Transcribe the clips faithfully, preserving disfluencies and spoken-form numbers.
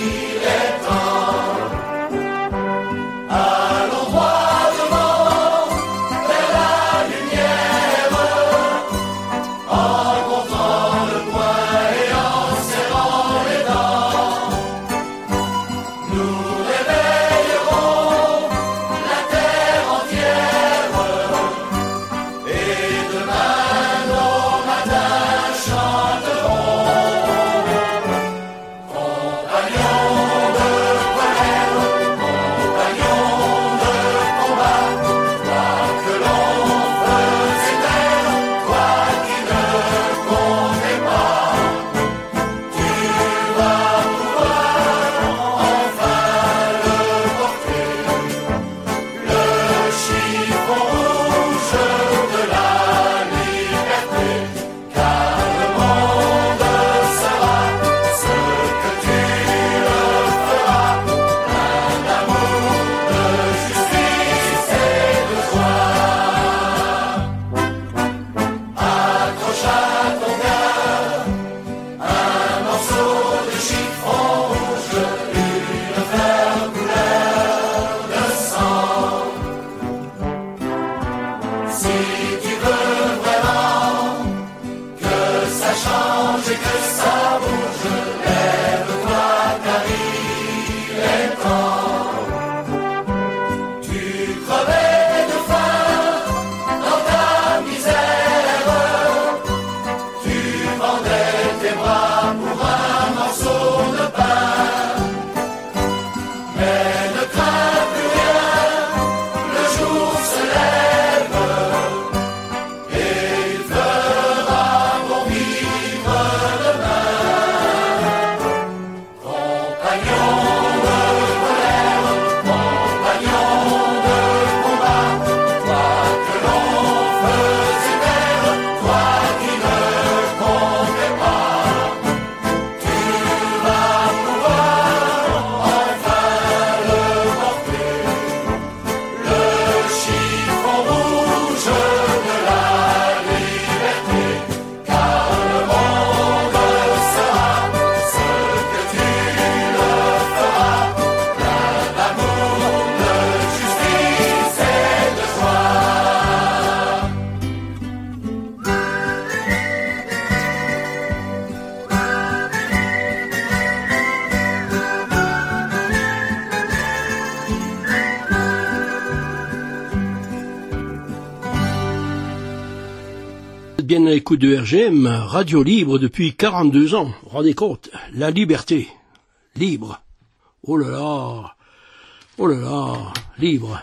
Bien à l'écoute de R G M, radio libre depuis quarante-deux ans. Vous vous rendez compte, la liberté, libre. Oh là là, oh là là, libre.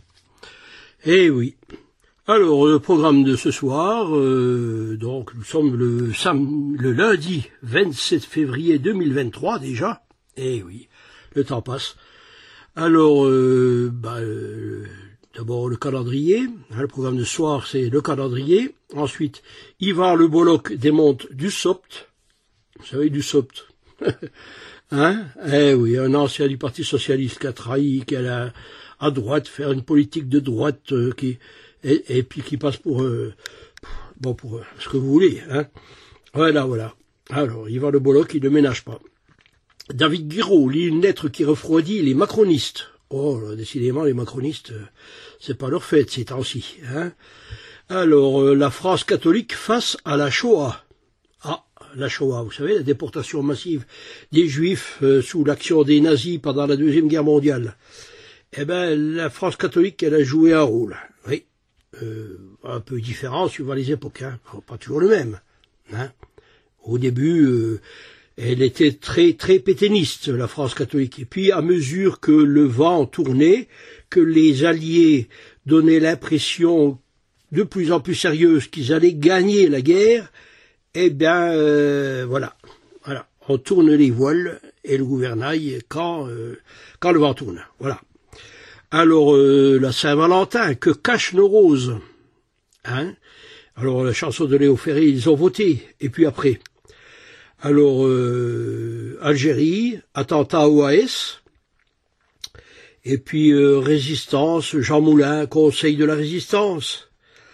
Eh oui. Alors, le programme de ce soir, euh, donc nous sommes le, sam le lundi vingt-sept février deux mille vingt-trois déjà. Eh oui, le temps passe. Alors, euh, bah, euh, d'abord le calendrier. Hein, le programme de ce soir, c'est le calendrier. Ensuite, Ivar Le Bolloc démonte du S O P T. Vous savez, du S O P T. Hein? Eh oui, un ancien du Parti Socialiste qui a trahi, qui a à droite, faire une politique de droite euh, qui et, et puis qui passe pour euh, bon pour euh, ce que vous voulez. Hein? Voilà, voilà. Alors, Ivar Le Bolloc, il ne ménage pas. David Guiraud lit une lettre qui refroidit les macronistes. Oh, là, décidément, les macronistes, euh, c'est pas leur fête ces temps-ci. Hein? Alors, euh, la France catholique face à la Shoah. Ah, la Shoah, vous savez, la déportation massive des Juifs euh, sous l'action des nazis pendant la Deuxième Guerre mondiale. Eh ben, la France catholique, elle a joué un rôle. Oui, euh, un peu différent suivant les époques, hein. Pas toujours le même. Hein? Au début, euh, elle était très très pétainiste, la France catholique. Et puis, à mesure que le vent tournait, que les Alliés donnaient l'impression de plus en plus sérieuse qu'ils allaient gagner la guerre, eh bien, euh, voilà, voilà, on tourne les voiles et le gouvernail quand euh, quand le vent tourne. Voilà. Alors, euh, la Saint-Valentin, que cachent nos roses, hein? Alors, la chanson de Léo Ferré, ils ont voté. Et puis après, alors, euh, Algérie, attentat O A S, et puis euh, résistance, Jean Moulin, conseil de la résistance,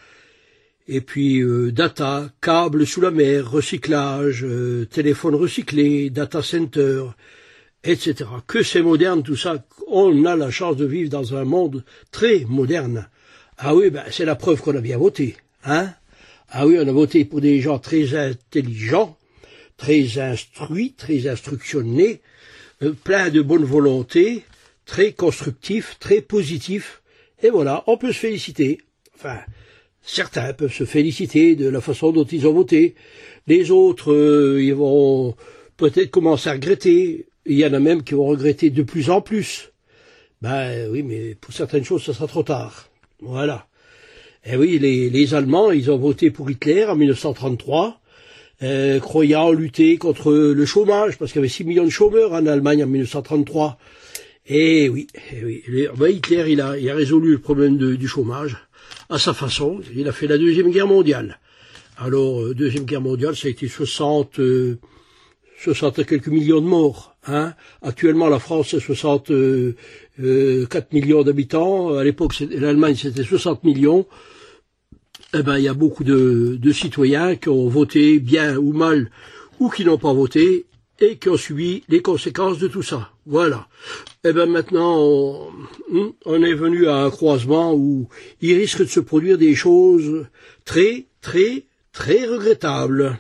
et puis euh, data, câble sous la mer, recyclage, euh, téléphone recyclé, data center, et cetera. Que c'est moderne tout ça. On a la chance de vivre dans un monde très moderne. Ah oui, ben c'est la preuve qu'on a bien voté, hein. Ah oui, on a voté pour des gens très intelligents, très instruits, très instructionnés, euh, plein de bonne volonté, très constructifs, très positifs. Et voilà, on peut se féliciter. Enfin, certains peuvent se féliciter de la façon dont ils ont voté. Les autres, euh, ils vont peut-être commencer à regretter. Il y en a même qui vont regretter de plus en plus. Ben oui, mais pour certaines choses, ça sera trop tard. Voilà. Et oui, les, les Allemands, ils ont voté pour Hitler en mille neuf cent trente-trois, euh, croyant lutter contre le chômage, parce qu'il y avait six millions de chômeurs en Allemagne en mille neuf cent trente-trois. Et oui, et oui. Ben Hitler, il a, il a résolu le problème de, du chômage à sa façon. Il a fait la Deuxième Guerre mondiale. Alors, euh, Deuxième Guerre mondiale, ça a été soixante, euh, soixante et quelques millions de morts. Hein. Actuellement, la France, c'est soixante, euh, euh, quatre millions d'habitants. À l'époque, l'Allemagne, c'était soixante millions. Eh ben, il y a beaucoup de, de citoyens qui ont voté bien ou mal, ou qui n'ont pas voté, et qui ont subi les conséquences de tout ça. Voilà. Eh ben, maintenant, on, on est venu à un croisement où il risque de se produire des choses très, très, très regrettables.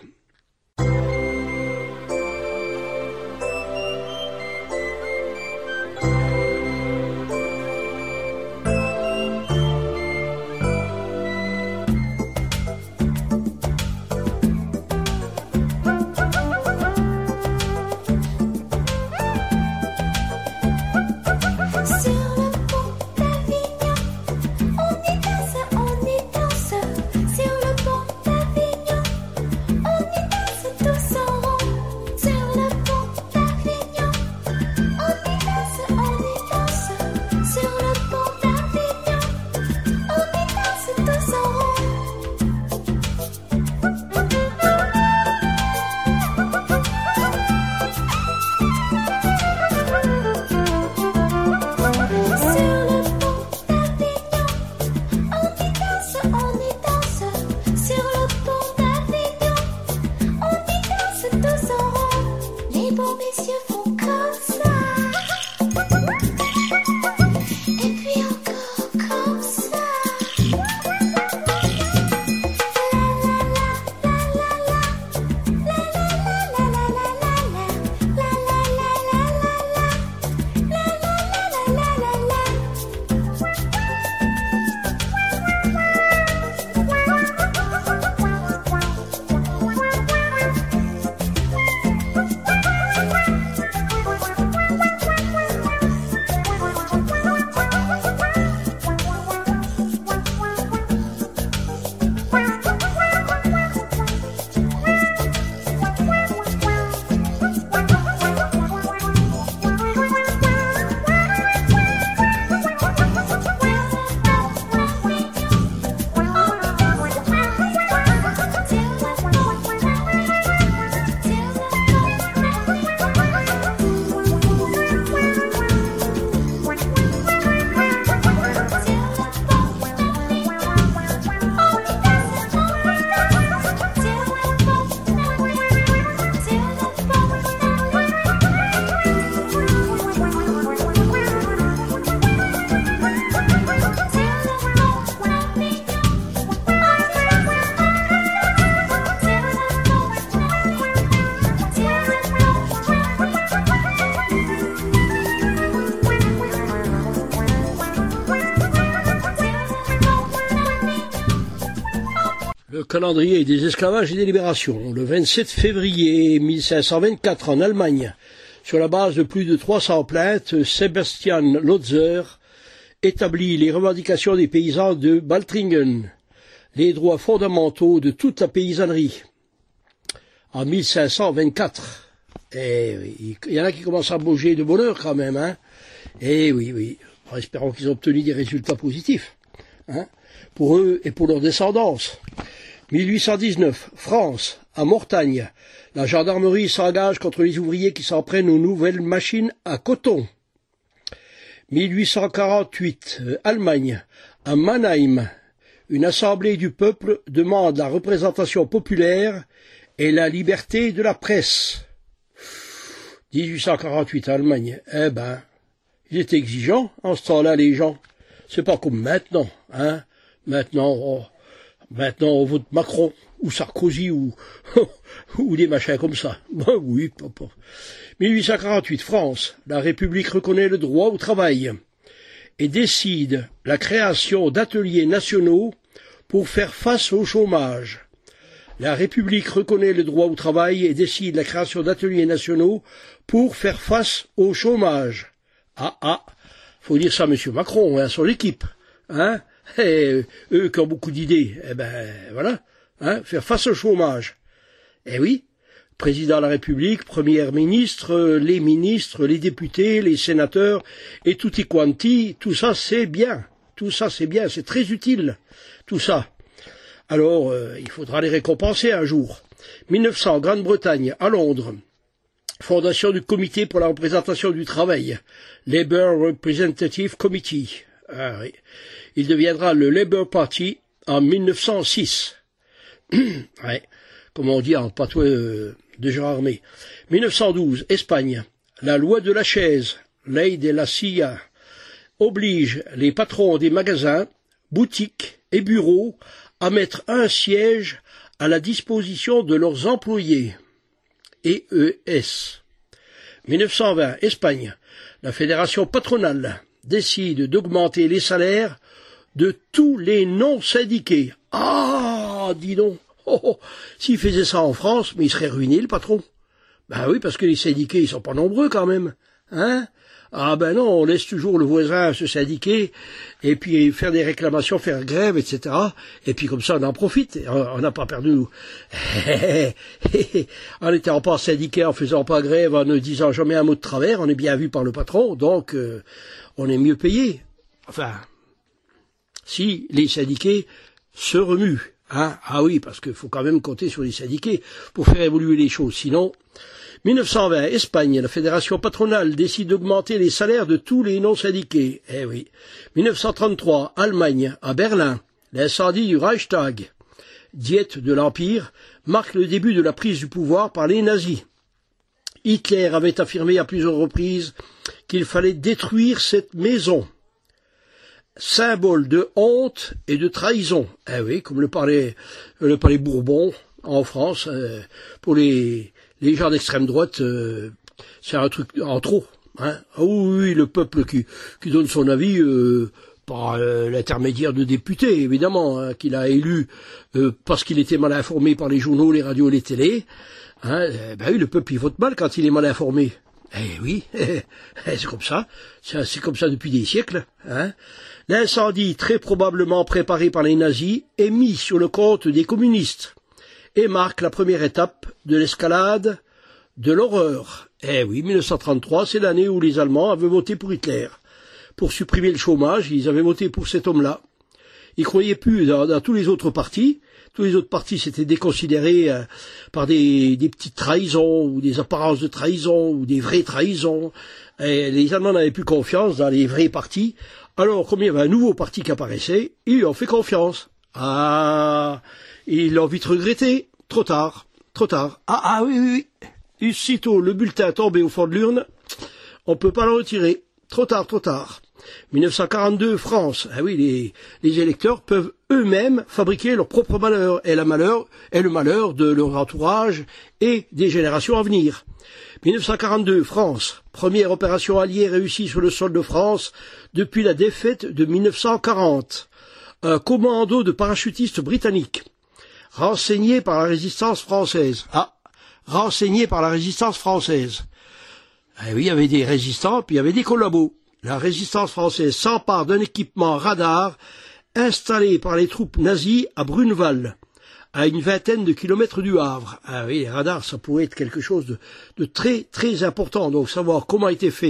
Calendrier des esclavages et des libérations. Le vingt-sept février mille cinq cent vingt-quatre en Allemagne, sur la base de plus de trois cents plaintes, Sebastian Lotzer établit les revendications des paysans de Baltringen, les droits fondamentaux de toute la paysannerie. En mille cinq cent vingt-quatre. Et il y en a qui commencent à bouger de bonheur quand même, hein. Et oui, oui. En espérant qu'ils ont obtenu des résultats positifs, hein, pour eux et pour leur descendance. mille huit cent dix-neuf, France, à Mortagne, la gendarmerie s'engage contre les ouvriers qui s'en prennent aux nouvelles machines à coton. mille huit cent quarante-huit, Allemagne, à Mannheim, une assemblée du peuple demande la représentation populaire et la liberté de la presse. dix-huit cent quarante-huit, Allemagne. Eh ben, ils étaient exigeants en ce temps-là, les gens. C'est pas comme maintenant, hein. Maintenant, oh, maintenant on vote Macron ou Sarkozy ou ou des machins comme ça. Ben oui, papa. dix-huit cent quarante-huit, France. La République reconnaît le droit au travail et décide la création d'ateliers nationaux pour faire face au chômage. La République reconnaît le droit au travail et décide la création d'ateliers nationaux pour faire face au chômage. Ah ah, faut dire ça à Monsieur Macron, hein, son équipe, hein, et eux qui ont beaucoup d'idées, eh ben voilà, hein, faire face au chômage. Eh oui, président de la République, premier ministre, les ministres, les députés, les sénateurs et tutti quanti, tout ça c'est bien, tout ça c'est bien, c'est très utile, tout ça. Alors, euh, il faudra les récompenser un jour. mille neuf cents, Grande-Bretagne, à Londres. Fondation du Comité pour la représentation du travail, Labour Representative Committee. Ah, oui. Il deviendra le Labour Party en mille neuf cent six. Ouais, comme on dit en patois euh, de Gérard May. mille neuf cent douze, Espagne. La loi de la chaise, Ley de la Silla, oblige les patrons des magasins, boutiques et bureaux à mettre un siège à la disposition de leurs employés. E E S. mille neuf cent vingt, Espagne. La fédération patronale décide d'augmenter les salaires de tous les non-syndiqués. Ah, dis donc, oh, oh. S'il faisait ça en France, mais il serait ruiné, le patron. Ben oui, parce que les syndiqués, ils sont pas nombreux quand même, hein. Ah ben non, on laisse toujours le voisin se syndiquer, et puis faire des réclamations, faire grève, et cetera. Et puis comme ça, on en profite. On n'a pas perdu, nous. En n'étant pas syndiqué, en faisant pas grève, en ne disant jamais un mot de travers, on est bien vu par le patron, donc euh, on est mieux payé. Enfin, si les syndiqués se remuent. Hein, ah oui, parce qu'il faut quand même compter sur les syndiqués pour faire évoluer les choses, sinon... mille neuf cent vingt, Espagne, la fédération patronale décide d'augmenter les salaires de tous les non-syndiqués. Eh oui. mille neuf cent trente-trois, Allemagne, à Berlin, l'incendie du Reichstag, diète de l'Empire, marque le début de la prise du pouvoir par les nazis. Hitler avait affirmé à plusieurs reprises qu'il fallait détruire cette maison. Symbole de honte et de trahison. Eh oui, comme le parlait le palais Bourbon en France, euh, pour les... Les gens d'extrême droite, euh, c'est un truc en trop. Hein. Ah oui, oui, le peuple qui, qui donne son avis euh, par euh, l'intermédiaire de députés, évidemment, hein, qu'il a élu euh, parce qu'il était mal informé par les journaux, les radios, les télés. Hein, eh ben oui, le peuple il vote mal quand il est mal informé. Eh oui, c'est comme ça. C'est comme ça depuis des siècles. Hein. L'incendie, très probablement préparé par les nazis, est mis sur le compte des communistes et marque la première étape de l'escalade de l'horreur. Eh oui, mille neuf cent trente-trois, c'est l'année où les Allemands avaient voté pour Hitler. Pour supprimer le chômage, ils avaient voté pour cet homme-là. Ils croyaient plus dans, dans tous les autres partis. Tous les autres partis s'étaient déconsidérés euh, par des, des petites trahisons, ou des apparences de trahison, ou des vraies trahisons. Et les Allemands n'avaient plus confiance dans les vrais partis. Alors, comme il y avait un nouveau parti qui apparaissait, ils lui ont fait confiance. Ah... Ils l'ont vite regretté. Trop tard. Trop tard. Ah, ah oui, oui, oui. Aussitôt le bulletin tombé au fond de l'urne, on ne peut pas le retirer. Trop tard, trop tard. mille neuf cent quarante-deux, France. Ah oui, les, les électeurs peuvent eux-mêmes fabriquer leur propre malheur et, la malheur et le malheur de leur entourage et des générations à venir. mille neuf cent quarante-deux, France. Première opération alliée réussie sur le sol de France depuis la défaite de mille neuf cent quarante. Un commando de parachutistes britanniques. Renseigné par la résistance française. Ah, renseigné par la résistance française. Eh oui, il y avait des résistants, puis il y avait des collabos. La résistance française s'empare d'un équipement radar installé par les troupes nazies à Bruneval, à une vingtaine de kilomètres du Havre. Ah oui, les radars, ça pouvait être quelque chose de, de très, très important. Donc, savoir comment étaient faits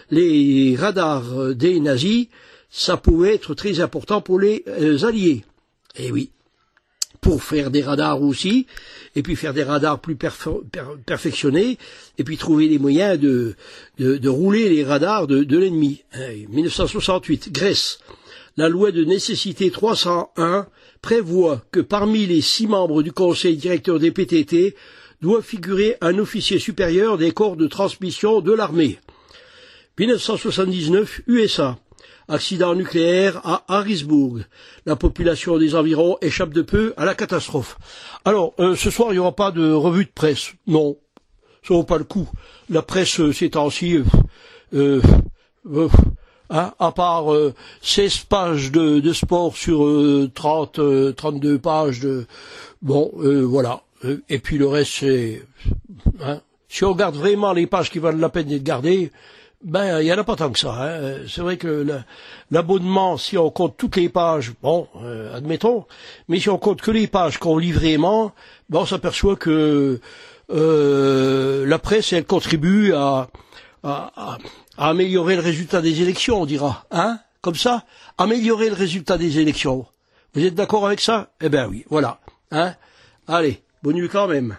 les radars des nazis, ça pouvait être très important pour les euh, Alliés. Eh oui. Pour faire des radars aussi, et puis faire des radars plus perfe- per- perfectionnés, et puis trouver les moyens de, de, de rouler les radars de, de l'ennemi. mille neuf cent soixante-huit, Grèce. La loi de nécessité trois cent un prévoit que parmi les six membres du conseil directeur des P T T doit figurer un officier supérieur des corps de transmission de l'armée. mille neuf cent soixante-dix-neuf, U S A. Accident nucléaire à Harrisburg. La population des environs échappe de peu à la catastrophe. Alors, euh, ce soir, il n'y aura pas de revue de presse. Non, ça vaut pas le coup. La presse, euh, ces temps-ci, euh, euh, euh, hein, à part euh, seize pages de, de sport sur euh, trente, euh, trente-deux pages de... Bon, euh, voilà. Et puis le reste, c'est... Hein, si on regarde vraiment les pages qui valent la peine d'être gardées, ben, il n'y en a pas tant que ça. Hein. C'est vrai que l'abonnement, si on compte toutes les pages, bon, euh, admettons, mais si on compte que les pages qu'on lit vraiment, ben, on s'aperçoit que euh, la presse, elle contribue à, à, à, à améliorer le résultat des élections, on dira. Hein, comme ça, améliorer le résultat des élections. Vous êtes d'accord avec ça? Eh ben oui, voilà. Hein. Allez, bonne nuit quand même.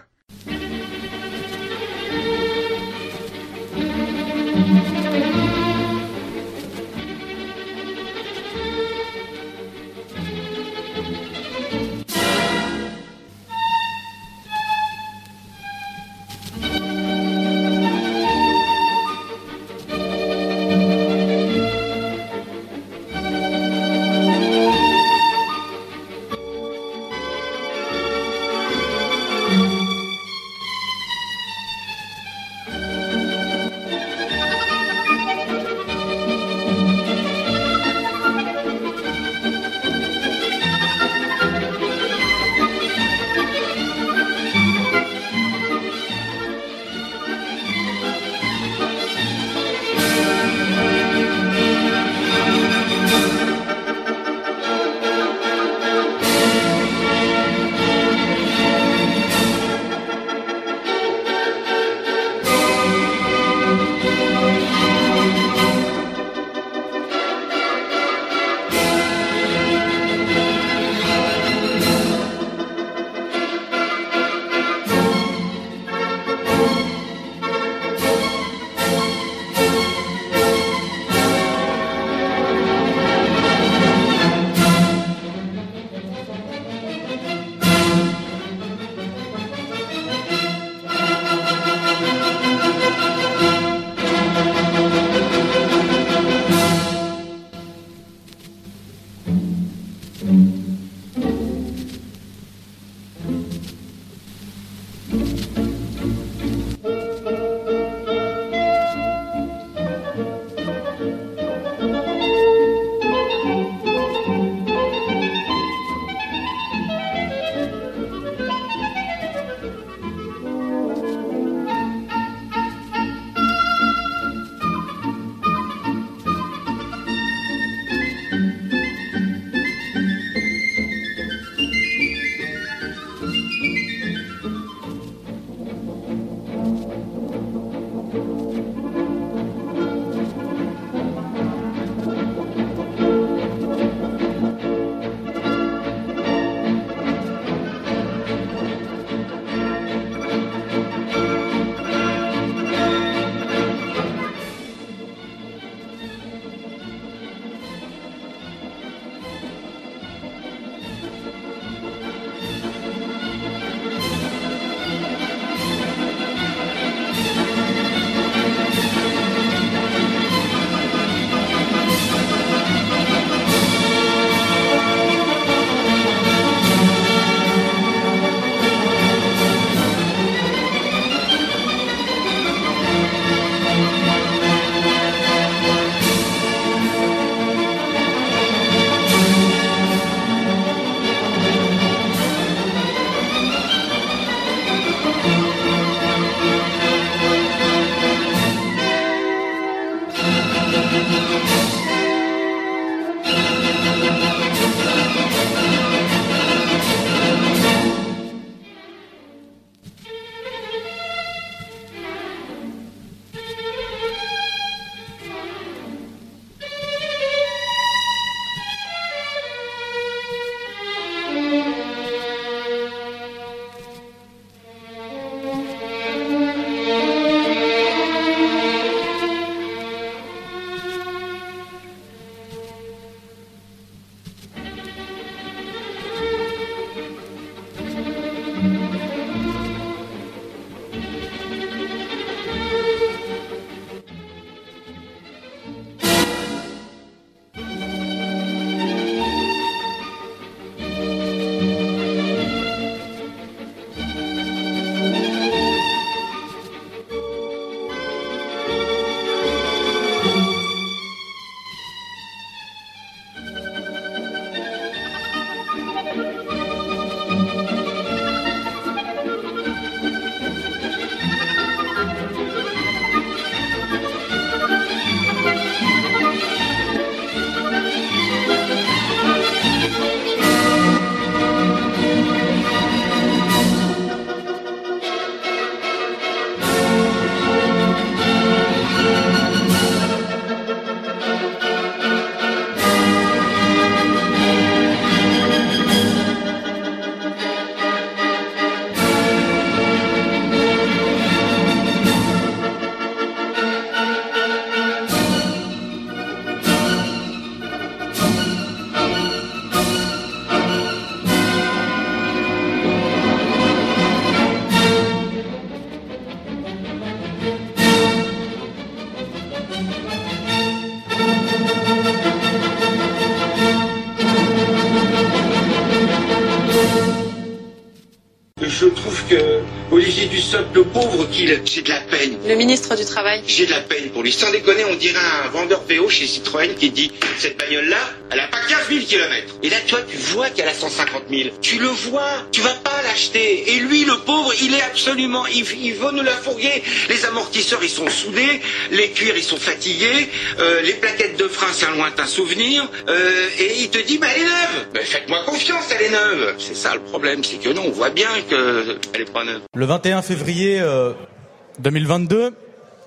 Je trouve que Olivier Dussopt, le pauvre qu'il, j'ai de la peine. Le ministre du Travail. J'ai de la peine pour lui. Sans déconner, on dirait un vendeur V O chez Citroën qui dit « Cette bagnole-là, elle a pas quinze mille kilomètres. » Et là, toi, tu vois qu'elle a cent cinquante mille. Tu le vois, tu vas pas l'acheter. Et lui, le pauvre, il est absolument... Il, il veut nous la fourguer. Les amortisseurs, ils sont soudés. Les cuirs, ils sont fatigués. Euh, les plaquettes de frein, c'est un lointain souvenir. Euh, et il te dit « Bah, elle est neuve. Ben, faites-moi confiance, elle est neuve. » C'est ça le problème, c'est que non, on voit bien qu'elle est pas neuve. Le vingt et un février euh, deux mille vingt-deux,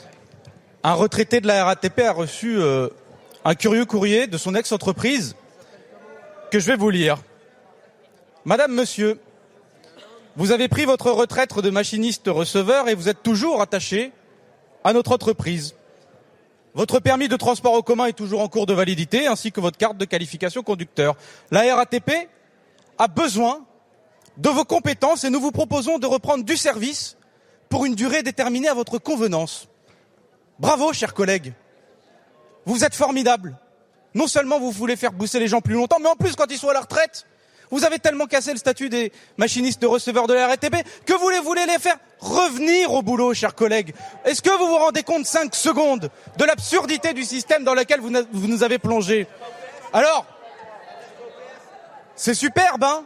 un retraité de la R A T P a reçu euh, un curieux courrier de son ex-entreprise que je vais vous lire. Madame, monsieur, vous avez pris votre retraite de machiniste receveur et vous êtes toujours attaché à notre entreprise. Votre permis de transport en commun est toujours en cours de validité ainsi que votre carte de qualification conducteur. La R A T P a besoin de vos compétences et nous vous proposons de reprendre du service pour une durée déterminée à votre convenance. Bravo, chers collègues. Vous êtes formidables. Non seulement vous voulez faire bosser les gens plus longtemps, mais en plus, quand ils sont à la retraite, vous avez tellement cassé le statut des machinistes receveurs de la R A T P que vous les voulez les faire revenir au boulot, chers collègues. Est-ce que vous vous rendez compte cinq secondes de l'absurdité du système dans lequel vous, vous nous avez plongé? Alors, c'est superbe, hein?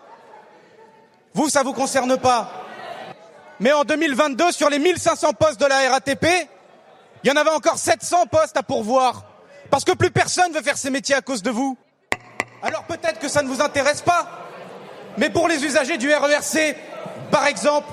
Vous, ça vous concerne pas. Mais en deux mille vingt-deux, sur les mille cinq cents postes de la R A T P, il y en avait encore sept cents postes à pourvoir. Parce que plus personne veut faire ces métiers à cause de vous. Alors peut-être que ça ne vous intéresse pas. Mais pour les usagers du R E R C, par exemple,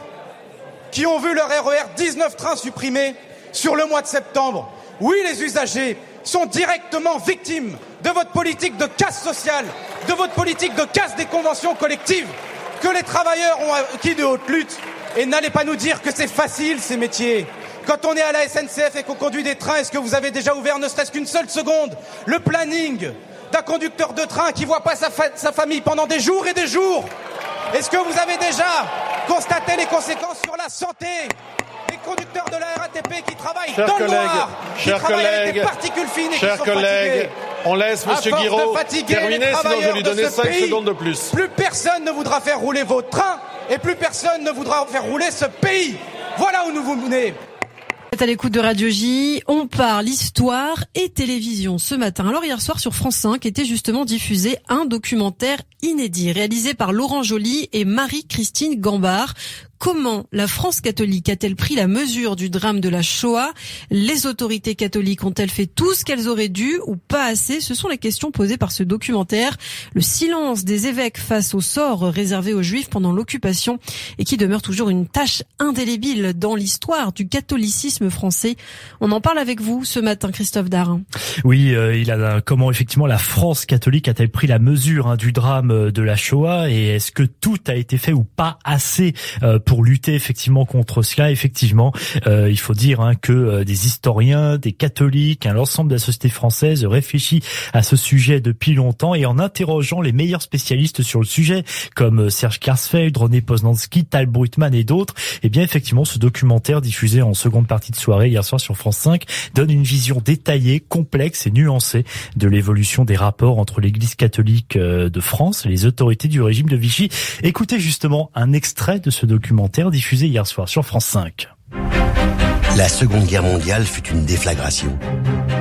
qui ont vu leur R E R dix-neuf trains supprimés sur le mois de septembre, oui, les usagers sont directement victimes de votre politique de casse sociale, de votre politique de casse des conventions collectives que les travailleurs ont acquis de haute lutte. Et n'allez pas nous dire que c'est facile, ces métiers. Quand on est à la S N C F et qu'on conduit des trains, est-ce que vous avez déjà ouvert ne serait-ce qu'une seule seconde le planning d'un conducteur de train qui voit pas sa, fa- sa famille pendant des jours et des jours? Est-ce que vous avez déjà constaté les conséquences sur la santé des conducteurs de la R A T P qui travaillent chers dans collègues, le noir, qui travaillent avec des particules fines et chers qui sont collègues, fatigués? On laisse Monsieur Guiraud terminer, sinon je vais lui donner cinq secondes de plus. Plus personne ne voudra faire rouler vos trains et plus personne ne voudra faire rouler ce pays. Voilà où nous vous menez. Vous êtes à l'écoute de Radio J, on parle histoire et télévision ce matin. Alors hier soir sur France cinq était justement diffusé un documentaire inédit réalisé par Laurent Joly et Marie-Christine Gambard. Comment la France catholique a-t-elle pris la mesure du drame de la Shoah? Les autorités catholiques ont-elles fait tout ce qu'elles auraient dû ou pas assez? Ce sont les questions posées par ce documentaire. Le silence des évêques face au sort réservé aux Juifs pendant l'occupation et qui demeure toujours une tâche indélébile dans l'histoire du catholicisme français. On en parle avec vous ce matin, Christophe Darin. Oui, euh, il a comment effectivement la France catholique a-t-elle pris la mesure hein, du drame de la Shoah et est-ce que tout a été fait ou pas assez euh, pour lutter effectivement contre cela? Effectivement, euh, il faut dire hein, que euh, des historiens, des catholiques, hein, l'ensemble de la société française réfléchit à ce sujet depuis longtemps et en interrogeant les meilleurs spécialistes sur le sujet, comme Serge Klarsfeld, René Poznanski, Tal Brutman et d'autres, eh bien effectivement ce documentaire diffusé en seconde partie de soirée hier soir sur France cinq donne une vision détaillée, complexe et nuancée de l'évolution des rapports entre l'Église catholique de France et les autorités du régime de Vichy. Écoutez justement un extrait de ce documentaire diffusé hier soir sur France cinq. La Seconde Guerre mondiale fut une déflagration.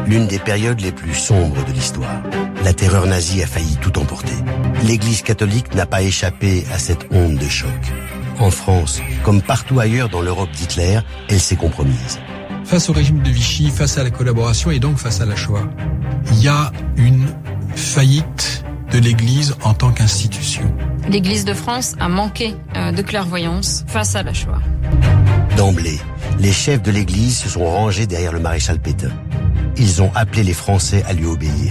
L'une des périodes les plus sombres de l'histoire. La terreur nazie a failli tout emporter. L'Église catholique n'a pas échappé à cette onde de choc. En France, comme partout ailleurs dans l'Europe d'Hitler, elle s'est compromise. Face au régime de Vichy, face à la collaboration et donc face à la Shoah, il y a une faillite de l'Église en tant qu'institution. L'Église de France a manqué euh, de clairvoyance face à la Shoah. D'emblée, les chefs de l'Église se sont rangés derrière le maréchal Pétain. Ils ont appelé les Français à lui obéir.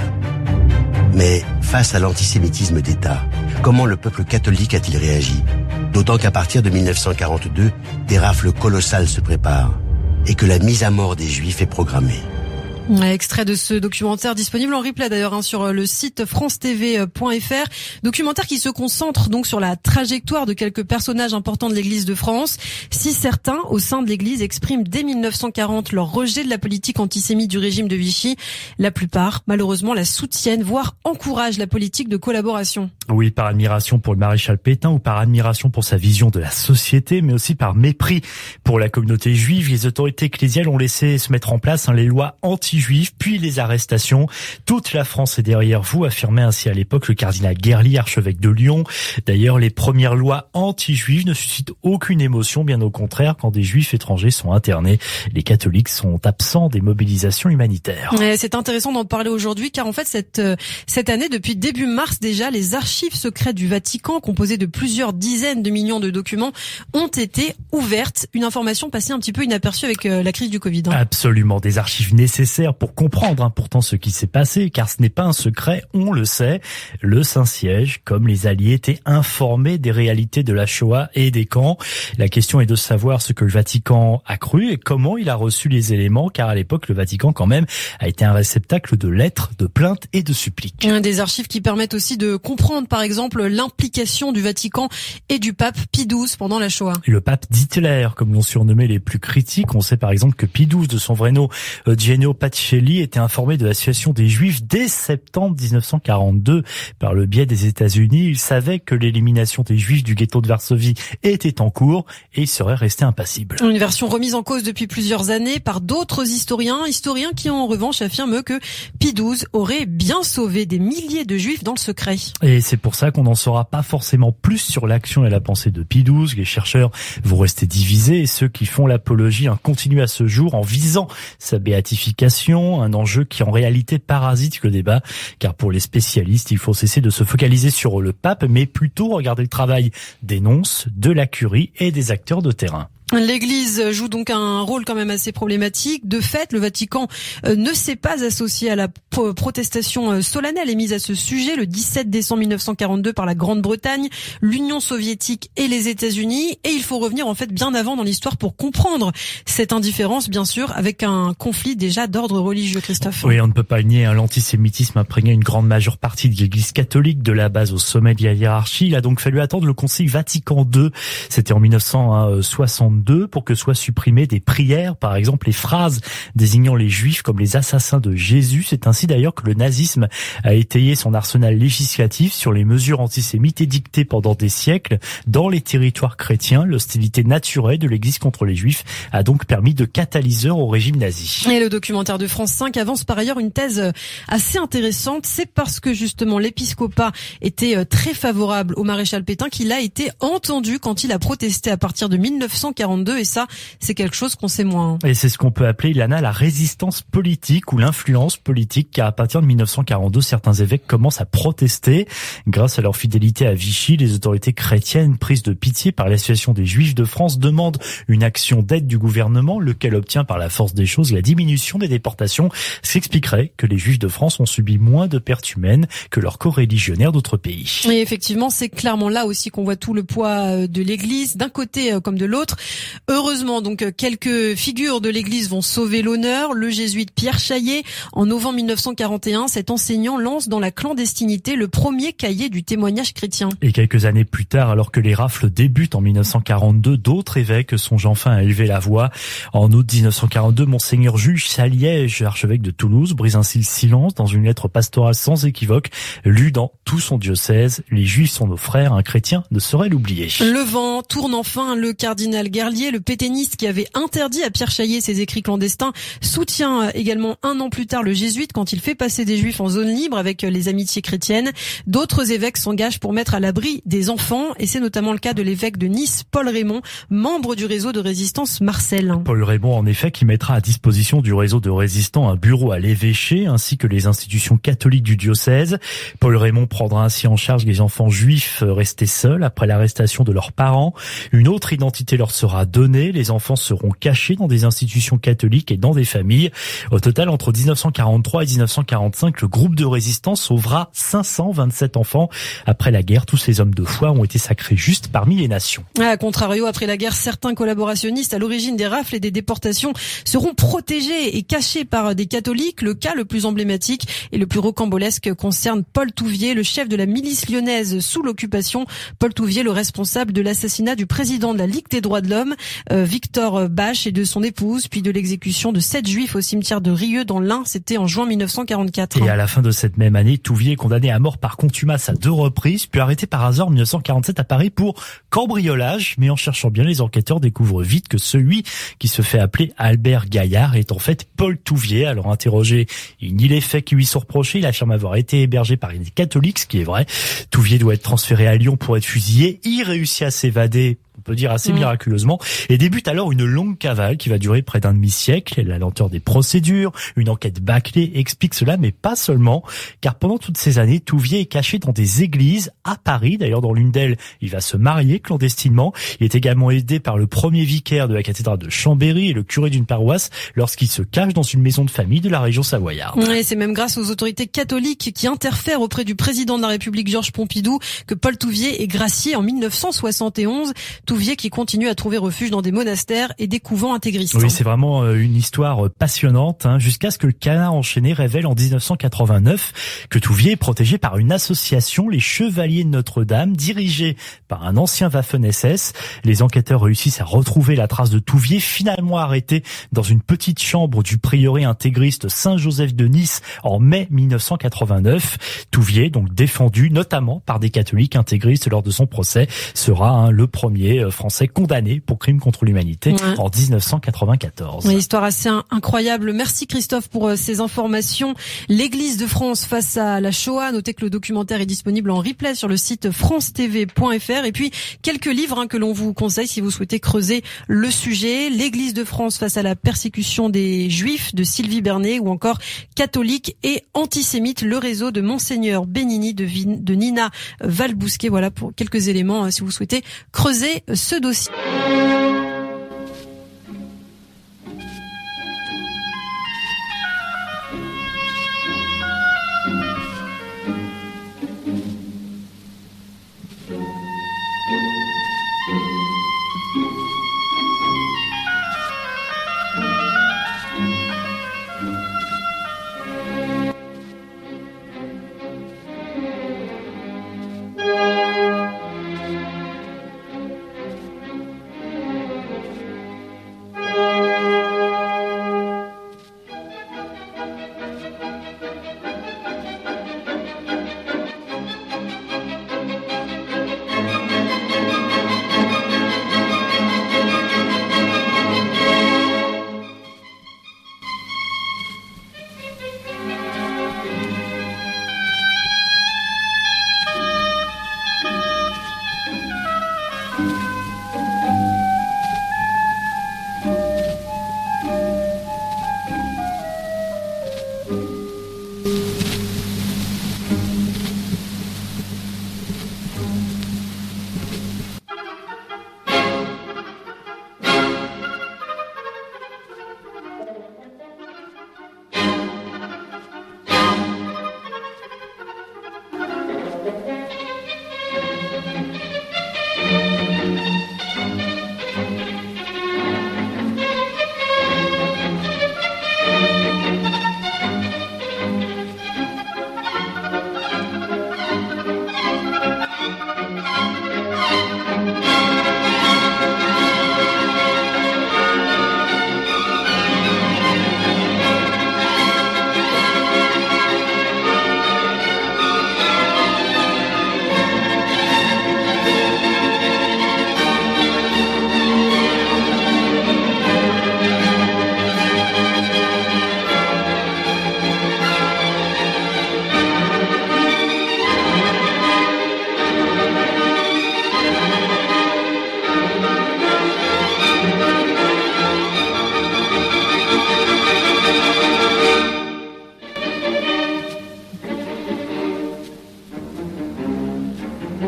Mais face à l'antisémitisme d'État, comment le peuple catholique a-t-il réagi ? D'autant qu'à partir de mille neuf cent quarante-deux, des rafles colossales se préparent et que la mise à mort des Juifs est programmée. Extrait de ce documentaire disponible en replay d'ailleurs hein, sur le site france t v point f r. Documentaire qui se concentre donc sur la trajectoire de quelques personnages importants de l'Église de France. Si certains au sein de l'Église expriment dès mille neuf cent quarante leur rejet de la politique antisémite du régime de Vichy, la plupart malheureusement la soutiennent, voire encouragent la politique de collaboration. Oui, par admiration pour le maréchal Pétain ou par admiration pour sa vision de la société, mais aussi par mépris pour la communauté juive. Les autorités ecclésiales ont laissé se mettre en place hein, les lois anti juifs, puis les arrestations. Toute la France est derrière vous, affirmait ainsi à l'époque le cardinal Guerli, archevêque de Lyon. D'ailleurs, les premières lois anti-juives ne suscitent aucune émotion, bien au contraire, quand des juifs étrangers sont internés. Les catholiques sont absents des mobilisations humanitaires. Et c'est intéressant d'en parler aujourd'hui, car en fait, cette, cette année, depuis début mars déjà, les archives secrètes du Vatican, composées de plusieurs dizaines de millions de documents, ont été ouvertes. Une information passée un petit peu inaperçue avec la crise du Covid. Hein. Absolument, des archives nécessaires pour comprendre hein, pourtant ce qui s'est passé, car ce n'est pas un secret, on le sait. Le Saint-Siège, comme les Alliés, étaient informés des réalités de la Shoah et des camps. La question est de savoir ce que le Vatican a cru et comment il a reçu les éléments, car à l'époque, le Vatican, quand même, a été un réceptacle de lettres, de plaintes et de suppliques. Des archives qui permettent aussi de comprendre, par exemple, l'implication du Vatican et du pape Pie douze pendant la Shoah. Le pape d'Hitler, comme l'ont surnommé les plus critiques. On sait par exemple que Pie douze, de son vrai nom, Eugenio Pacelli, était informé de la situation des Juifs dès septembre dix-neuf cent quarante-deux par le biais des États-Unis. Il savait que l'élimination des Juifs du ghetto de Varsovie était en cours et il serait resté impassible. Une version remise en cause depuis plusieurs années par d'autres historiens, historiens qui en revanche affirment que Pie douze aurait bien sauvé des milliers de Juifs dans le secret. Et c'est pour ça qu'on n'en saura pas forcément plus sur l'action et la pensée de Pie douze. Les chercheurs vont rester divisés et ceux qui font l'apologie hein, continuent à ce jour en visant sa béatification, un enjeu qui en réalité parasite le débat, car pour les spécialistes, il faut cesser de se focaliser sur le pape, mais plutôt regarder le travail des nonces, de la curie et des acteurs de terrain. L'Église joue donc un rôle quand même assez problématique. De fait, le Vatican ne s'est pas associé à la protestation solennelle émise à ce sujet le dix-sept décembre mille neuf cent quarante-deux par la Grande-Bretagne, l'Union soviétique et les États-Unis. Et il faut revenir en fait bien avant dans l'histoire pour comprendre cette indifférence, bien sûr, avec un conflit déjà d'ordre religieux, Christophe. Oui, on ne peut pas nier hein, l'antisémitisme imprégné une grande majeure partie de l'Église catholique, de la base au sommet de la hiérarchie. Il a donc fallu attendre le Concile Vatican deux. C'était en mille neuf cent soixante-deux pour que soient supprimées des prières, par exemple les phrases désignant les Juifs comme les assassins de Jésus. C'est ainsi d'ailleurs que le nazisme a étayé son arsenal législatif sur les mesures antisémites édictées pendant des siècles dans les territoires chrétiens. L'hostilité naturelle de l'Église contre les Juifs a donc permis de catalyseur au régime nazi. Et le documentaire de France cinq avance par ailleurs une thèse assez intéressante. C'est parce que justement l'épiscopat était très favorable au maréchal Pétain qu'il a été entendu quand il a protesté à partir de mille neuf cent quarante-deux. Et ça, c'est quelque chose qu'on sait moins. Et c'est ce qu'on peut appeler, Ilana, la résistance politique ou l'influence politique, car à partir de mille neuf cent quarante-deux, certains évêques commencent à protester. Grâce à leur fidélité à Vichy, les autorités chrétiennes, prises de pitié par l'association des Juifs de France, demandent une action d'aide du gouvernement, lequel obtient par la force des choses la diminution des déportations. S'expliquerait que les Juifs de France ont subi moins de pertes humaines que leurs coreligionnaires d'autres pays. Et effectivement, c'est clairement là aussi qu'on voit tout le poids de l'Église, d'un côté comme de l'autre. Heureusement, donc, quelques figures de l'Église vont sauver l'honneur. Le jésuite Pierre Chaillet, en novembre mille neuf cent quarante et un, cet enseignant lance dans la clandestinité le premier cahier du témoignage chrétien. Et quelques années plus tard, alors que les rafles débutent en mille neuf cent quarante-deux, d'autres évêques songent enfin à élever la voix. En août mille neuf cent quarante-deux, Monseigneur Juge Saliège, archevêque de Toulouse, brise ainsi le silence dans une lettre pastorale sans équivoque, lue dans tout son diocèse. Les Juifs sont nos frères, un chrétien ne saurait l'oublier. Le vent tourne enfin, le cardinal Guerli Berlier, le pétainiste qui avait interdit à Pierre Chaillet ses écrits clandestins, soutient également un an plus tard le jésuite quand il fait passer des juifs en zone libre avec les amitiés chrétiennes. D'autres évêques s'engagent pour mettre à l'abri des enfants et c'est notamment le cas de l'évêque de Nice, Paul Raymond, membre du réseau de résistance Marcel. Paul Raymond, en effet, qui mettra à disposition du réseau de résistants un bureau à l'évêché ainsi que les institutions catholiques du diocèse. Paul Raymond prendra ainsi en charge les enfants juifs restés seuls après l'arrestation de leurs parents. Une autre identité leur sera donnée. Les enfants seront cachés dans des institutions catholiques et dans des familles. Au total, entre dix-neuf cent quarante-trois et dix-neuf cent quarante-cinq, le groupe de résistance sauvera cinq cent vingt-sept enfants. Après la guerre, tous ces hommes de foi ont été sacrés juste parmi les nations. A contrario, après la guerre, certains collaborationnistes à l'origine des rafles et des déportations seront protégés et cachés par des catholiques. Le cas le plus emblématique et le plus rocambolesque concerne Paul Touvier, le chef de la milice lyonnaise sous l'occupation. Paul Touvier, le responsable de l'assassinat du président de la Ligue des droits de l'homme, euh, Victor Bache, et de son épouse, puis de l'exécution de sept juifs au cimetière de Rieux dans l'Ain. C'était en juin mille neuf cent quarante-quatre. Et à la fin de cette même année, Touvier est condamné à mort par contumace à deux reprises, puis arrêté par hasard en mille neuf cent quarante-sept à Paris pour cambriolage. Mais en cherchant bien, les enquêteurs découvrent vite que celui qui se fait appeler Albert Gaillard est en fait Paul Touvier. Alors interrogé, il nie les faits qui lui sont reprochés. Il affirme avoir été hébergé par des catholiques, ce qui est vrai. Touvier doit être transféré à Lyon pour être fusillé. Il réussit à s'évader, on peut dire assez mmh. miraculeusement, et débute alors une longue cavale qui va durer près d'un demi-siècle. La lenteur des procédures, une enquête bâclée explique cela, mais pas seulement, car pendant toutes ces années, Touvier est caché dans des églises à Paris. D'ailleurs, dans l'une d'elles, il va se marier clandestinement. Il est également aidé par le premier vicaire de la cathédrale de Chambéry et le curé d'une paroisse lorsqu'il se cache dans une maison de famille de la région savoyarde. Et c'est même grâce aux autorités catholiques qui interfèrent auprès du président de la République, Georges Pompidou, que Paul Touvier est gracié en mille neuf cent soixante et onze. Touvier qui continue à trouver refuge dans des monastères et des couvents intégristes. Oui, c'est vraiment une histoire passionnante, hein, jusqu'à ce que le Canard enchaîné révèle en dix-neuf cent quatre-vingt-neuf que Touvier est protégé par une association, les Chevaliers de Notre-Dame, dirigée par un ancien Waffen-S S. Les enquêteurs réussissent à retrouver la trace de Touvier, finalement arrêté dans une petite chambre du prieuré intégriste Saint-Joseph de Nice en mai mille neuf cent quatre-vingt-neuf. Touvier, donc défendu notamment par des catholiques intégristes lors de son procès, sera hein, le premier français condamné pour crime contre l'humanité ouais. en dix-neuf cent quatre-vingt-quatorze. Une histoire assez incroyable. Merci Christophe pour ces informations. L'Église de France face à la Shoah. Notez que le documentaire est disponible en replay sur le site france t v point f r. Et puis quelques livres hein, que l'on vous conseille si vous souhaitez creuser le sujet. L'Église de France face à la persécution des Juifs de Sylvie Bernet, ou encore Catholique et antisémite, le réseau de Monseigneur Bénigni de, Vin, de Nina Valbousquet. Voilà pour quelques éléments hein, si vous souhaitez creuser ce dossier.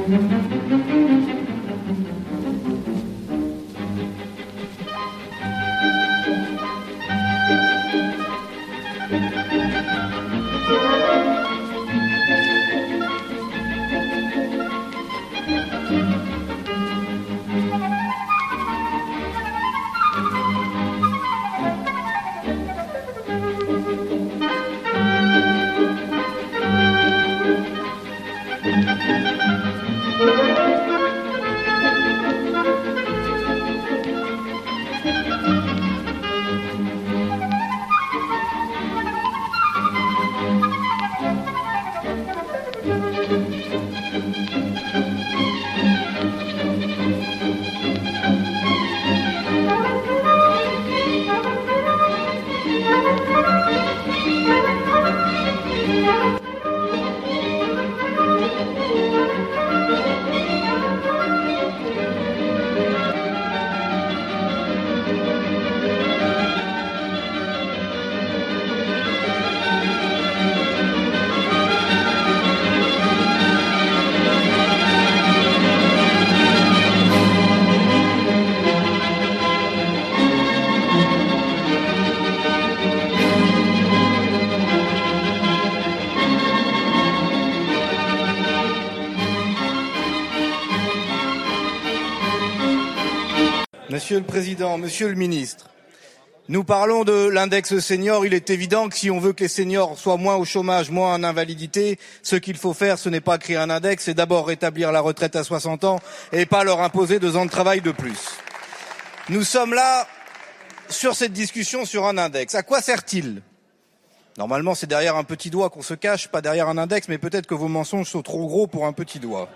Monsieur le Président, Monsieur le Ministre, nous parlons de l'index senior. Il est évident que si on veut que les seniors soient moins au chômage, moins en invalidité, ce qu'il faut faire, ce n'est pas créer un index, c'est d'abord rétablir la retraite à soixante ans et pas leur imposer deux ans de travail de plus. Nous sommes là sur cette discussion sur un index. À quoi sert-il ? Normalement, c'est derrière un petit doigt qu'on se cache, pas derrière un index, mais peut-être que vos mensonges sont trop gros pour un petit doigt.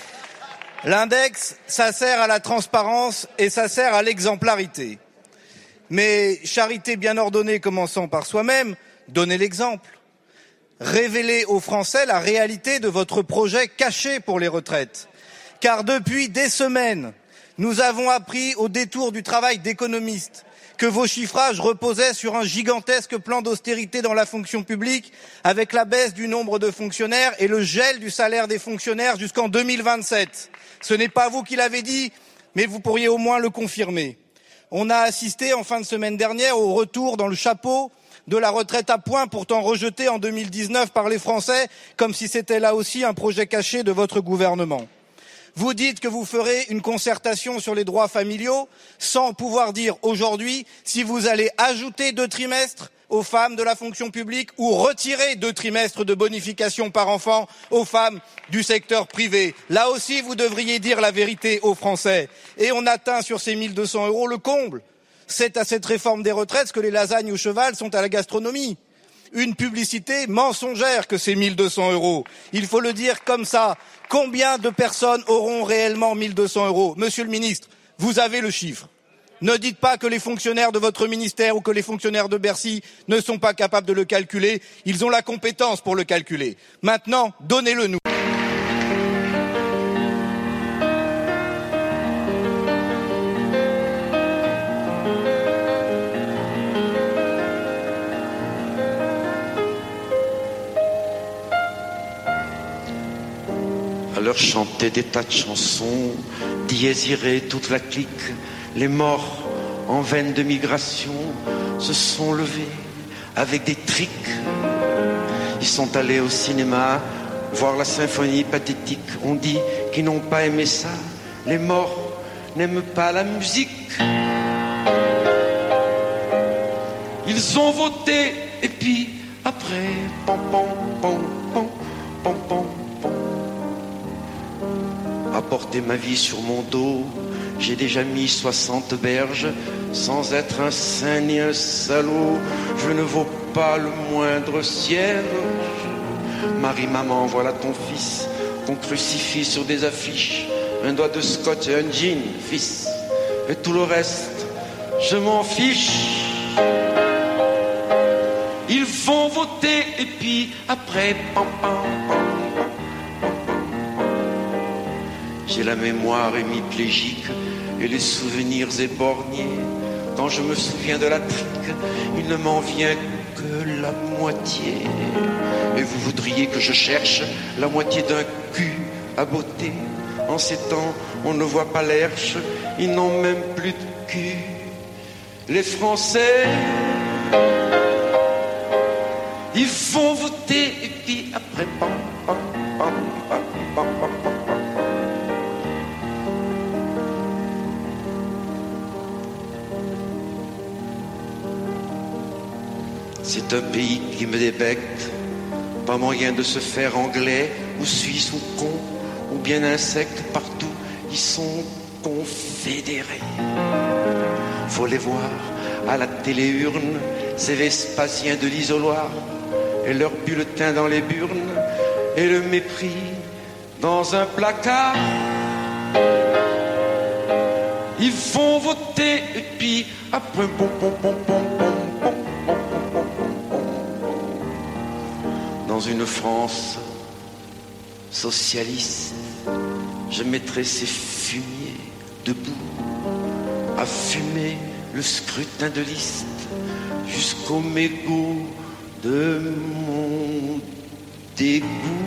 L'index, ça sert à la transparence et ça sert à l'exemplarité. Mais charité bien ordonnée commençant par soi-même, donnez l'exemple. Révélez aux Français la réalité de votre projet caché pour les retraites. Car depuis des semaines, nous avons appris au détour du travail d'économistes que vos chiffrages reposaient sur un gigantesque plan d'austérité dans la fonction publique avec la baisse du nombre de fonctionnaires et le gel du salaire des fonctionnaires jusqu'en deux mille vingt-sept. Ce n'est pas vous qui l'avez dit, mais vous pourriez au moins le confirmer. On a assisté en fin de semaine dernière au retour dans le chapeau de la retraite à points, pourtant rejetée en deux mille dix-neuf par les Français, comme si c'était là aussi un projet caché de votre gouvernement. Vous dites que vous ferez une concertation sur les droits familiaux, sans pouvoir dire aujourd'hui si vous allez ajouter deux trimestres aux femmes de la fonction publique ou retirer deux trimestres de bonification par enfant aux femmes du secteur privé. Là aussi, vous devriez dire la vérité aux Français. Et on atteint sur ces mille deux cents euros le comble. C'est à cette réforme des retraites ce que les lasagnes au cheval sont à la gastronomie. Une publicité mensongère que ces mille deux cents euros. Il faut le dire comme ça. Combien de personnes auront réellement mille deux cents euros ? Monsieur le ministre, vous avez le chiffre. Ne dites pas que les fonctionnaires de votre ministère ou que les fonctionnaires de Bercy ne sont pas capables de le calculer. Ils ont la compétence pour le calculer. Maintenant, donnez-le nous. Alors chanter des tas de chansons, dièse iré toute la clique. Les morts en veine de migration se sont levés avec des triques. Ils sont allés au cinéma voir la symphonie pathétique. On dit qu'ils n'ont pas aimé ça. Les morts n'aiment pas la musique. Ils ont voté et puis après, pom pom pom pom pom pom pom. Apporter ma vie sur mon dos. J'ai déjà mis soixante berges, sans être un saint ni un salaud. Je ne vaux pas le moindre cierge. Marie, maman, voilà ton fils, qu'on crucifie sur des affiches. Un doigt de scotch et un jean, fils. Et tout le reste, je m'en fiche. Ils vont voter et puis après, pam, pam, pam. J'ai la mémoire hémiplégique et les souvenirs éborgnés. Quand je me souviens de la trique, il ne m'en vient que la moitié. Et vous voudriez que je cherche la moitié d'un cul à beauté, En ces temps, on ne voit pas l'herche, ils n'ont même plus de cul. Les Français, ils font voter et puis après, pam, pam, pam, pam, pam, pam, pam. C'est un pays qui me débecte, pas moyen de se faire anglais ou suisse ou con ou bien insecte, partout ils sont confédérés. Faut les voir à la téléurne, ces Vespasiens de l'isoloir, et leurs bulletins dans les burnes, et le mépris dans un placard. Ils font voter et puis après pom pom pom pom pom pom pom pom pom. Dans une France socialiste, je mettrai ces fumiers debout à fumer le scrutin de liste jusqu'au mégot de mon dégoût.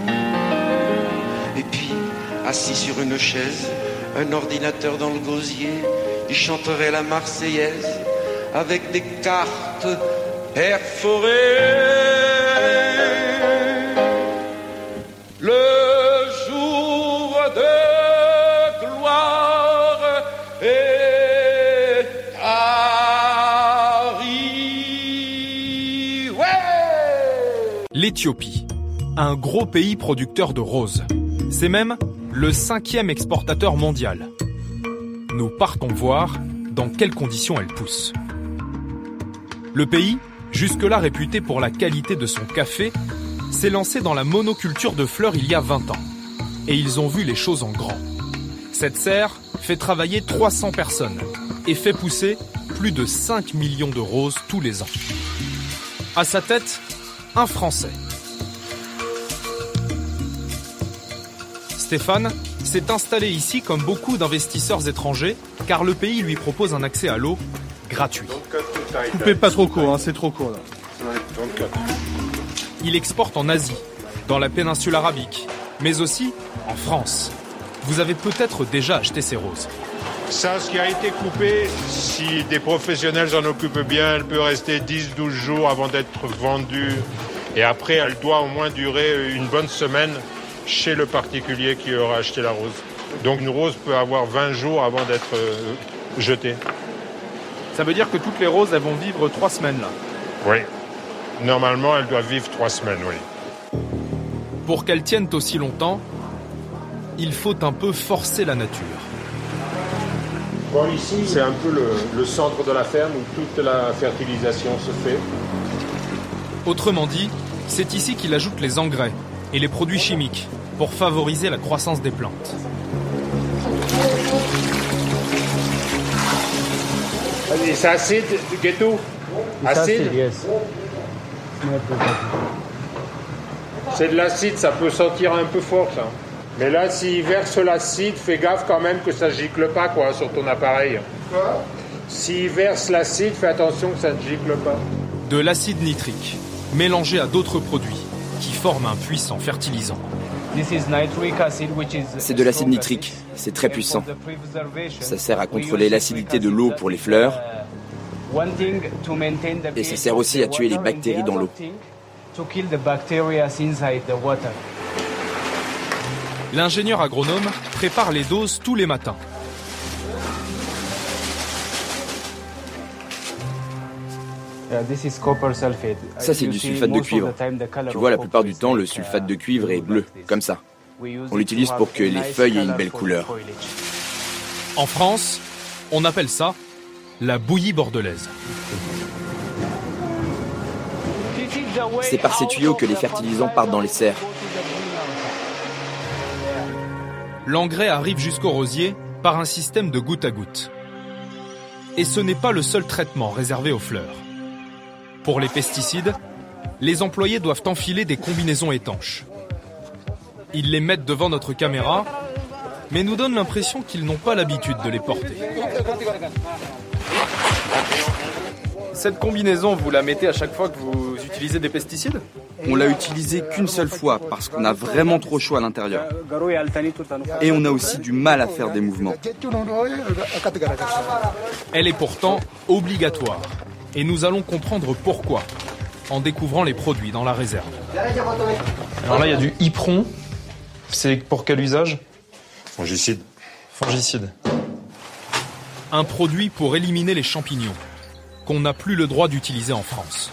Et puis, assis sur une chaise, un ordinateur dans le gosier, il chanterait la Marseillaise avec des cartes perforées. Le jour de gloire est arrivé. Ouais. L'Éthiopie, un gros pays producteur de roses. C'est même le cinquième exportateur mondial. Nous partons voir dans quelles conditions elle pousse. Le pays, jusque-là réputé pour la qualité de son café, s'est lancé dans la monoculture de fleurs il y a vingt ans. Et ils ont vu les choses en grand. Cette serre fait travailler trois cents personnes et fait pousser plus de cinq millions de roses tous les ans. À sa tête, un Français. Stéphane s'est installé ici comme beaucoup d'investisseurs étrangers, car le pays lui propose un accès à l'eau gratuit. Coupez pas trop court, hein, c'est trop court là. Il exporte en Asie, dans la péninsule arabique, mais aussi en France. Vous avez peut-être déjà acheté ces roses. Ça, ce qui a été coupé, si des professionnels s'en occupent bien, elle peut rester dix à douze jours avant d'être vendue. Et après, elle doit au moins durer une bonne semaine chez le particulier qui aura acheté la rose. Donc une rose peut avoir vingt jours avant d'être euh, jetée. Ça veut dire que toutes les roses, elles vont vivre trois semaines là. Oui. Normalement, elles doivent vivre trois semaines, oui. Pour qu'elles tiennent aussi longtemps, il faut un peu forcer la nature. Bon, ici, c'est un peu le, le centre de la ferme où toute la fertilisation se fait. Autrement dit, c'est ici qu'il ajoute les engrais et les produits chimiques pour favoriser la croissance des plantes. C'est acide, Ghetto? Acide? C'est de l'acide, ça peut sentir un peu fort, ça. Mais là, s'il verse l'acide, fais gaffe quand même que ça gicle pas, quoi, sur ton appareil. Quoi? S'il verse l'acide, fais attention que ça ne gicle pas. De l'acide nitrique, mélangé à d'autres produits, qui forment un puissant fertilisant. C'est de l'acide nitrique, c'est très puissant. Ça sert à contrôler l'acidité de l'eau pour les fleurs. Et ça sert aussi à tuer les bactéries dans l'eau. L'ingénieur agronome prépare les doses tous les matins. Ça, c'est du sulfate de cuivre. Tu vois, la plupart du temps, le sulfate de cuivre est bleu, comme ça. On l'utilise pour que les feuilles aient une belle couleur. En France, on appelle ça la bouillie bordelaise. C'est par ces tuyaux que les fertilisants partent dans les serres. L'engrais arrive jusqu'au rosier par un système de goutte à goutte. Et ce n'est pas le seul traitement réservé aux fleurs. Pour les pesticides, les employés doivent enfiler des combinaisons étanches. Ils les mettent devant notre caméra, mais nous donnent l'impression qu'ils n'ont pas l'habitude de les porter. Cette combinaison, vous la mettez à chaque fois que vous utilisez utilisé des pesticides ? On l'a utilisé qu'une seule fois parce qu'on a vraiment trop chaud à l'intérieur. Et on a aussi du mal à faire des mouvements. Elle est pourtant obligatoire. Et nous allons comprendre pourquoi, en découvrant les produits dans la réserve. Alors là, il y a du Ypron. C'est pour quel usage ? Fongicide. Fongicide. Un produit pour éliminer les champignons, qu'on n'a plus le droit d'utiliser en France.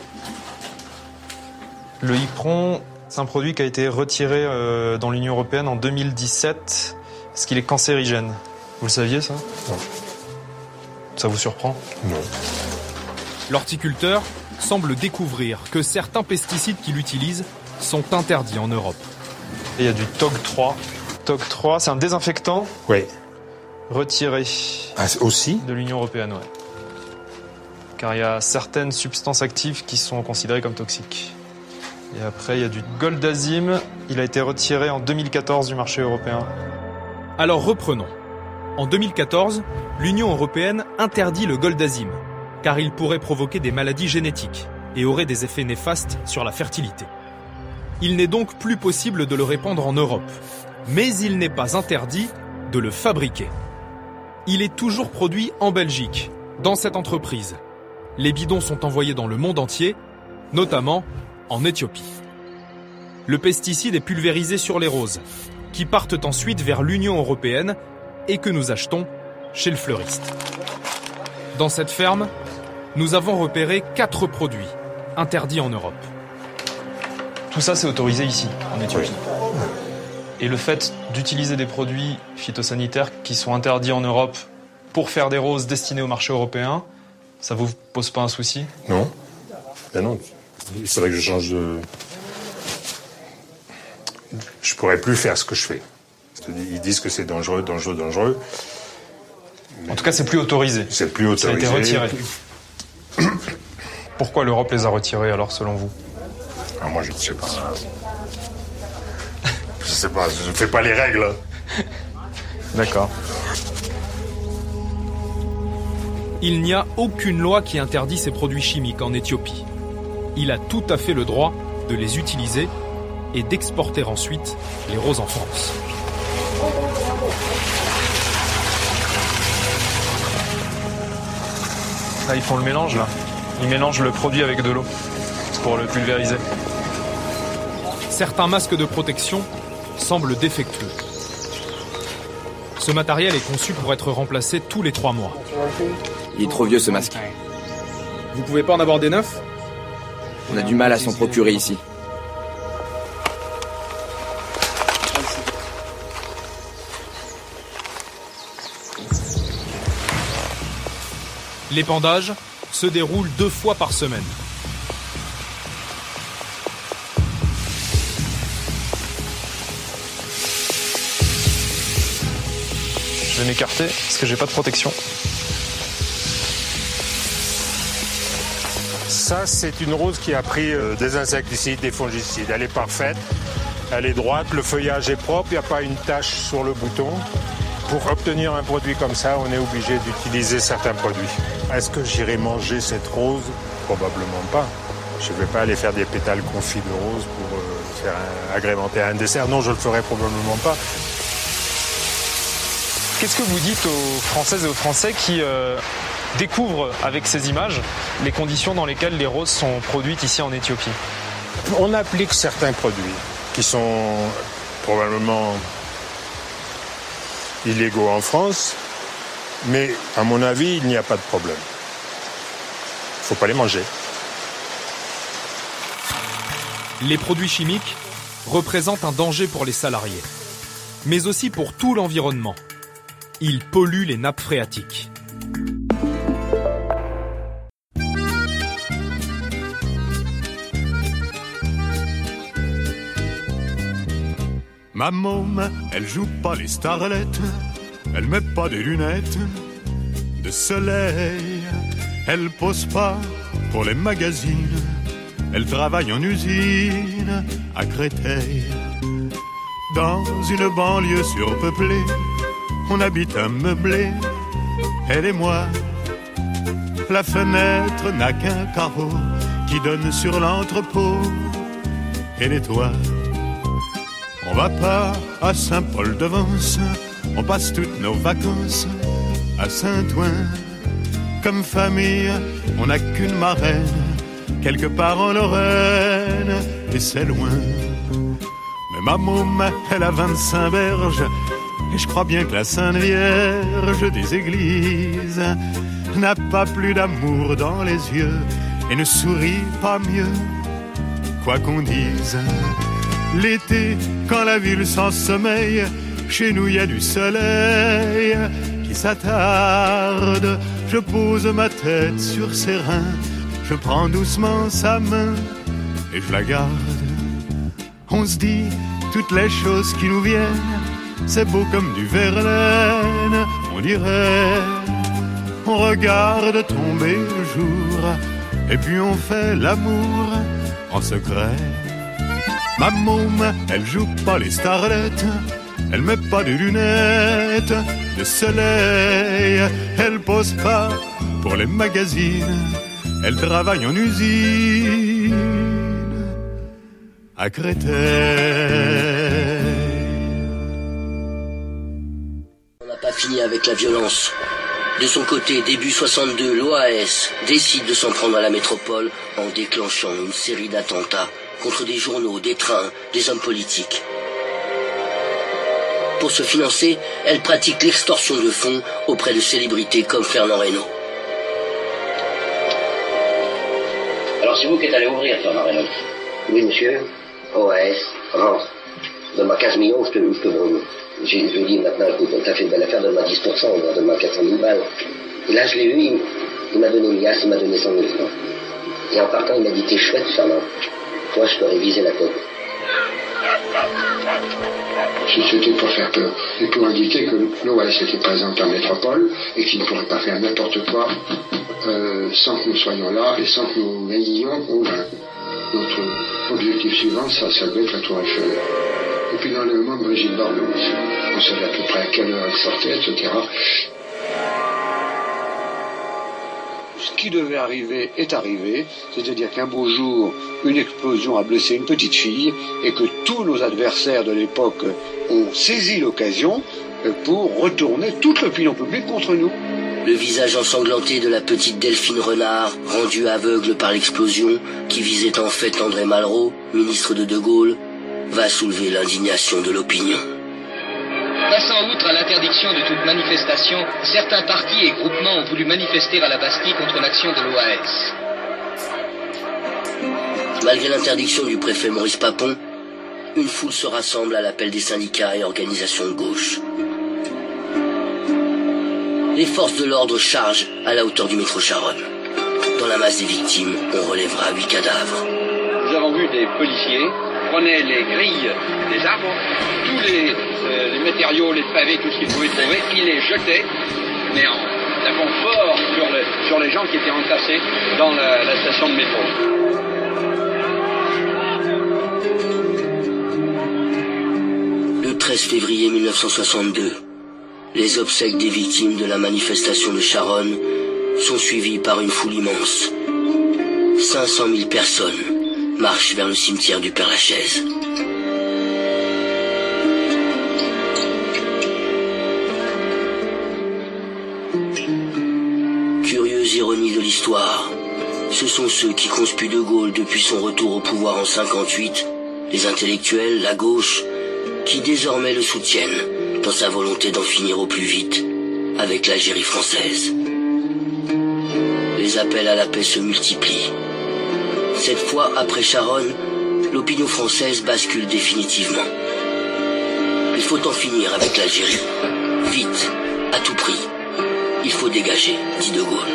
Le Ypron, c'est un produit qui a été retiré euh, dans l'Union européenne en deux mille dix-sept, parce qu'il est cancérigène. Vous le saviez, ça ? Non. Ça vous surprend ? Non. L'horticulteur semble découvrir que certains pesticides qu'il utilise sont interdits en Europe. Et il y a du T O G trois. T O G trois, c'est un désinfectant. Oui. Retiré. Ah, aussi ? De l'Union européenne, ouais. Car il y a certaines substances actives qui sont considérées comme toxiques. Et après, il y a du Goldazim. Il a été retiré en deux mille quatorze du marché européen. Alors reprenons. En deux mille quatorze, l'Union européenne interdit le Goldazim, car il pourrait provoquer des maladies génétiques et aurait des effets néfastes sur la fertilité. Il n'est donc plus possible de le répandre en Europe, mais il n'est pas interdit de le fabriquer. Il est toujours produit en Belgique, dans cette entreprise. Les bidons sont envoyés dans le monde entier, notamment en Éthiopie. Le pesticide est pulvérisé sur les roses, qui partent ensuite vers l'Union européenne et que nous achetons chez le fleuriste. Dans cette ferme, nous avons repéré quatre produits interdits en Europe. Tout ça, c'est autorisé ici, en Éthiopie. Oui. Et le fait d'utiliser des produits phytosanitaires qui sont interdits en Europe pour faire des roses destinées au marché européen, ça vous pose pas un souci ? Non. Ben non. Il faudrait que je change de... Je pourrais plus faire ce que je fais. Ils disent que c'est dangereux, dangereux, dangereux. Mais en tout cas, c'est plus autorisé. C'est plus autorisé. Ça a été retiré. Pourquoi l'Europe les a retirés, alors, selon vous ? Ah, moi, je ne sais pas. Je sais pas, je ne fais pas les règles. D'accord. Il n'y a aucune loi qui interdit ces produits chimiques en Éthiopie. Il a tout à fait le droit de les utiliser et d'exporter ensuite les roses en France. Là, ils font le mélange, là. Ils mélangent le produit avec de l'eau pour le pulvériser. Certains masques de protection semblent défectueux. Ce matériel est conçu pour être remplacé tous les trois mois. Il est trop vieux, ce masque. Vous pouvez pas en avoir des neufs ? On a du mal à s'en procurer ici. L'épandage se déroule deux fois par semaine. Je vais m'écarter parce que j'ai pas de protection. Ça, c'est une rose qui a pris euh, des insecticides, des fongicides. Elle est parfaite, elle est droite, le feuillage est propre, il n'y a pas une tache sur le bouton. Pour obtenir un produit comme ça, on est obligé d'utiliser certains produits. Est-ce que j'irai manger cette rose ? Probablement pas. Je ne vais pas aller faire des pétales confits de rose pour euh, faire un, agrémenter un dessert. Non, je le ferai probablement pas. Qu'est-ce que vous dites aux Françaises et aux Français qui euh, découvrent avec ces images les conditions dans lesquelles les roses sont produites ici en Éthiopie ? On applique certains produits qui sont probablement illégaux en France, mais à mon avis, il n'y a pas de problème. Il ne faut pas les manger. Les produits chimiques représentent un danger pour les salariés, mais aussi pour tout l'environnement. Ils polluent les nappes phréatiques. Ma môme, elle joue pas les starlettes, elle met pas des lunettes de soleil, elle pose pas pour les magazines, elle travaille en usine à Créteil. Dans une banlieue surpeuplée, on habite un meublé, elle et moi. La fenêtre n'a qu'un carreau, qui donne sur l'entrepôt et nettoie. On va pas à Saint-Paul-de-Vence, on passe toutes nos vacances à Saint-Ouen. Comme famille, on n'a qu'une marraine, quelque part en Lorraine, et c'est loin. Mais ma môme, elle a vingt-cinq berges, et je crois bien que la Sainte Vierge des églises n'a pas plus d'amour dans les yeux et ne sourit pas mieux, quoi qu'on dise. L'été, quand la ville s'ensommeille, chez nous y a du soleil qui s'attarde. Je pose ma tête sur ses reins, je prends doucement sa main et je la garde. On se dit toutes les choses qui nous viennent, c'est beau comme du Verlaine, on dirait. On regarde tomber le jour et puis on fait l'amour en secret. Ma môme, elle joue pas les starlettes, elle met pas de lunettes de soleil, elle pose pas pour les magazines, elle travaille en usine à Créteil. On n'a pas fini avec la violence. De son côté, début soixante-deux, l'O A S décide de s'en prendre à la métropole en déclenchant une série d'attentats contre des journaux, des trains, des hommes politiques. Pour se financer, elle pratique l'extorsion de fonds auprès de célébrités comme Fernand Reynaud. Alors c'est vous qui êtes allé ouvrir, Fernand Reynaud? Oui, monsieur. O A S, France. Donne-moi quinze millions, je te, je te brûle. Je lui dis maintenant, écoute, t'as fait une belle affaire, donne-moi dix pour cent, donne-moi quatre cent mille balles. Et là, je l'ai eu, il, il m'a donné une liasse, il m'a donné cent mille francs. Et en partant, il m'a dit, t'es chouette, Fernand. Toi, je peux réviser la tête. C'était pour faire peur et pour indiquer que l'O A S était présente en métropole et qu'il ne pourrait pas faire n'importe quoi euh, sans que nous soyons là et sans que nous ayons au loin. Notre objectif suivant, ça, ça devait être la Tour Eiffel. Et puis l'enlèvement de Brigitte Bardot aussi. On savait à peu près à quelle heure elle sortait, et cetera. Ce qui devait arriver est arrivé, c'est-à-dire qu'un beau jour, une explosion a blessé une petite fille et que tous nos adversaires de l'époque ont saisi l'occasion pour retourner toute l'opinion publique contre nous. Le visage ensanglanté de la petite Delphine Renard, rendue aveugle par l'explosion, qui visait en fait André Malraux, ministre de De Gaulle, va soulever l'indignation de l'opinion. Passant outre à l'interdiction de toute manifestation, certains partis et groupements ont voulu manifester à la Bastille contre l'action de l'O A S. Malgré l'interdiction du préfet Maurice Papon, une foule se rassemble à l'appel des syndicats et organisations de gauche. Les forces de l'ordre chargent à la hauteur du métro Charonne. Dans la masse des victimes, on relèvera huit cadavres. Nous avons vu des policiers prenaient les grilles des arbres, tous les, euh, les matériaux, les pavés, tout ce qu'ils pouvaient trouver, ils les jetaient, mais en tapant fort sur, le, sur les gens qui étaient entassés dans la, la station de métro. Le treize février mille neuf cent soixante-deux, les obsèques des victimes de la manifestation de Charonne sont suivies par une foule immense. cinq cent mille personnes marchent vers le cimetière du Père-Lachaise. Curieuse ironie de l'histoire, ce sont ceux qui conspuent De Gaulle depuis son retour au pouvoir en cinquante-huit, les intellectuels, la gauche, qui désormais le soutiennent dans sa volonté d'en finir au plus vite avec l'Algérie française. Les appels à la paix se multiplient. Cette fois, après Charonne, l'opinion française bascule définitivement. Il faut en finir avec l'Algérie. Vite, à tout prix. Il faut dégager, dit De Gaulle.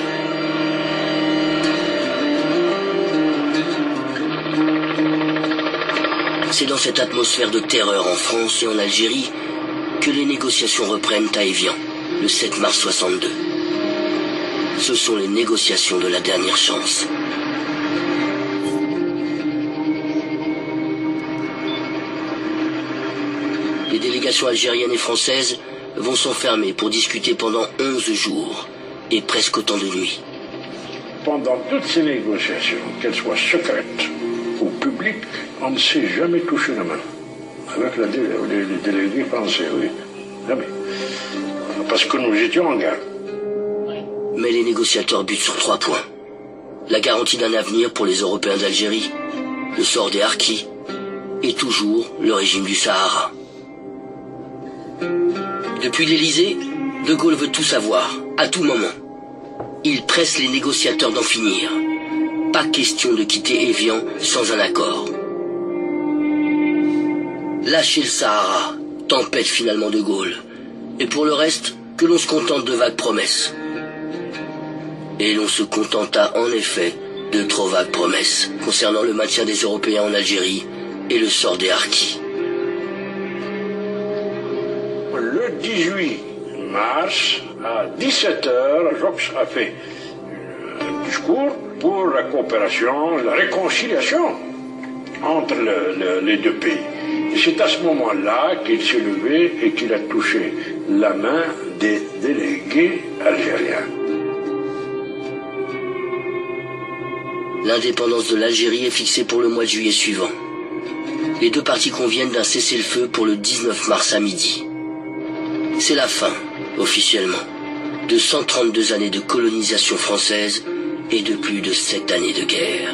C'est dans cette atmosphère de terreur en France et en Algérie que les négociations reprennent à Évian, le sept mars soixante-deux. Ce sont les négociations de la dernière chance. Les délégations algériennes et françaises vont s'enfermer pour discuter pendant onze jours et presque autant de nuits. pendant toutes ces négociations, qu'elles soient secrètes ou publiques, on ne s'est jamais touché la main. Avec la dé les, les délégués français, oui. Jamais. Parce que nous étions en guerre. Mais les négociateurs butent sur trois points. La garantie d'un avenir pour les Européens d'Algérie, le sort des harkis, et toujours le régime du Sahara. Depuis l'Élysée, De Gaulle veut tout savoir, à tout moment. Il presse les négociateurs d'en finir. Pas question de quitter Évian sans un accord. Lâcher le Sahara, tempête finalement De Gaulle. Et pour le reste, que l'on se contente de vagues promesses. Et l'on se contenta en effet de trop vagues promesses concernant le maintien des Européens en Algérie et le sort des harkis. Le dix-huit mars, à dix-sept heures, Jox a fait un discours pour la coopération, la réconciliation entre le, le, les deux pays. Et c'est à ce moment-là qu'il s'est levé et qu'il a touché la main des délégués algériens. L'indépendance de l'Algérie est fixée pour le mois de juillet suivant. Les deux parties conviennent d'un cessez-le-feu pour le dix-neuf mars à midi. C'est la fin, officiellement, de cent trente-deux années de colonisation française et de plus de sept années de guerre.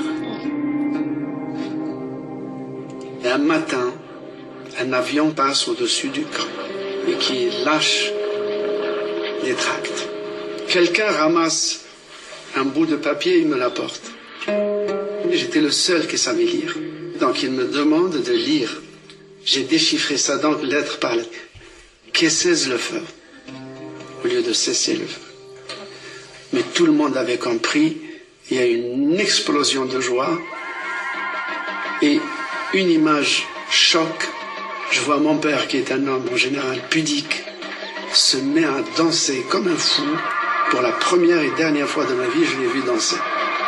Et un matin, un avion passe au-dessus du camp et qui lâche les tracts. Quelqu'un ramasse un bout de papier et me l'apporte. J'étais le seul qui savait lire. Donc il me demande de lire. J'ai déchiffré ça donc lettre par lettre. Que cesse le feu au lieu de cesser le feu. Mais tout le monde avait compris. Il y a une explosion de joie et une image choc. Je vois mon père, qui est un homme en général pudique, se met à danser comme un fou. Pour la première et dernière fois de ma vie, je l'ai vu danser.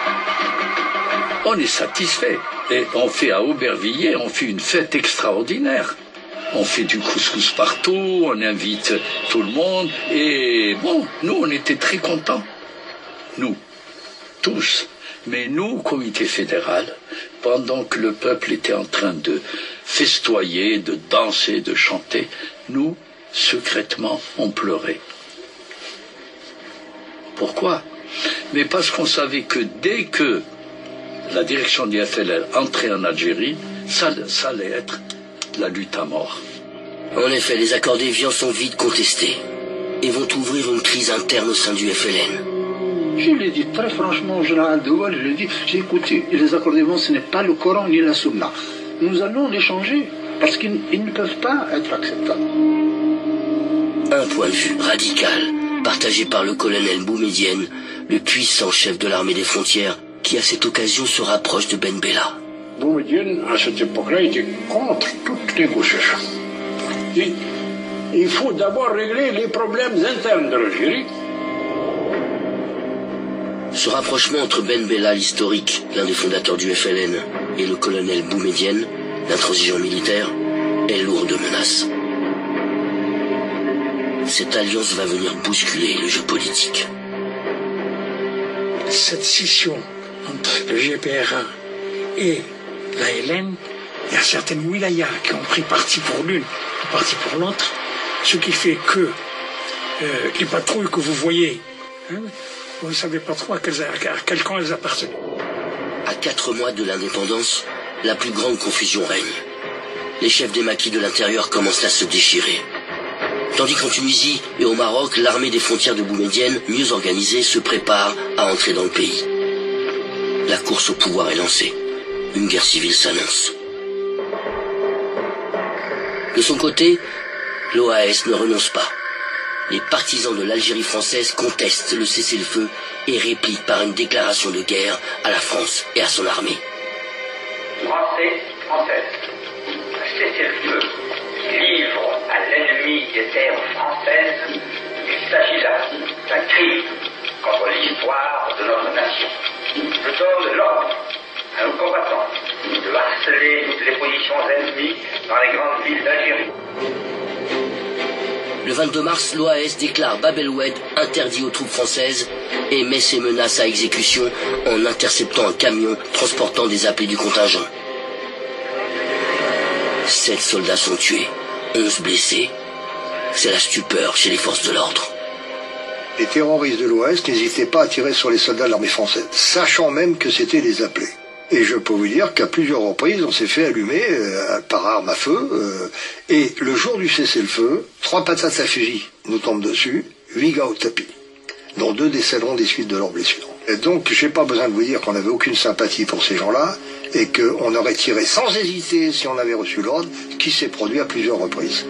On est satisfait. Et on fait à Aubervilliers, on fait une fête extraordinaire. On fait du couscous partout, on invite tout le monde. Et bon, nous, on était très contents. Nous, tous. Mais nous, comité fédéral, pendant que le peuple était en train de festoyer, de danser, de chanter, nous, secrètement, on pleurait. Pourquoi? Mais parce qu'on savait que dès que la direction du F L N entrait en Algérie, ça, ça allait être la lutte à mort. En effet, les accords d'Évian sont vite contestés et vont ouvrir une crise interne au sein du F L N. Je l'ai dit très franchement au général de Gaulle, je lui ai dit, j'ai écouté, les accords d'Évian, ce n'est pas le Coran ni la Sunna. Nous allons les changer parce qu'ils ne peuvent pas être acceptables. Un point de vue radical, partagé par le colonel Boumedienne, le puissant chef de l'armée des frontières, qui à cette occasion se rapproche de Ben Bella. Boumedienne, à cette époque-là, était contre toute négociation. Il, il faut d'abord régler les problèmes internes de l'Algérie. Ce rapprochement entre Ben Bella, l'historique, l'un des fondateurs du F L N, et le colonel Boumedienne, l'intransigeant militaire, est lourd de menaces. Cette alliance va venir bousculer le jeu politique. Cette scission entre le G P R A et l'A L N, il y a certaines wilayas qui ont pris parti pour l'une, parti pour l'autre, ce qui fait que euh, les patrouilles que vous voyez, hein, vous ne savez pas trop à quel, à quel camp elles appartenaient. À quatre mois de l'indépendance, la plus grande confusion règne. Les chefs des maquis de l'intérieur commencent à se déchirer. Tandis qu'en Tunisie et au Maroc, l'armée des frontières de Boumedienne, mieux organisée, se prépare à entrer dans le pays. La course au pouvoir est lancée. Une guerre civile s'annonce. De son côté, l'O A S ne renonce pas. Les partisans de l'Algérie française contestent le cessez-le-feu et répliquent par une déclaration de guerre à la France et à son armée. Français, Françaises, un cessez-le-feu qui livre à l'ennemi des terres françaises, il s'agit là d'un crime contre l'histoire de notre nation. Je donne l'ordre à nos combattants de harceler toutes les positions ennemies dans les grandes villes d'Algérie. Le vingt-deux mars, l'O A S déclare Bab el-Oued interdit aux troupes françaises et met ses menaces à exécution en interceptant un camion transportant des appelés du contingent. Sept soldats sont tués, onze blessés. C'est la stupeur chez les forces de l'ordre. Les terroristes de l'O A S n'hésitaient pas à tirer sur les soldats de l'armée française, sachant même que c'était des appelés. Et je peux vous dire qu'à plusieurs reprises, on s'est fait allumer euh, par arme à feu. Euh, et le jour du cessez-le-feu, trois patates à fusil nous tombent dessus, huit gars au tapis, dont deux décéderont des suites de leurs blessures. Et donc, j'ai pas besoin de vous dire qu'on n'avait aucune sympathie pour ces gens-là, et qu'on aurait tiré sans hésiter si on avait reçu l'ordre, qui s'est produit à plusieurs reprises.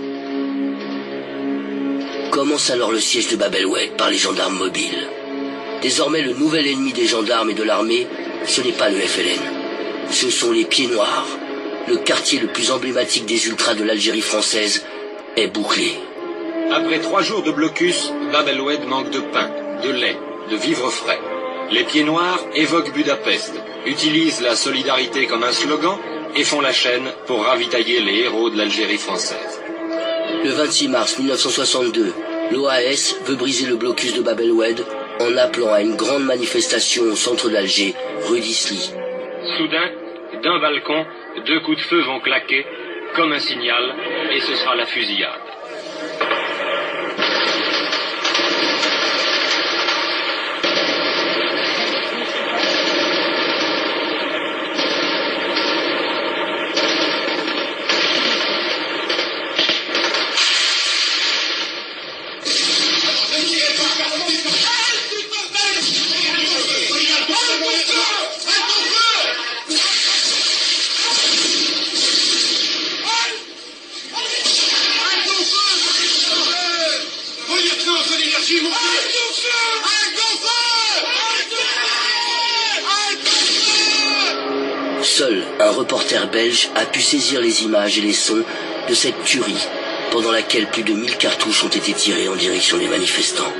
Commence alors le siège de Bab el-Oued par les gendarmes mobiles. Désormais, le nouvel ennemi des gendarmes et de l'armée, ce n'est pas le F L N. Ce sont les Pieds Noirs. Le quartier le plus emblématique des ultras de l'Algérie française est bouclé. Après trois jours de blocus, Bab el-Oued manque de pain, de lait, de vivres frais. Les Pieds Noirs évoquent Budapest, utilisent la solidarité comme un slogan et font la chaîne pour ravitailler les héros de l'Algérie française. Le vingt-six mars mille neuf cent soixante-deux, l'O A S veut briser le blocus de Bab el-Oued en appelant à une grande manifestation au centre d'Alger, rue d'Isly. Soudain, d'un balcon, deux coups de feu vont claquer comme un signal et ce sera la fusillade. Seul un reporter belge a pu saisir les images et les sons de cette tuerie pendant laquelle plus de mille cartouches ont été tirées en direction des manifestants.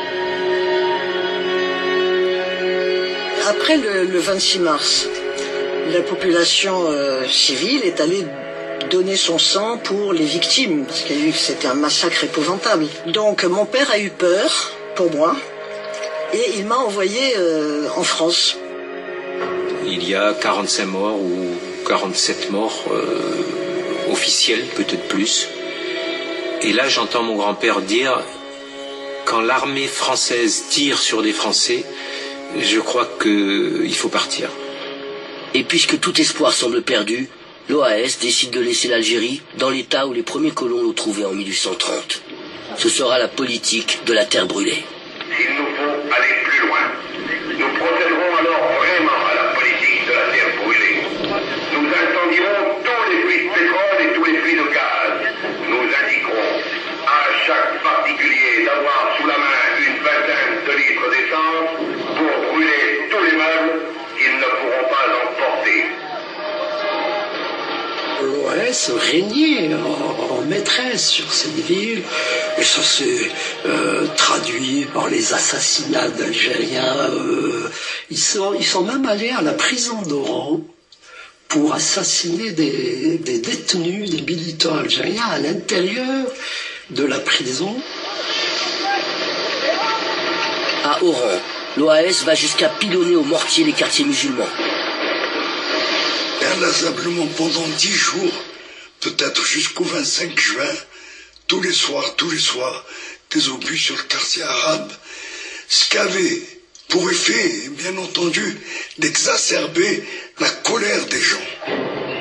Après le, le vingt-six mars, la population euh, civile est allée donner son sang pour les victimes, parce qu'il y a eu, c'était un massacre épouvantable. Donc mon père a eu peur pour moi et il m'a envoyé euh, en France. Il y a quarante-cinq morts ou quarante-sept morts euh, officiels, peut-être plus. Et là, j'entends mon grand-père dire, quand l'armée française tire sur des Français, je crois qu'il faut partir. Et puisque tout espoir semble perdu, l'O A S décide de laisser l'Algérie dans l'état où les premiers colons l'ont trouvé en mille huit cent trente. Ce sera la politique de la terre brûlée. S'il nous faut aller plus loin, nous procéderons alors vraiment à la politique de la terre brûlée. Nous incendierons tous les puits de pétrole et tous les puits de gaz. Nous indiquerons à chaque particulier d'avoir sous la main une vingtaine de litres d'essence pour brûler tous les meubles qu'ils ne pourront pas emporter. L'O A S régnait en, en maîtresse sur cette ville, et ça s'est euh, traduit par les assassinats d'Algériens. Euh, ils, sont, ils sont même allés à la prison d'Oran pour assassiner des, des détenus, des militants algériens à l'intérieur de la prison. À Oran, l'O A S va jusqu'à pilonner au mortier les quartiers musulmans. Inlassablement pendant dix jours, peut-être jusqu'au vingt-cinq juin, tous les soirs, tous les soirs, des obus sur le quartier arabe, ce qui avait pour effet, bien entendu, d'exacerber la colère des gens.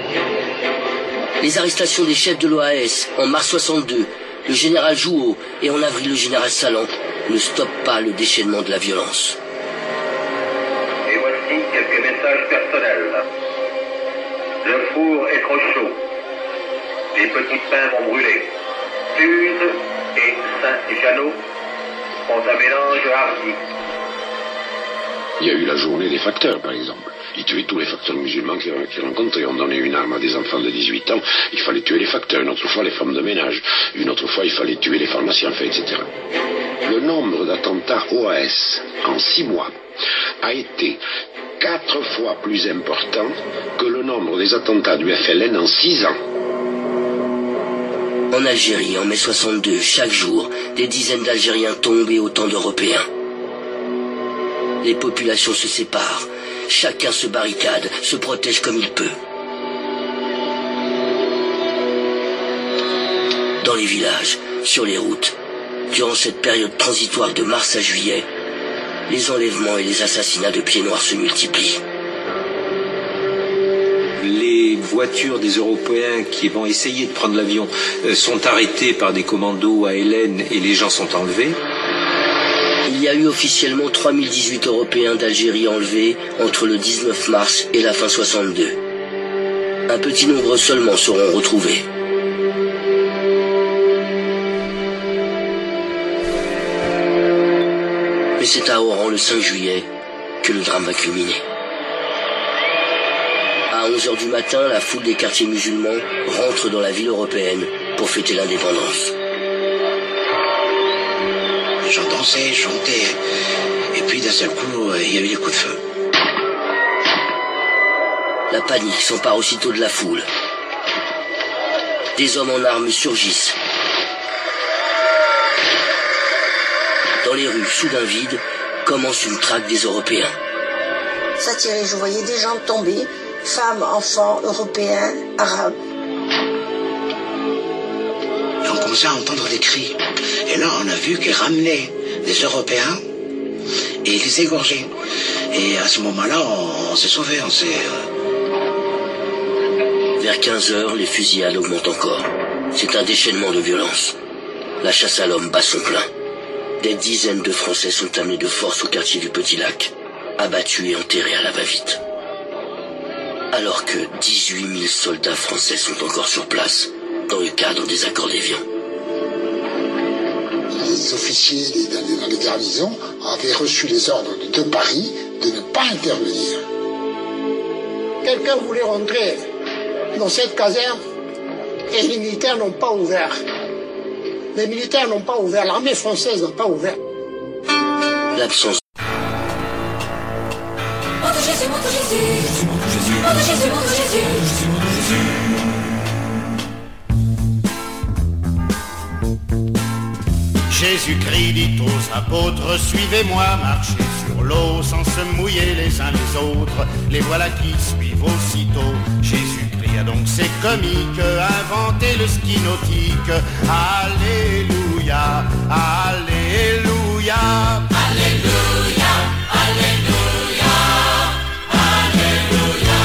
Les arrestations des chefs de l'O A S en mars soixante-deux, le général Jouot et en avril le général Salan ne stoppent pas le déchaînement de la violence. Et voici quelques messages personnels. Le four est trop chaud. Les petits pains vont brûler. Suse et Saint-Jeannot ont un mélange hardi. Il y a eu la journée des facteurs, par exemple. Ils tuaient tous les facteurs musulmans qu'ils rencontraient. On donnait une arme à des enfants de dix-huit ans, il fallait tuer les facteurs. Une autre fois, les femmes de ménage. Une autre fois, il fallait tuer les pharmaciens, enfin, et cetera. Le nombre d'attentats O A S en six mois a été quatre fois plus important que le nombre des attentats du F L N en six ans. En Algérie, en mai soixante-deux, chaque jour, des dizaines d'Algériens tombent et autant d'Européens. Les populations se séparent. Chacun se barricade, se protège comme il peut. Dans les villages, sur les routes, durant cette période transitoire de mars à juillet, les enlèvements et les assassinats de pieds noirs se multiplient. Les voitures des Européens qui vont essayer de prendre l'avion euh, sont arrêtées par des commandos à Hélène et les gens sont enlevés. Il y a eu officiellement trois mille dix-huit Européens d'Algérie enlevés entre le dix-neuf mars et la fin soixante-deux. Un petit nombre seulement seront retrouvés. Mais c'est à Oran le cinq juillet que le drame va culminer. À onze heures du matin, la foule des quartiers musulmans rentre dans la ville européenne pour fêter l'indépendance. Les gens dansaient, chantaient, et puis d'un seul coup, il y a eu des coups de feu. La panique s'empare aussitôt de la foule. Des hommes en armes surgissent. Dans les rues, soudain vides, commence une traque des Européens. Ça tirait, je voyais des gens tomber, femmes, enfants, Européens, Arabes. Et on commençait à entendre des cris. Et là, on a vu qu'ils ramenaient des Européens et ils les égorgeaient. Et à ce moment-là, on, on s'est sauvés, on s'est... Vers quinze heures, les fusillades augmentent encore. C'est un déchaînement de violence. La chasse à l'homme bat son plein. Des dizaines de Français sont amenés de force au quartier du Petit Lac, abattus et enterrés à la va-vite. Alors que dix-huit mille soldats français sont encore sur place, dans le cadre des accords d'Évian. Les officiers dans les garnisons avaient reçu les ordres de Paris de ne pas intervenir. Quelqu'un voulait rentrer dans cette caserne et les militaires n'ont pas ouvert. Les militaires n'ont pas ouvert, l'armée française n'a pas ouvert. L'absence. Monte Jésus, monte Jésus, monte Jésus, monte Jésus, monte Jésus, monte Jésus. Jésus-Christ dit aux apôtres, suivez-moi, marchez sur l'eau sans se mouiller les uns les autres. Les voilà qui suivent aussitôt. Jésus-Christ a donc c'est comique, inventé le ski nautique. Alléluia, Alléluia, Alléluia, Alléluia, Alléluia.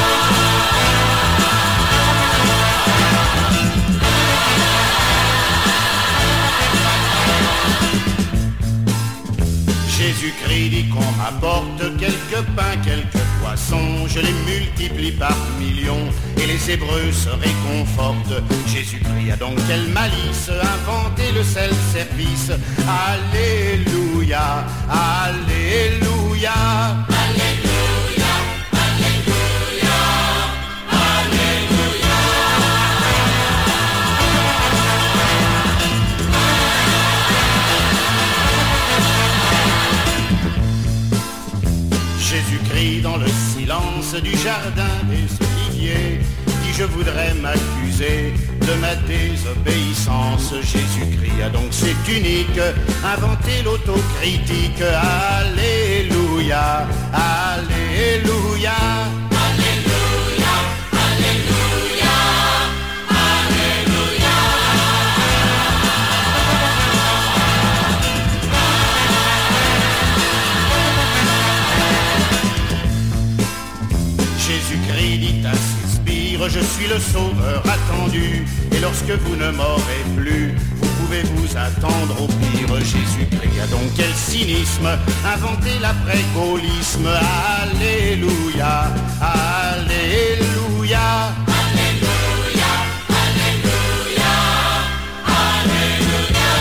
Jésus-Christ dit qu'on m'apporte quelques pains, quelques poissons, je les multiplie par millions et les Hébreux se réconfortent. Jésus-Christ a donc quelle malice, inventé le self-service. Alléluia, Alléluia, Alléluia, Alléluia, Alléluia. Jésus-Christ dans le silence du jardin des oliviers dit je voudrais m'accuser de ma désobéissance. Jésus-Christ a donc c'est unique, inventé l'autocritique. Alléluia, Alléluia, Alléluia, Alléluia, Alléluia. Jésus-Christ dit à ses sbires, je suis le sauveur attendu, et lorsque vous ne m'aurez plus, vous pouvez vous attendre au pire. Jésus-Christ a donc quel cynisme, inventé l'après-gaullisme. Alléluia, Alléluia, Alléluia, Alléluia, Alléluia.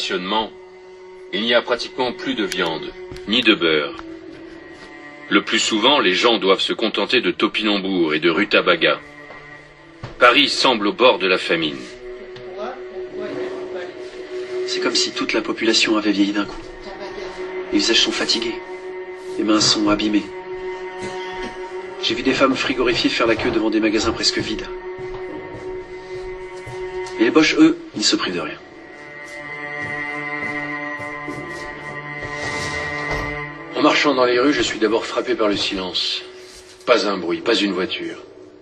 rationnement, il n'y a pratiquement plus de viande, ni de beurre. Le plus souvent, les gens doivent se contenter de topinambour et de rutabaga. Paris semble au bord de la famine. C'est comme si toute la population avait vieilli d'un coup. Les visages sont fatigués, les mains sont abîmées. J'ai vu des femmes frigorifiées faire la queue devant des magasins presque vides. Et les Boches, eux, ils ne se privent de rien. En marchant dans les rues, je suis d'abord frappé par le silence. Pas un bruit, pas une voiture.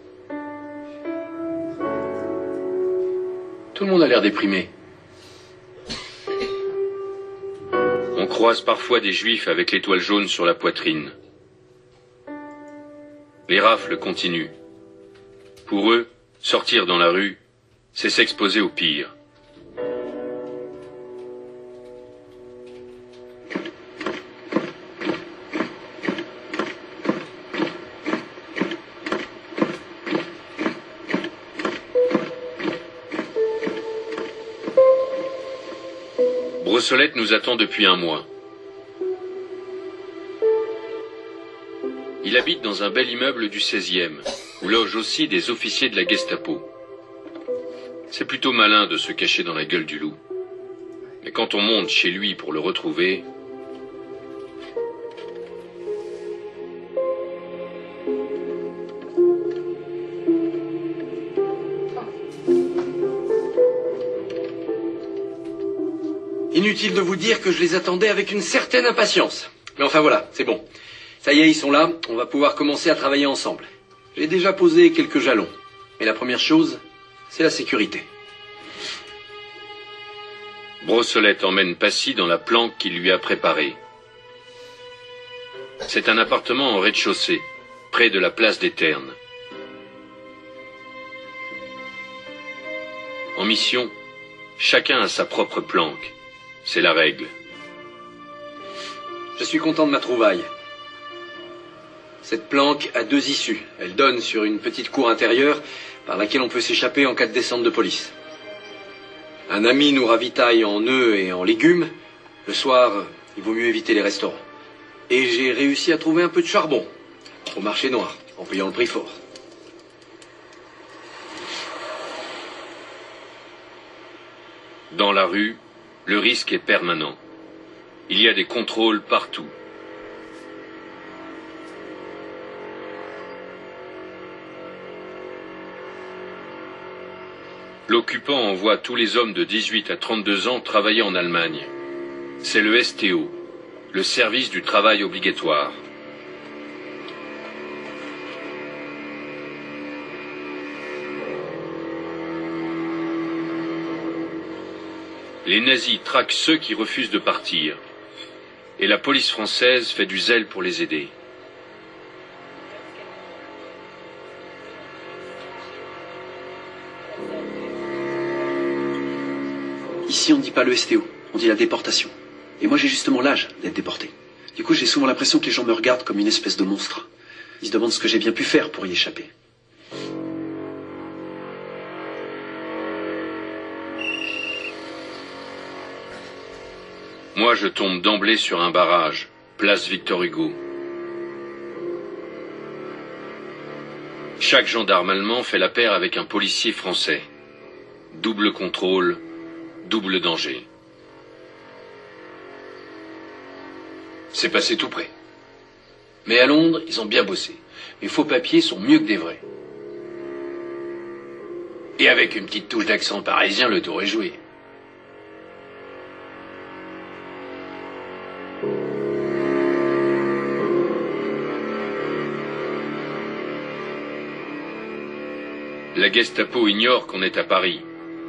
Tout le monde a l'air déprimé. On croise parfois des juifs avec l'étoile jaune sur la poitrine. Les rafles continuent. Pour eux, sortir dans la rue, c'est s'exposer au pire. Brossolette nous attend depuis un mois. Il habite dans un bel immeuble du seizième, où logent aussi des officiers de la Gestapo. C'est plutôt malin de se cacher dans la gueule du loup. Mais quand on monte chez lui pour le retrouver... Inutile de vous dire que je les attendais avec une certaine impatience. Mais enfin voilà, c'est bon. Ça y est, ils sont là, on va pouvoir commencer à travailler ensemble. J'ai déjà posé quelques jalons. Mais la première chose, c'est la sécurité. Brossolette emmène Passy dans la planque qu'il lui a préparée. C'est un appartement en rez-de-chaussée, près de la place des Ternes. En mission, chacun a sa propre planque. C'est la règle. Je suis content de ma trouvaille. Cette planque a deux issues. Elle donne sur une petite cour intérieure par laquelle on peut s'échapper en cas de descente de police. Un ami nous ravitaille en œufs et en légumes. Le soir, il vaut mieux éviter les restaurants. Et j'ai réussi à trouver un peu de charbon au marché noir, en payant le prix fort. Dans la rue, le risque est permanent. Il y a des contrôles partout. L'occupant envoie tous les hommes de dix-huit à trente-deux ans travailler en Allemagne. C'est le S T O, le service du travail obligatoire. Les nazis traquent ceux qui refusent de partir. Et la police française fait du zèle pour les aider. Ici, on ne dit pas le S T O, on dit la déportation. Et moi, j'ai justement l'âge d'être déporté. Du coup, j'ai souvent l'impression que les gens me regardent comme une espèce de monstre. Ils se demandent ce que j'ai bien pu faire pour y échapper. Moi, je tombe d'emblée sur un barrage, place Victor Hugo. Chaque gendarme allemand fait la paire avec un policier français. Double contrôle, double danger. C'est passé tout près. Mais à Londres, ils ont bien bossé. Les faux papiers sont mieux que des vrais. Et avec une petite touche d'accent parisien, le tour est joué. La Gestapo ignore qu'on est à Paris.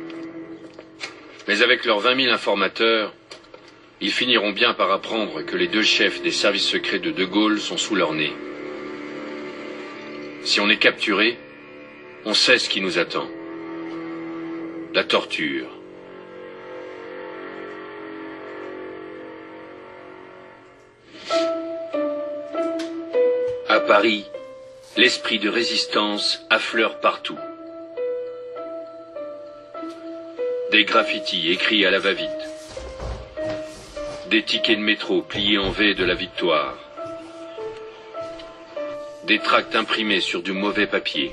Mais avec leurs vingt mille informateurs, ils finiront bien par apprendre que les deux chefs des services secrets de De Gaulle sont sous leur nez. Si on est capturé, on sait ce qui nous attend. La torture. À Paris, l'esprit de résistance affleure partout. Des graffitis écrits à la va-vite. Des tickets de métro pliés en V de la victoire. Des tracts imprimés sur du mauvais papier.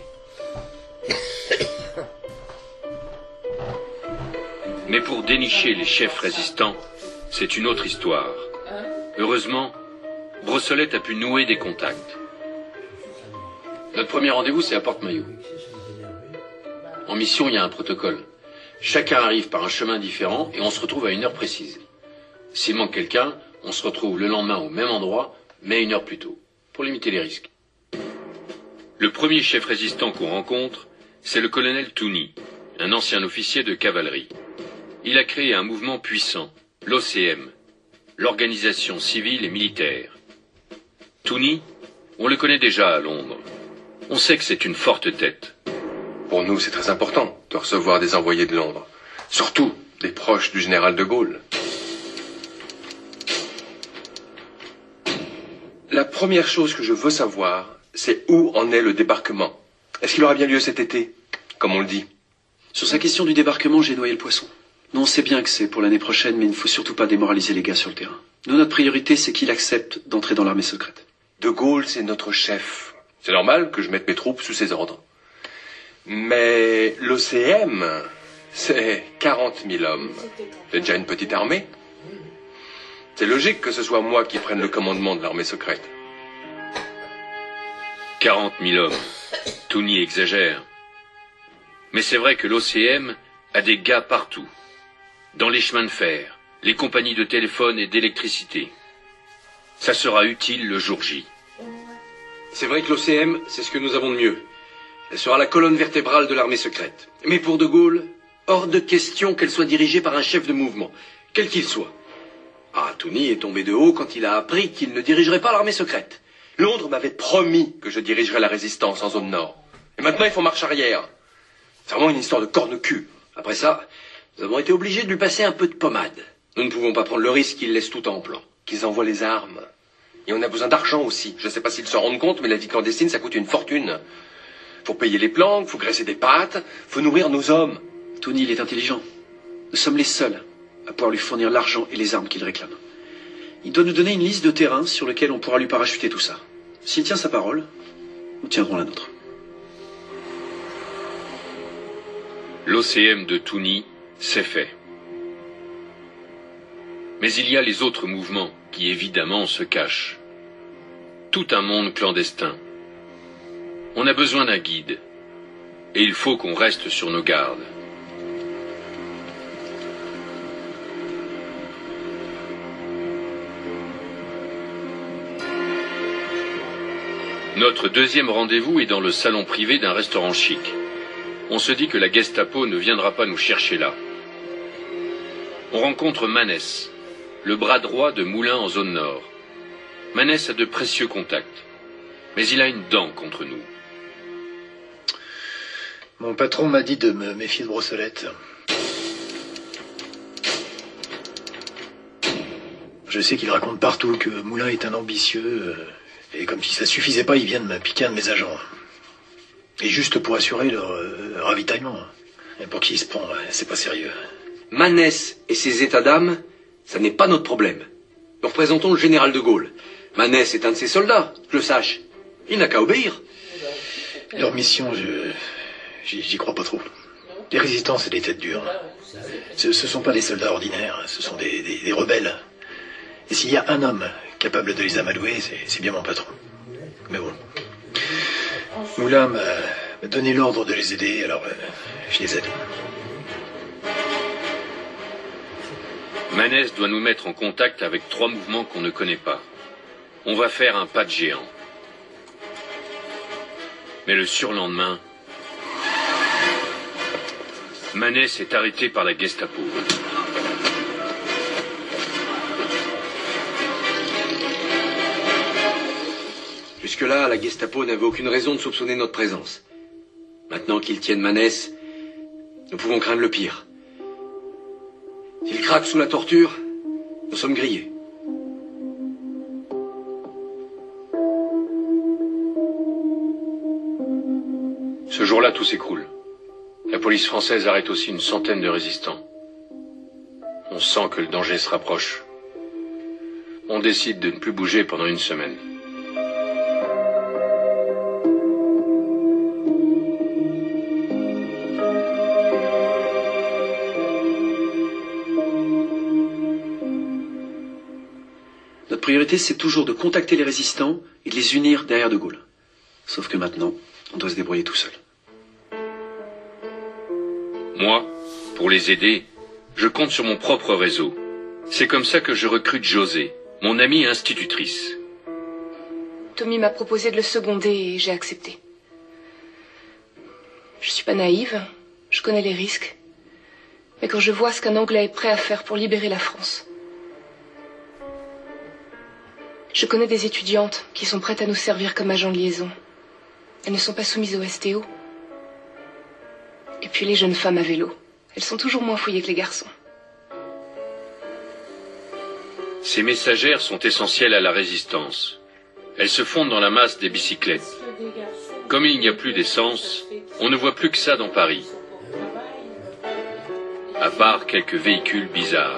Mais pour dénicher les chefs résistants, c'est une autre histoire. Heureusement, Brossolette a pu nouer des contacts. Notre premier rendez-vous, c'est à Porte-Maillot. En mission, il y a un protocole. Chacun arrive par un chemin différent et on se retrouve à une heure précise. S'il manque quelqu'un, on se retrouve le lendemain au même endroit, mais une heure plus tôt, pour limiter les risques. Le premier chef résistant qu'on rencontre, c'est le colonel Touny, un ancien officier de cavalerie. Il a créé un mouvement puissant, l'O C M, l'Organisation civile et militaire. Touny, on le connaît déjà à Londres. On sait que c'est une forte tête. Pour nous, c'est très important de recevoir des envoyés de Londres. Surtout des proches du général de Gaulle. La première chose que je veux savoir, c'est où en est le débarquement. Est-ce qu'il aura bien lieu cet été, comme on le dit? Sur sa question du débarquement, j'ai noyé le poisson. Non, on sait bien que c'est pour l'année prochaine, mais il ne faut surtout pas démoraliser les gars sur le terrain. Nous, notre priorité, c'est qu'il accepte d'entrer dans l'armée secrète. De Gaulle, c'est notre chef. C'est normal que je mette mes troupes sous ses ordres. Mais l'O C M, c'est quarante mille hommes. C'est déjà une petite armée. C'est logique que ce soit moi qui prenne le commandement de l'armée secrète. quarante mille hommes. Touny exagère. Mais c'est vrai que l'O C M a des gars partout. Dans les chemins de fer, les compagnies de téléphone et d'électricité. Ça sera utile le jour J. C'est vrai que l'O C M, c'est ce que nous avons de mieux. Elle sera la colonne vertébrale de l'armée secrète. Mais pour De Gaulle, hors de question qu'elle soit dirigée par un chef de mouvement, quel qu'il soit. Ah, Touny est tombé de haut quand il a appris qu'il ne dirigerait pas l'armée secrète. Londres m'avait promis que je dirigerais la résistance en zone nord. Et maintenant, ils font marche arrière. C'est vraiment une histoire de corne-cul. Après ça, nous avons été obligés de lui passer un peu de pommade. Nous ne pouvons pas prendre le risque qu'ils laissent tout en plan. Qu'ils envoient les armes. Et on a besoin d'argent aussi. Je ne sais pas s'ils s'en rendent compte, mais la vie clandestine, ça coûte une fortune. Faut payer les planques, faut graisser des pâtes, faut nourrir nos hommes. Touny, il est intelligent. Nous sommes les seuls à pouvoir lui fournir l'argent et les armes qu'il réclame. Il doit nous donner une liste de terrains sur lequel on pourra lui parachuter tout ça. S'il tient sa parole, nous tiendrons la nôtre. L'O C M de Touny, c'est fait. Mais il y a les autres mouvements qui évidemment se cachent. Tout un monde clandestin. On a besoin d'un guide. Et il faut qu'on reste sur nos gardes. Notre deuxième rendez-vous est dans le salon privé d'un restaurant chic. On se dit que la Gestapo ne viendra pas nous chercher là. On rencontre Manès, le bras droit de Moulin en zone nord. Manès a de précieux contacts, mais il a une dent contre nous. Mon patron m'a dit de me méfier de Brossolette. Je sais qu'il raconte partout que Moulin est un ambitieux, et comme si ça suffisait pas, il vient de me piquer un de mes agents. Et juste pour assurer leur euh, ravitaillement. Et pour qui il se prend, c'est pas sérieux. Manès et ses états d'âme, ça n'est pas notre problème. Nous représentons le général de Gaulle. Manès est un de ses soldats, je le sache. Il n'a qu'à obéir. Leur mission, je... j'y crois pas trop. Les résistants, c'est des têtes dures. Ce, ce sont pas des soldats ordinaires, ce sont des, des, des rebelles. Et s'il y a un homme capable de les amadouer, c'est bien mon patron. Mais bon. Moulin m'a donné l'ordre de les aider, alors euh, je les aide. Manès doit nous mettre en contact avec trois mouvements qu'on ne connaît pas. On va faire un pas de géant. Mais le surlendemain, Manès est arrêté par la Gestapo. Jusque-là, la Gestapo n'avait aucune raison de soupçonner notre présence. Maintenant qu'ils tiennent Manès, nous pouvons craindre le pire. S'il craque sous la torture, nous sommes grillés. Ce jour-là, tout s'écroule. La police française arrête aussi une centaine de résistants. On sent que le danger se rapproche. on décide de ne plus bouger pendant une semaine. Notre priorité, c'est toujours de contacter les résistants et de les unir derrière De Gaulle. Sauf que maintenant, on doit se débrouiller tout seul. Moi, pour les aider, je compte sur mon propre réseau. C'est comme ça que je recrute José, mon amie institutrice. Tommy m'a proposé de le seconder et j'ai accepté. Je suis pas naïve, je connais les risques. Mais quand je vois ce qu'un Anglais est prêt à faire pour libérer la France... Je connais des étudiantes qui sont prêtes à nous servir comme agents de liaison. Elles ne sont pas soumises au S T O. Et puis les jeunes femmes à vélo. Elles sont toujours moins fouillées que les garçons. Ces messagères sont essentielles à la résistance. Elles se fondent dans la masse des bicyclettes. Comme il n'y a plus d'essence, on ne voit plus que ça dans Paris. À part quelques véhicules bizarres.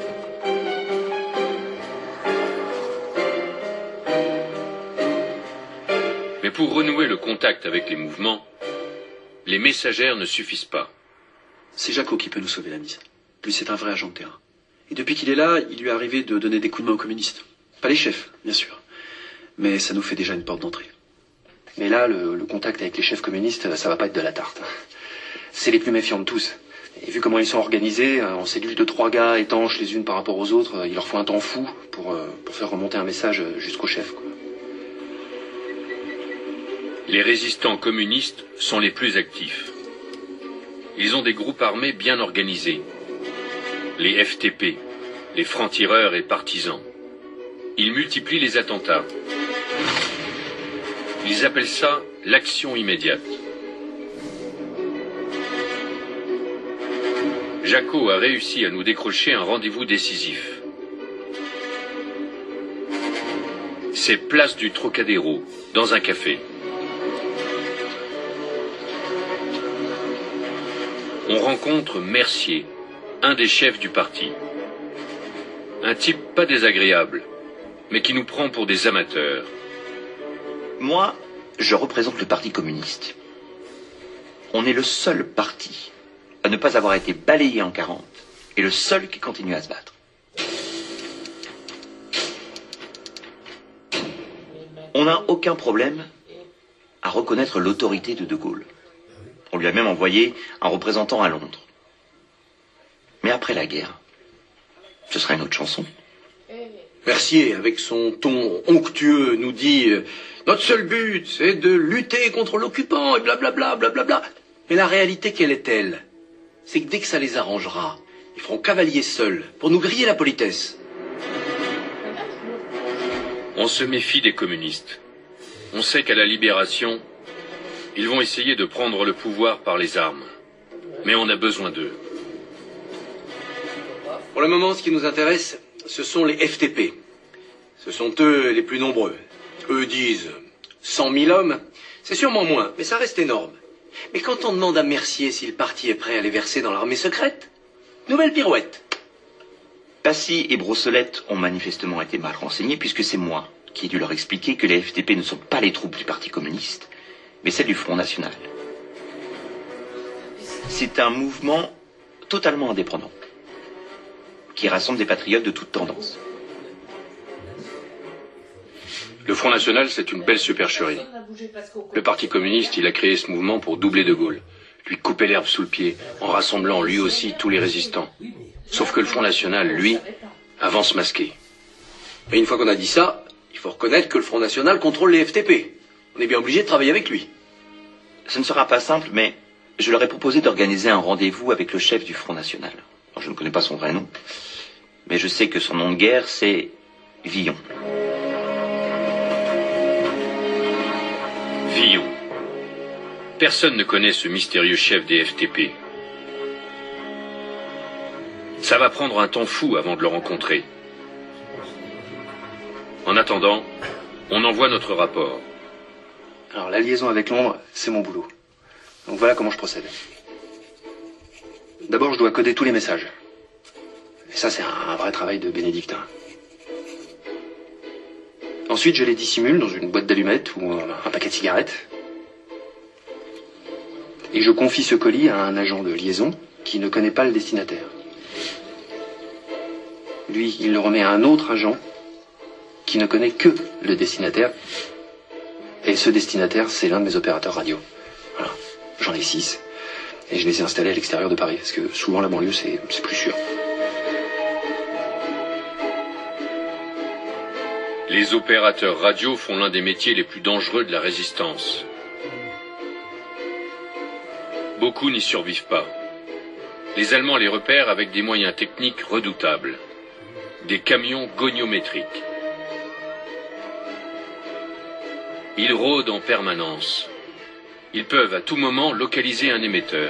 Mais pour renouer le contact avec les mouvements, les messagères ne suffisent pas. C'est Jaco qui peut nous sauver la mise. Lui, c'est un vrai agent de terrain. Et depuis qu'il est là, il lui est arrivé de donner des coups de main aux communistes. Pas les chefs, bien sûr. Mais ça nous fait déjà une porte d'entrée. Mais là, le, le contact avec les chefs communistes, ça va pas être de la tarte. C'est les plus méfiants de tous. Et vu comment ils sont organisés, en cellules de trois gars étanches les unes par rapport aux autres, il leur faut un temps fou pour, pour faire remonter un message jusqu'au chef, quoi. Les résistants communistes sont les plus actifs. Ils ont des groupes armés bien organisés. Les F T P, les francs-tireurs et partisans. Ils multiplient les attentats. Ils appellent ça l'action immédiate. Jaco a réussi à nous décrocher un rendez-vous décisif. C'est place du Trocadéro, dans un café. On rencontre Mercier, un des chefs du parti. Un type pas désagréable, mais qui nous prend pour des amateurs. Moi, je représente le Parti communiste. On est le seul parti à ne pas avoir été balayé en quarante et le seul qui continue à se battre. On n'a aucun problème à reconnaître l'autorité de De Gaulle. On lui a même envoyé un représentant à Londres. Mais après la guerre, ce sera une autre chanson. Mercier, avec son ton onctueux, nous dit euh, « Notre seul but, c'est de lutter contre l'occupant, et blablabla, blablabla. » Mais la réalité, quelle est-elle? C'est que dès que ça les arrangera, ils feront cavalier seuls pour nous griller la politesse. On se méfie des communistes. On sait qu'à la libération, ils vont essayer de prendre le pouvoir par les armes. Mais on a besoin d'eux. Pour le moment, ce qui nous intéresse, ce sont les F T P. Ce sont eux les plus nombreux. Eux disent cent mille hommes. C'est sûrement moins, mais ça reste énorme. Mais quand on demande à Mercier si le parti est prêt à les verser dans l'armée secrète, nouvelle pirouette. Passy et Brossolette ont manifestement été mal renseignés, puisque c'est moi qui ai dû leur expliquer que les F T P ne sont pas les troupes du Parti communiste, mais celles du Front National. C'est un mouvement totalement indépendant, qui rassemble des patriotes de toutes tendances. Le Front National, c'est une belle supercherie. Le Parti communiste, il a créé ce mouvement pour doubler De Gaulle, lui couper l'herbe sous le pied, en rassemblant lui aussi tous les résistants. Sauf que le Front National, lui, avance masqué. Et une fois qu'on a dit ça, il faut reconnaître que le Front National contrôle les F T P. On est bien obligé de travailler avec lui. Ce ne sera pas simple, mais je leur ai proposé d'organiser un rendez-vous avec le chef du Front National. Alors, je ne connais pas son vrai nom, mais je sais que son nom de guerre, c'est Villon. Villon. Personne ne connaît ce mystérieux chef des F T P. Ça va prendre un temps fou avant de le rencontrer. En attendant, on envoie notre rapport. Alors la liaison avec Londres, c'est mon boulot. Donc voilà comment je procède. D'abord, je dois coder tous les messages. Et ça, c'est un vrai travail de bénédictin. Ensuite, je les dissimule dans une boîte d'allumettes ou un, un paquet de cigarettes. Et je confie ce colis à un agent de liaison qui ne connaît pas le destinataire. Lui, il le remet à un autre agent qui ne connaît que le destinataire. Et ce destinataire, c'est l'un de mes opérateurs radio. Voilà. J'en ai six. Et je les ai installés à l'extérieur de Paris, parce que souvent la banlieue, c'est c'est plus sûr. Les opérateurs radio font l'un des métiers les plus dangereux de la résistance. Beaucoup n'y survivent pas. Les Allemands les repèrent avec des moyens techniques redoutables. Des camions goniométriques. Ils rôdent en permanence. Ils peuvent à tout moment localiser un émetteur.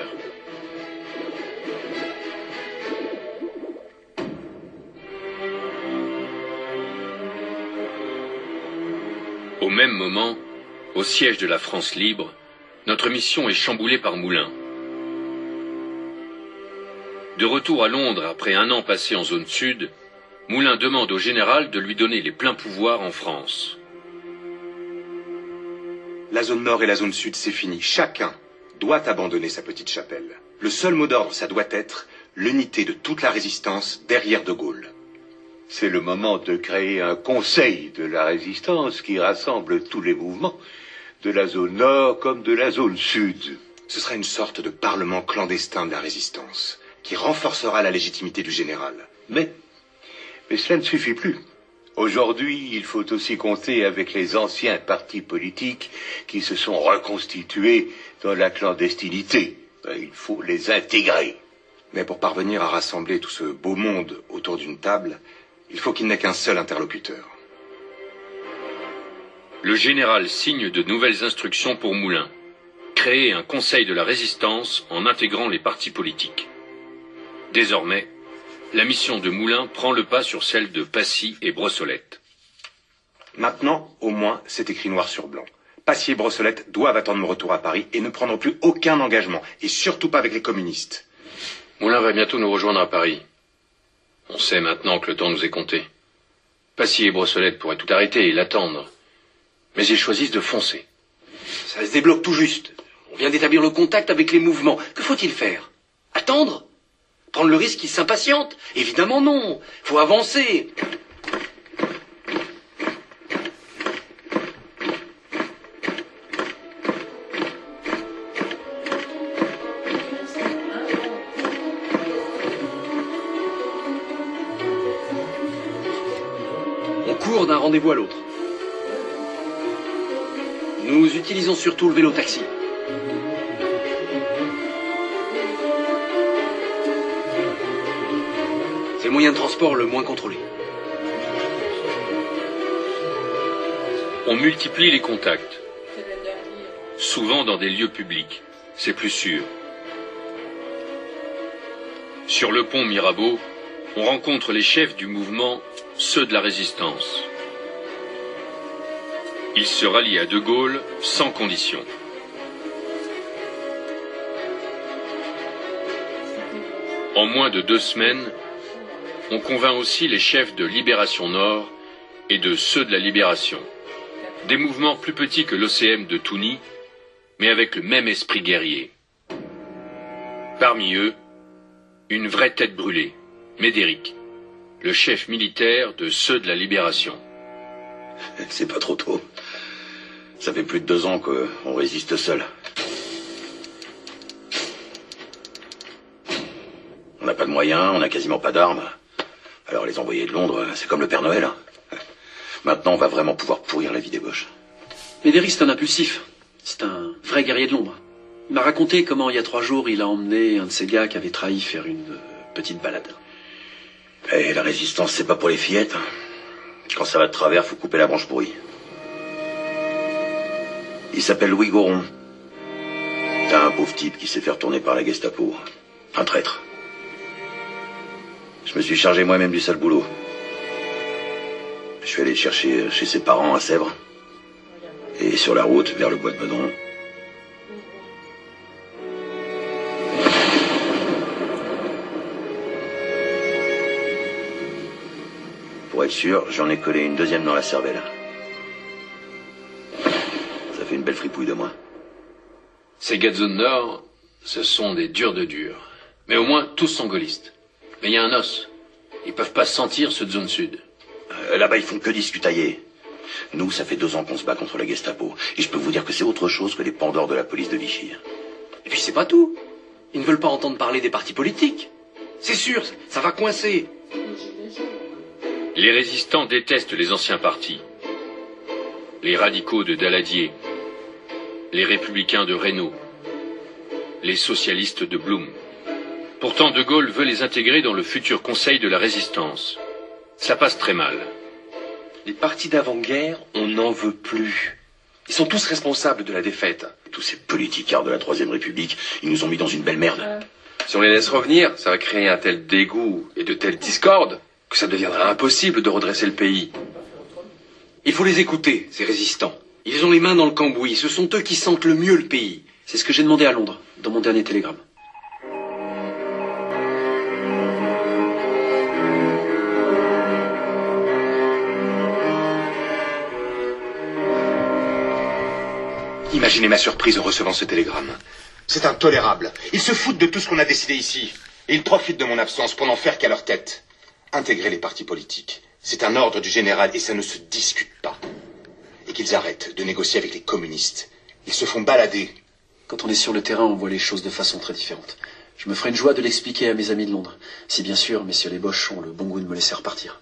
Au même moment, au siège de la France libre, notre mission est chamboulée par Moulin. De retour à Londres après un an passé en zone sud, Moulin demande au général de lui donner les pleins pouvoirs en France. La zone nord et la zone sud, c'est fini. Chacun doit abandonner sa petite chapelle. Le seul mot d'ordre, ça doit être l'unité de toute la résistance derrière De Gaulle. C'est le moment de créer un conseil de la résistance qui rassemble tous les mouvements, de la zone nord comme de la zone sud. Ce sera une sorte de parlement clandestin de la résistance, qui renforcera la légitimité du général. Mais, mais cela ne suffit plus. Aujourd'hui, il faut aussi compter avec les anciens partis politiques qui se sont reconstitués dans la clandestinité. Il faut les intégrer. Mais pour parvenir à rassembler tout ce beau monde autour d'une table, il faut qu'il n'ait qu'un seul interlocuteur. Le général signe de nouvelles instructions pour Moulin. Créer un conseil de la résistance en intégrant les partis politiques. Désormais, la mission de Moulin prend le pas sur celle de Passy et Brossolette. Maintenant, au moins, c'est écrit noir sur blanc. Passy et Brossolette doivent attendre mon retour à Paris et ne prendront plus aucun engagement, et surtout pas avec les communistes. Moulin va bientôt nous rejoindre à Paris. On sait maintenant que le temps nous est compté. Passy et Brossolette pourraient tout arrêter et l'attendre. Mais ils choisissent de foncer. Ça se débloque tout juste. On vient d'établir le contact avec les mouvements. Que faut-il faire? Attendre? Prendre le risque qu'ils s'impatientent? Évidemment non. Faut avancer. On court d'un rendez-vous à l'autre. Nous utilisons surtout le vélo-taxi. C'est le moyen de transport le moins contrôlé. On multiplie les contacts. Souvent dans des lieux publics. C'est plus sûr. Sur le pont Mirabeau, on rencontre les chefs du mouvement, ceux de la résistance. Ils se rallient à De Gaulle sans condition. En moins de deux semaines, on convainc aussi les chefs de Libération Nord et de ceux de la Libération. Des mouvements plus petits que l'O C M de Touny, mais avec le même esprit guerrier. Parmi eux, une vraie tête brûlée, Médéric, le chef militaire de ceux de la Libération. C'est pas trop tôt. Ça fait plus de deux ans qu'on résiste seul. On n'a pas de moyens, on n'a quasiment pas d'armes. Alors les envoyés de Londres, c'est comme le Père Noël. Maintenant, on va vraiment pouvoir pourrir la vie des Boches. Médéric, c'est un impulsif. C'est un vrai guerrier de l'ombre. Il m'a raconté comment, il y a trois jours, il a emmené un de ses gars qui avait trahi faire une euh, petite balade. Et la résistance, c'est pas pour les fillettes. Quand ça va de travers, faut couper la branche pourrie. Il s'appelle Louis Goron. C'est un pauvre type qui s'est fait retourner par la Gestapo. Un traître. Je me suis chargé moi-même du sale boulot. Je suis allé le chercher chez ses parents à Sèvres. Et sur la route vers le bois de Meudon. Pour être sûr, j'en ai collé une deuxième dans la cervelle. fait une belle fripouille de moi. Ces gars de zone nord, ce sont des durs de durs. Mais au moins, tous sont gaullistes. Mais il y a un os. Ils peuvent pas se sentir ceux de zone sud. Euh, Là-bas, ils font que discutailler. Nous, ça fait deux ans qu'on se bat contre la Gestapo. Et je peux vous dire que c'est autre chose que les pandores de la police de Vichy. Et puis c'est pas tout. Ils ne veulent pas entendre parler des partis politiques. C'est sûr, ça va coincer. Les résistants détestent les anciens partis. Les radicaux de Daladier, les républicains de Reynaud, les socialistes de Blum. Pourtant, De Gaulle veut les intégrer dans le futur Conseil de la Résistance. Ça passe très mal. Les partis d'avant-guerre, on n'en veut plus. Ils sont tous responsables de la défaite. Tous ces politicards de la Troisième République, ils nous ont mis dans une belle merde. Euh. Si on les laisse revenir, ça va créer un tel dégoût et de telles discordes que ça deviendra impossible de redresser le pays. Il faut les écouter, ces résistants. Ils ont les mains dans le cambouis. Ce sont eux qui sentent le mieux le pays. C'est ce que j'ai demandé à Londres, dans mon dernier télégramme. Imaginez ma surprise en recevant ce télégramme. C'est intolérable. Ils se foutent de tout ce qu'on a décidé ici. Et ils profitent de mon absence pour n'en faire qu'à leur tête. Intégrer les partis politiques. C'est un ordre du général et ça ne se discute pas. Et qu'ils arrêtent de négocier avec les communistes. Ils se font balader. Quand on est sur le terrain, on voit les choses de façon très différente. Je me ferai une joie de l'expliquer à mes amis de Londres. Si bien sûr, messieurs les Boches ont le bon goût de me laisser repartir.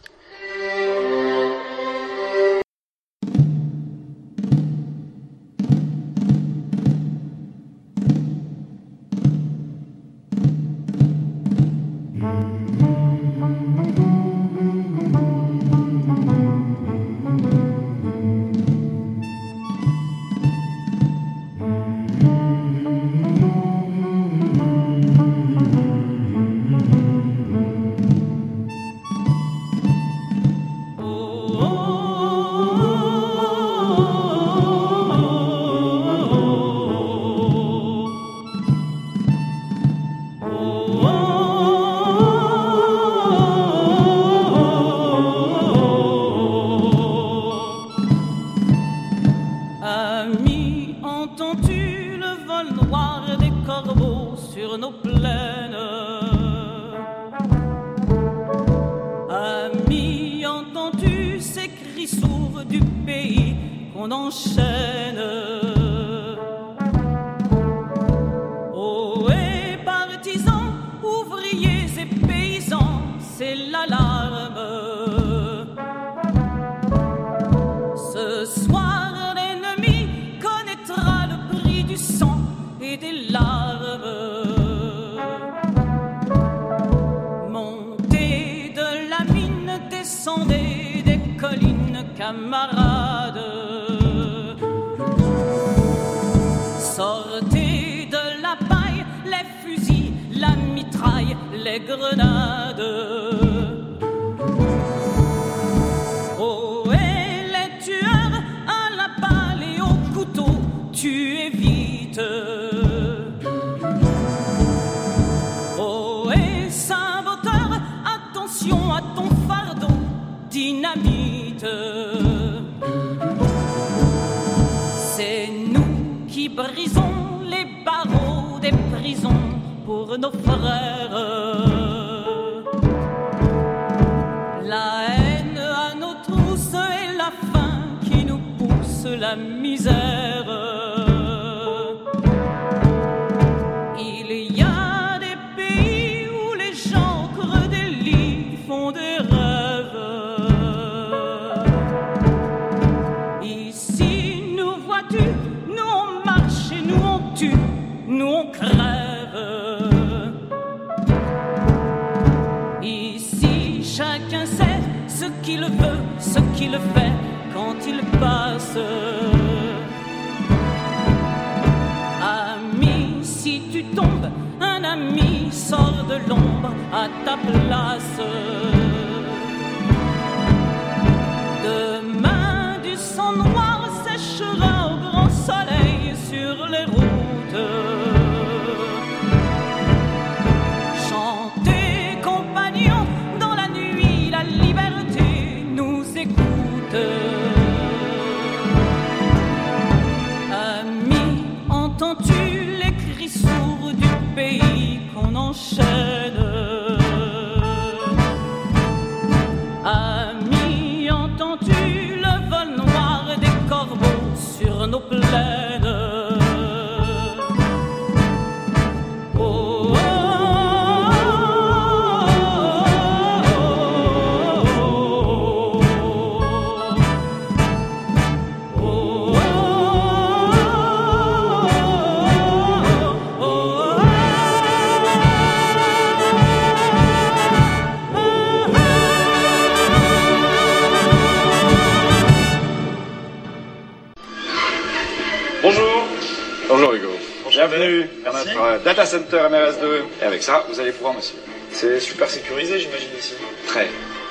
Bienvenue à notre euh, data center M R S deux. Et avec ça, vous allez pouvoir me suivre. C'est super sécurisé, j'imagine, ici. Très.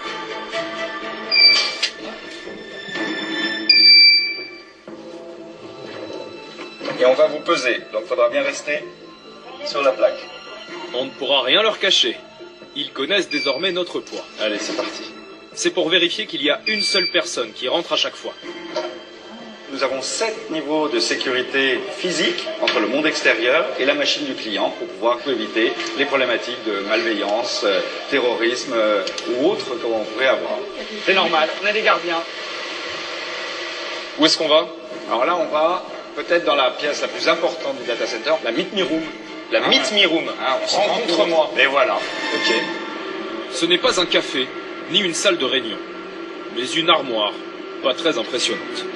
Et on va vous peser, donc il faudra bien rester sur la plaque. On ne pourra rien leur cacher. Ils connaissent désormais notre poids. Allez, c'est parti. C'est pour vérifier qu'il y a une seule personne qui rentre à chaque fois. Nous avons sept niveaux de sécurité physique entre le monde extérieur et la machine du client pour pouvoir éviter les problématiques de malveillance, euh, terrorisme euh, ou autres qu'on pourrait avoir. C'est normal, on est des gardiens. Où est-ce qu'on va? Alors là, on va peut-être dans la pièce la plus importante du data center, la Meet Me Room. La ah, Meet Me Room. Hein, on se rencontre moi. Et voilà. Ok. Ce n'est pas un café, ni une salle de réunion, mais une armoire, pas très impressionnante.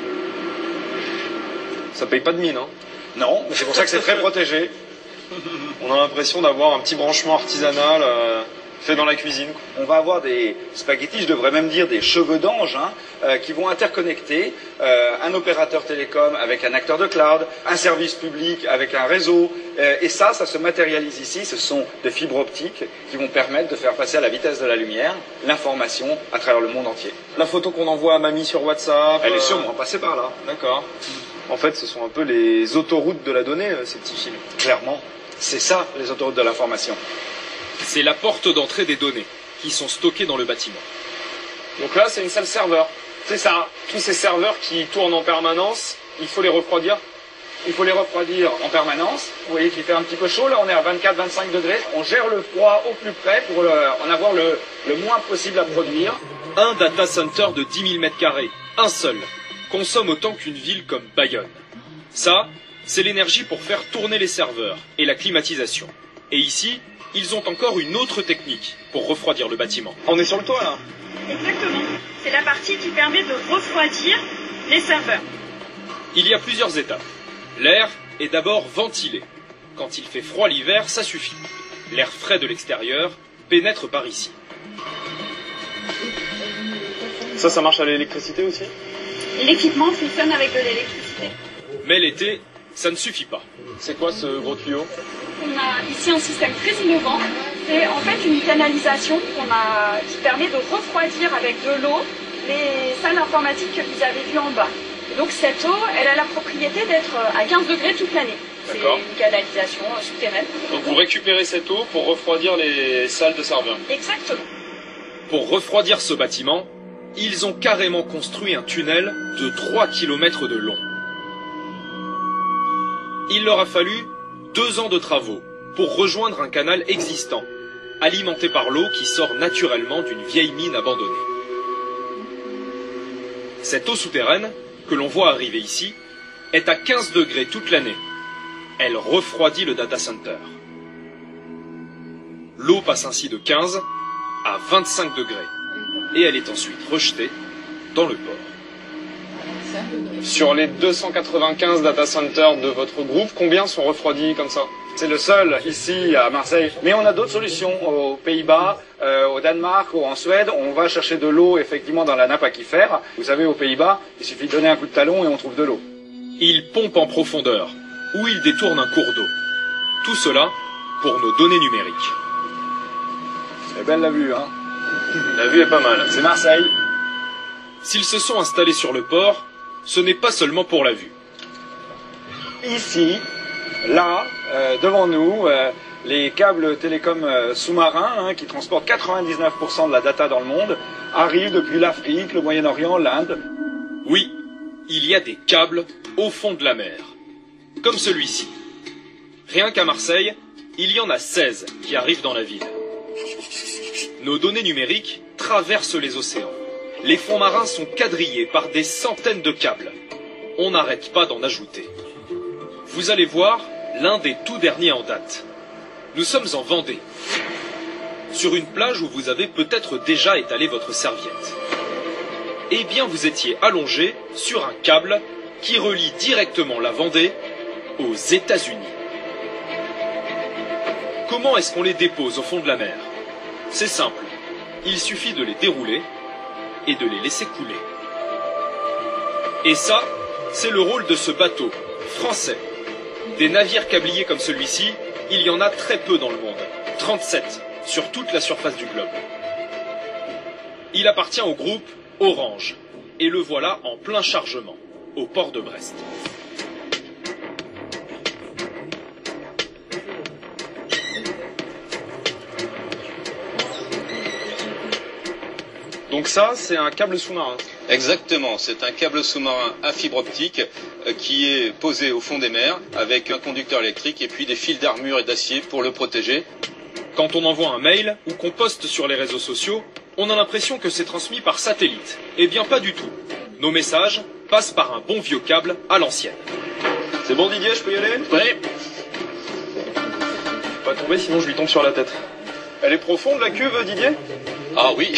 Ça paye pas de mine, hein? Non, mais c'est pour ça que c'est très protégé. On a l'impression d'avoir un petit branchement artisanal euh, fait dans la cuisine. On va avoir des spaghettis, je devrais même dire des cheveux d'ange, hein, euh, qui vont interconnecter euh, un opérateur télécom avec un acteur de cloud, un service public avec un réseau. Euh, et ça, ça se matérialise ici. Ce sont des fibres optiques qui vont permettre de faire passer à la vitesse de la lumière l'information à travers le monde entier. La photo qu'on envoie à mamie sur WhatsApp... Elle euh... est sûrement passée par là. D'accord. En fait, ce sont un peu les autoroutes de la donnée, ces petits fils. Clairement. C'est ça, les autoroutes de l'information. C'est la porte d'entrée des données qui sont stockées dans le bâtiment. Donc là, c'est une salle serveur. C'est ça. Tous ces serveurs qui tournent en permanence, il faut les refroidir. Il faut les refroidir en permanence. Vous voyez qu'il fait un petit peu chaud. Là, on est à vingt-quatre à vingt-cinq degrés. On gère le froid au plus près pour le, en avoir le, le moins possible à produire. Un data center de dix mille mètres carrés, un seul, consomme autant qu'une ville comme Bayonne. Ça, c'est l'énergie pour faire tourner les serveurs et la climatisation. Et ici, ils ont encore une autre technique pour refroidir le bâtiment. On est sur le toit, là? Exactement. C'est la partie qui permet de refroidir les serveurs. Il y a plusieurs étapes. L'air est d'abord ventilé. Quand il fait froid l'hiver, ça suffit. L'air frais de l'extérieur pénètre par ici. Ça, ça marche à l'électricité aussi? L'équipement fonctionne avec de l'électricité. Mais l'été, ça ne suffit pas. C'est quoi ce gros tuyau? On a ici un système très innovant. C'est en fait une canalisation qu'on a, qui permet de refroidir avec de l'eau les salles informatiques que vous avez vues en bas. Et donc cette eau, elle a la propriété d'être à quinze degrés toute l'année. C'est une canalisation souterraine. Donc vous récupérez cette eau pour refroidir les salles de serveurs? Exactement. Pour refroidir ce bâtiment, ils ont carrément construit un tunnel de trois kilomètres de long. Il leur a fallu deux ans de travaux pour rejoindre un canal existant, alimenté par l'eau qui sort naturellement d'une vieille mine abandonnée. Cette eau souterraine, que l'on voit arriver ici, est à quinze degrés toute l'année. Elle refroidit le data center. L'eau passe ainsi de quinze à vingt-cinq degrés, et elle est ensuite rejetée dans le port. Sur les deux cent quatre-vingt-quinze data centers de votre groupe, combien sont refroidis comme ça? C'est le seul ici à Marseille. Mais on a d'autres solutions aux Pays-Bas, euh, au Danemark ou en Suède. On va chercher de l'eau effectivement dans la nappe aquifère. Vous savez, aux Pays-Bas, il suffit de donner un coup de talon et on trouve de l'eau. Ils pompent en profondeur, ou ils détournent un cours d'eau. Tout cela pour nos données numériques. C'est belle la vue, hein? La vue est pas mal. C'est Marseille. S'ils se sont installés sur le port, ce n'est pas seulement pour la vue. Ici, là, euh, devant nous, euh, les câbles télécoms euh, sous-marins, hein, qui transportent quatre-vingt-dix-neuf pour cent de la data dans le monde, arrivent depuis l'Afrique, le Moyen-Orient, l'Inde. Oui, il y a des câbles au fond de la mer, comme celui-ci. Rien qu'à Marseille, il y en a seize qui arrivent dans la ville. Nos données numériques traversent les océans. Les fonds marins sont quadrillés par des centaines de câbles. On n'arrête pas d'en ajouter. Vous allez voir l'un des tout derniers en date. Nous sommes en Vendée, sur une plage où vous avez peut-être déjà étalé votre serviette. Eh bien, vous étiez allongé sur un câble qui relie directement la Vendée aux États-Unis. Comment est-ce qu'on les dépose au fond de la mer? C'est simple. Il suffit de les dérouler et de les laisser couler. Et ça, c'est le rôle de ce bateau français, Des navires câbliers comme celui-ci, il y en a très peu dans le monde, trente-sept, sur toute la surface du globe. Il appartient au groupe Orange, et le voilà en plein chargement, au port de Brest. Donc ça, c'est un câble sous-marin. Exactement, c'est un câble sous-marin à fibre optique euh, qui est posé au fond des mers avec un conducteur électrique et puis des fils d'armure et d'acier pour le protéger. Quand on envoie un mail ou qu'on poste sur les réseaux sociaux, on a l'impression que c'est transmis par satellite. Eh bien pas du tout. Nos messages passent par un bon vieux câble à l'ancienne. C'est bon Didier, je peux y aller? Oui. Pas tomber sinon je lui tombe sur la tête. Elle est profonde la cuve Didier? Ah oui.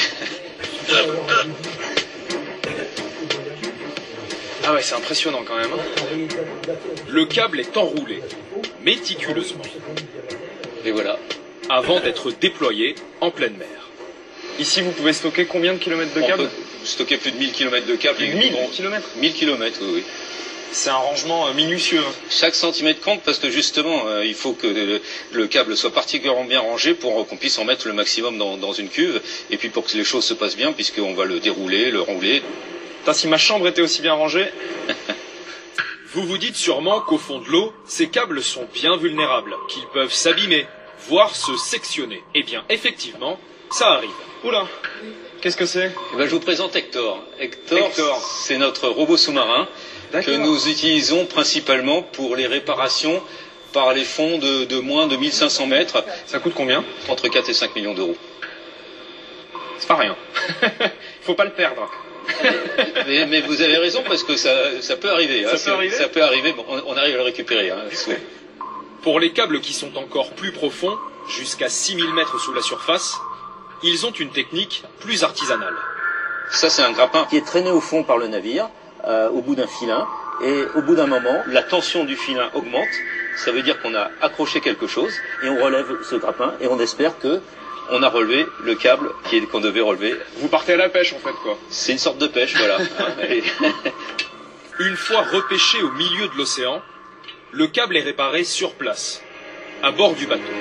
Ah ouais, c'est impressionnant quand même. Hein. Le câble est enroulé, méticuleusement. Et voilà. Avant d'être déployé en pleine mer. Ici, vous pouvez stocker combien de kilomètres de câble? On peut stocker plus de mille kilomètres de câble. mille kilomètres? mille kilomètres, oui, oui. C'est un rangement euh, minutieux. Chaque centimètre compte parce que justement, euh, il faut que le, le câble soit particulièrement bien rangé pour qu'on puisse en mettre le maximum dans, dans une cuve. Et puis pour que les choses se passent bien, puisqu'on va le dérouler, le rouler. Putain, si ma chambre était aussi bien rangée. Vous vous dites sûrement qu'au fond de l'eau, ces câbles sont bien vulnérables, qu'ils peuvent s'abîmer, voire se sectionner. Eh bien, effectivement, ça arrive. Oula, qu'est-ce que c'est? Eh ben, je vous présente Hector. Hector, Hector. c'est notre robot sous-marin que nous utilisons principalement pour les réparations par les fonds de, de moins de mille cinq cents mètres. Ça coûte combien? Entre quatre et cinq millions d'euros. C'est pas rien. Faut pas le perdre. mais, mais vous avez raison parce que ça, ça peut arriver. Ça hein, peut arriver Ça peut arriver, bon, on, on arrive à le récupérer. Hein, pour les câbles qui sont encore plus profonds, jusqu'à six mille mètres sous la surface, ils ont une technique plus artisanale. Ça, c'est un grappin qui est traîné au fond par le navire, euh, au bout d'un filin, et au bout d'un moment, la tension du filin augmente. Ça veut dire qu'on a accroché quelque chose, et on relève ce grappin, et on espère que on a relevé le câble qu'on devait relever. Vous partez à la pêche, en fait, quoi. C'est une sorte de pêche, voilà. Une fois repêché au milieu de l'océan, le câble est réparé sur place, à bord du bateau.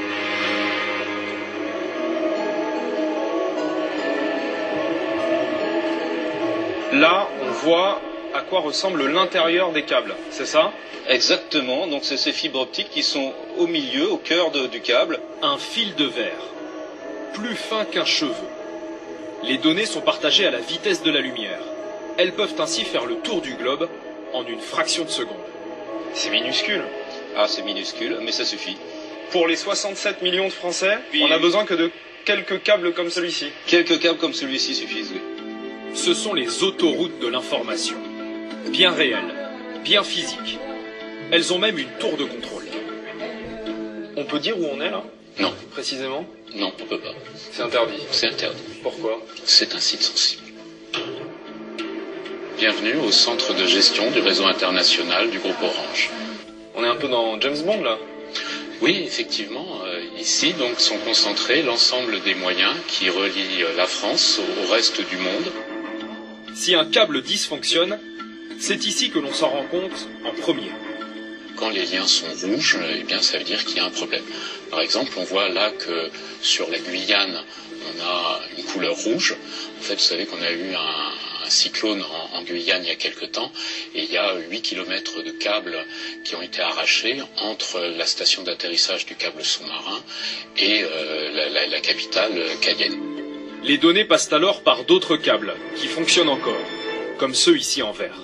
Là, on voit à quoi ressemble l'intérieur des câbles, c'est ça? Exactement, donc c'est ces fibres optiques qui sont au milieu, au cœur de, du câble. Un fil de verre, plus fin qu'un cheveu. Les données sont partagées à la vitesse de la lumière. Elles peuvent ainsi faire le tour du globe en une fraction de seconde. C'est minuscule. Ah, c'est minuscule, mais ça suffit. Pour les soixante-sept millions de Français, oui, on a oui. besoin que de quelques câbles comme celui-ci. Quelques câbles comme celui-ci suffisent, oui. Ce sont les autoroutes de l'information. Bien réelles, bien physiques. Elles ont même une tour de contrôle. On peut dire où on est là? Non. Précisément? Non, on peut pas. C'est interdit. C'est interdit. Pourquoi? C'est un site sensible. Bienvenue au centre de gestion du réseau international du groupe Orange. On est un peu dans James Bond là? Oui, effectivement. Euh, ici, donc, sont concentrés l'ensemble des moyens qui relient la France au, au reste du monde. Si un câble dysfonctionne, c'est ici que l'on s'en rend compte en premier. Quand les liens sont rouges, eh bien, ça veut dire qu'il y a un problème. Par exemple, on voit là que sur la Guyane, on a une couleur rouge. En fait, vous savez qu'on a eu un, un cyclone en, en Guyane il y a quelque temps, et il y a huit kilomètres de câbles qui ont été arrachés entre la station d'atterrissage du câble sous-marin et euh, la, la, la capitale Cayenne. Les données passent alors par d'autres câbles, qui fonctionnent encore, comme ceux ici en vert.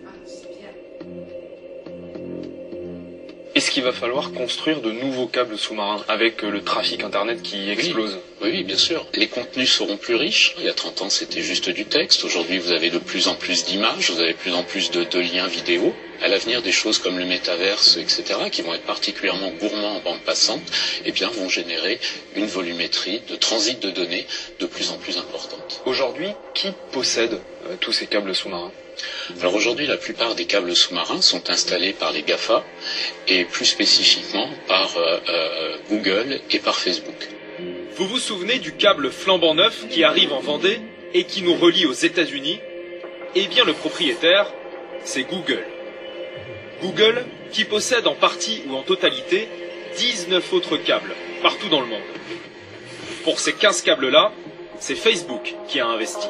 Est-ce qu'il va falloir construire de nouveaux câbles sous-marins avec le trafic Internet qui explose? Oui, oui, bien sûr. Les contenus seront plus riches. Il y a trente ans, c'était juste du texte. Aujourd'hui, vous avez de plus en plus d'images, vous avez de plus en plus de, de liens vidéo. À l'avenir, des choses comme le métaverse, et cetera, qui vont être particulièrement gourmands en bande passante, eh bien, vont générer une volumétrie de transit de données de plus en plus importante. Aujourd'hui, qui possède euh, tous ces câbles sous-marins? Alors aujourd'hui, la plupart des câbles sous-marins sont installés par les GAFA et plus spécifiquement par euh, euh, Google et par Facebook. Vous vous souvenez du câble flambant neuf qui arrive en Vendée et qui nous relie aux États-Unis? Eh bien, le propriétaire, c'est Google. Google qui possède en partie ou en totalité dix-neuf autres câbles partout dans le monde. Pour ces quinze câbles-là, c'est Facebook qui a investi.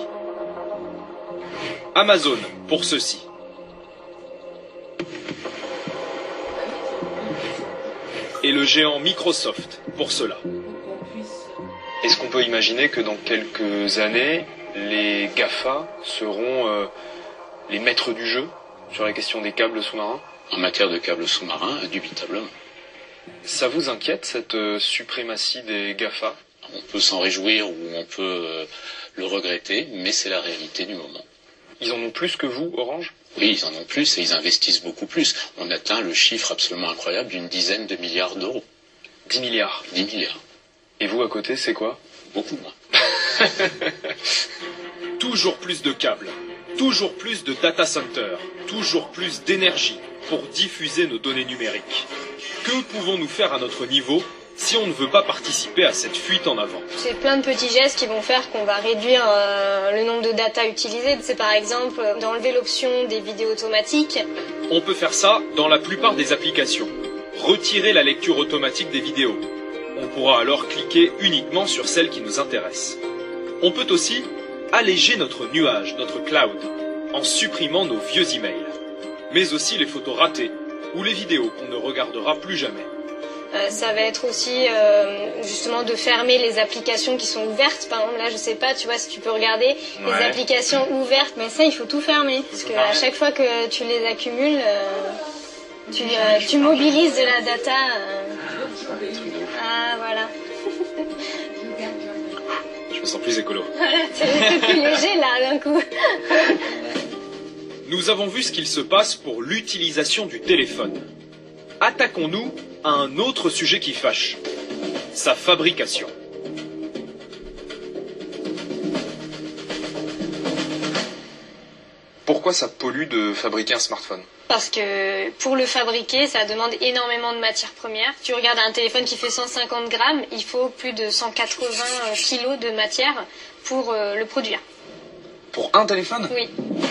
Amazon pour ceux-ci. Et le géant Microsoft pour cela. Est-ce qu'on peut imaginer que dans quelques années, les GAFA seront euh, les maîtres du jeu sur la question des câbles sous-marins? En matière de câbles sous-marins, indubitablement. Ça vous inquiète, cette euh, suprématie des GAFA? On peut s'en réjouir ou on peut euh, le regretter, mais c'est la réalité du moment. Ils en ont plus que vous, Orange? Oui, ils en ont plus et ils investissent beaucoup plus. On atteint le chiffre absolument incroyable d'une dizaine de milliards d'euros. dix milliards? dix milliards. Et vous, à côté, c'est quoi? Beaucoup moins. Toujours plus de câbles, toujours plus de data centers, toujours plus d'énergie pour diffuser nos données numériques. Que pouvons-nous faire à notre niveau si on ne veut pas participer à cette fuite en avant? C'est plein de petits gestes qui vont faire qu'on va réduire euh, le nombre de data utilisées. C'est par exemple d'enlever l'option des vidéos automatiques. On peut faire ça dans la plupart des applications. Retirer la lecture automatique des vidéos. On pourra alors cliquer uniquement sur celles qui nous intéressent. On peut aussi alléger notre nuage, notre cloud, en supprimant nos vieux emails. Mais aussi les photos ratées ou les vidéos qu'on ne regardera plus jamais. Euh, ça va être aussi euh, justement de fermer les applications qui sont ouvertes. Par exemple, là, je sais pas, tu vois, si tu peux regarder ouais. les applications ouvertes, mais ça, il faut tout fermer. Parce qu'à chaque fois que tu les accumules, euh, tu, euh, tu mobilises de la data. Euh... Ah, voilà. Je me sens plus écolo. Voilà, c'est plus léger, là, d'un coup. Nous avons vu ce qu'il se passe pour l'utilisation du téléphone. Attaquons-nous à un autre sujet qui fâche, sa fabrication. Pourquoi ça pollue de fabriquer un smartphone? Parce que pour le fabriquer, ça demande énormément de matières premières. Tu regardes un téléphone qui fait cent cinquante grammes, il faut plus de cent quatre-vingts kilos de matière pour euh, le produire. Pour un téléphone? Oui.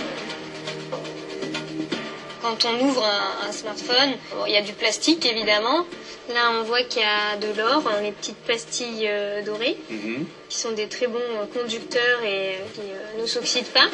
Quand on ouvre un, un smartphone, bon, il y a du plastique évidemment. Là, on voit qu'il y a de l'or, hein, les petites pastilles euh, dorées, mm-hmm. qui sont des très bons euh, conducteurs et euh, qui euh, ne s'oxydent pas.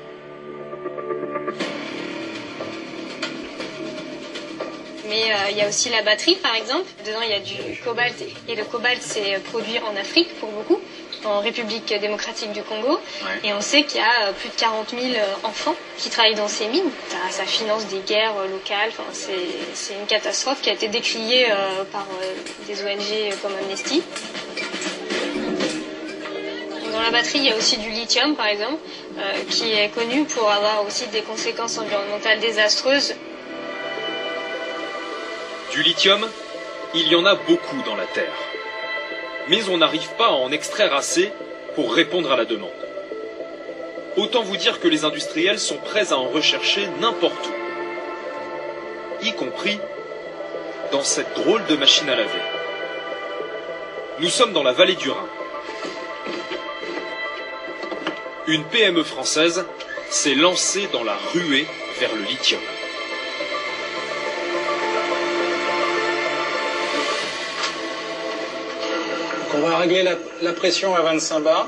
Mais euh, il y a aussi la batterie, par exemple. Dedans, il y a du cobalt. Et le cobalt, c'est produit en Afrique, pour beaucoup, en République démocratique du Congo. Ouais. Et on sait qu'il y a plus de quarante mille enfants qui travaillent dans ces mines. Ça, ça finance des guerres locales. Enfin, c'est une catastrophe qui a été décriée euh, par euh, des O N G comme Amnesty. Dans la batterie, il y a aussi du lithium, par exemple, euh, qui est connu pour avoir aussi des conséquences environnementales désastreuses. Du lithium, il y en a beaucoup dans la Terre. Mais on n'arrive pas à en extraire assez pour répondre à la demande. Autant vous dire que les industriels sont prêts à en rechercher n'importe où, y compris dans cette drôle de machine à laver. Nous sommes dans la vallée du Rhin. Une P M E française s'est lancée dans la ruée vers le lithium. On va régler la, la pression à vingt-cinq bars.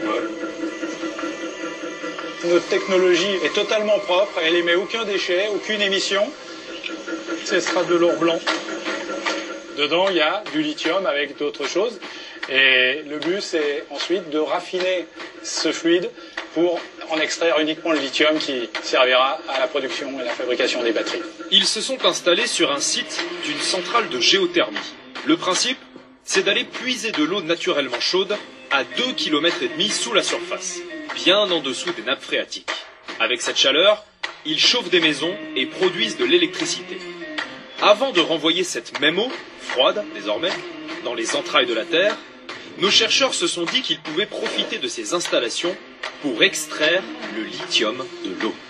Notre technologie est totalement propre, elle émet aucun déchet, aucune émission. Ce sera de l'or blanc. Dedans, il y a du lithium avec d'autres choses. Et le but, c'est ensuite de raffiner ce fluide pour en extraire uniquement le lithium qui servira à la production et la fabrication des batteries. Ils se sont installés sur un site d'une centrale de géothermie. Le principe, c'est d'aller puiser de l'eau naturellement chaude à deux kilomètres et demi sous la surface, bien en dessous des nappes phréatiques. Avec cette chaleur, ils chauffent des maisons et produisent de l'électricité. Avant de renvoyer cette même eau, froide désormais, dans les entrailles de la Terre, nos chercheurs se sont dit qu'ils pouvaient profiter de ces installations pour extraire le lithium de l'eau.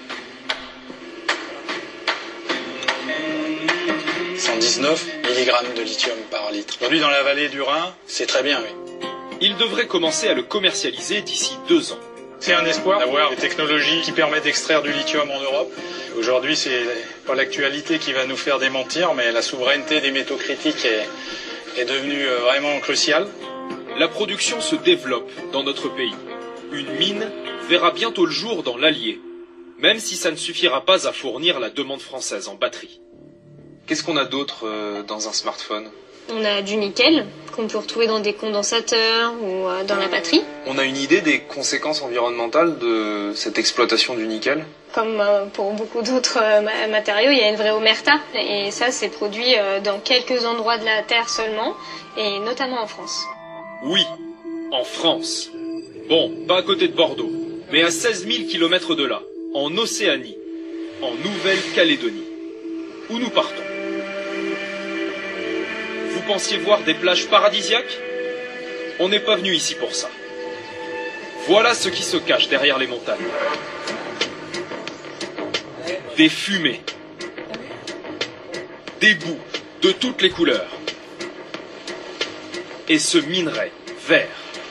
cent dix-neuf milligrammes de lithium par litre. Aujourd'hui, dans la vallée du Rhin, c'est très bien, oui. Ils devraient commencer à le commercialiser d'ici deux ans. C'est un espoir d'avoir des technologies qui permettent d'extraire du lithium en Europe, Aujourd'hui, c'est pas l'actualité qui va nous faire démentir, mais la souveraineté des métaux critiques est, est devenue vraiment cruciale. La production se développe dans notre pays. Une mine verra bientôt le jour dans l'Allier, même si ça ne suffira pas à fournir la demande française en batterie. Qu'est-ce qu'on a d'autre euh, dans un smartphone? On a du nickel, qu'on peut retrouver dans des condensateurs ou euh, dans la batterie. On a une idée des conséquences environnementales de cette exploitation du nickel? Comme euh, pour beaucoup d'autres euh, matériaux, il y a une vraie omerta. Et ça, c'est produit euh, dans quelques endroits de la Terre seulement, et notamment en France. Oui, en France. Bon, pas à côté de Bordeaux, mais à seize mille kilomètres de là, en Océanie, en Nouvelle-Calédonie. Où nous partons? Vous pensiez voir des plages paradisiaques? On n'est pas venu ici pour ça. Voilà ce qui se cache derrière les montagnes. Des fumées. Des boues de toutes les couleurs. Et ce minerai vert.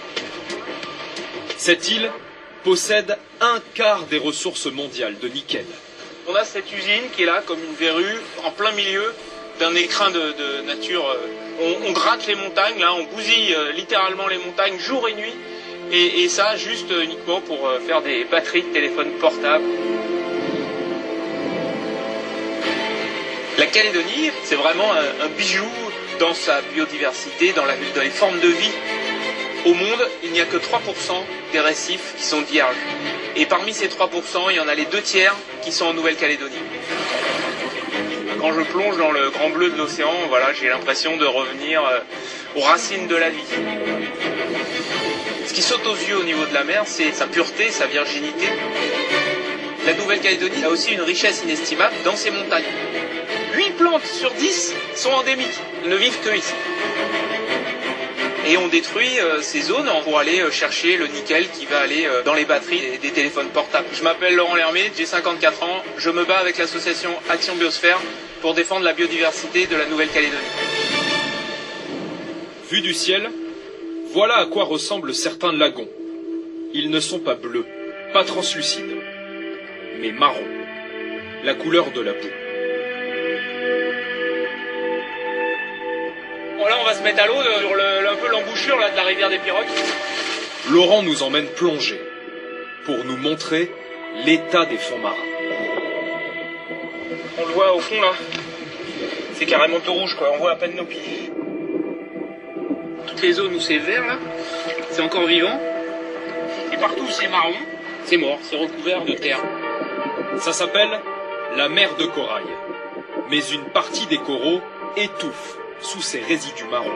Cette île possède un quart des ressources mondiales de nickel. On a cette usine qui est là comme une verrue en plein milieu d'un écrin de, de nature. On, on gratte les montagnes, là, on bousille euh, littéralement les montagnes jour et nuit. Et, et ça juste euh, uniquement pour euh, faire des batteries de téléphones portables. La Calédonie, c'est vraiment un, un bijou dans sa biodiversité, dans, la, dans les formes de vie. Au monde, il n'y a que trois pour cent des récifs qui sont vierges. Et parmi ces trois pour cent, il y en a les deux tiers qui sont en Nouvelle-Calédonie. Quand je plonge dans le grand bleu de l'océan, voilà, j'ai l'impression de revenir euh, aux racines de la vie. Ce qui saute aux yeux au niveau de la mer, c'est sa pureté, sa virginité. La Nouvelle-Calédonie a aussi une richesse inestimable dans ses montagnes. huit plantes sur dix sont endémiques, elles ne vivent que ici. Et on détruit euh, ces zones pour aller euh, chercher le nickel qui va aller euh, dans les batteries des, des téléphones portables. Je m'appelle Laurent Lermé, j'ai cinquante-quatre ans, je me bats avec l'association Action Biosphère pour défendre la biodiversité de la Nouvelle-Calédonie. Vu du ciel, voilà à quoi ressemblent certains lagons. Ils ne sont pas bleus, pas translucides, mais marrons, la couleur de la boue. Bon, là, on va se mettre à l'eau sur le, un peu l'embouchure là, de la rivière des Pirogues. Laurent nous emmène plonger pour nous montrer l'état des fonds marins. On le voit au fond là, c'est carrément tout rouge quoi, on voit à peine nos pieds. Toutes les zones où c'est vert là, c'est encore vivant. Et partout où c'est marron, c'est mort, c'est recouvert de terre. Ça s'appelle la mer de corail. Mais une partie des coraux étouffe sous ces résidus marrons.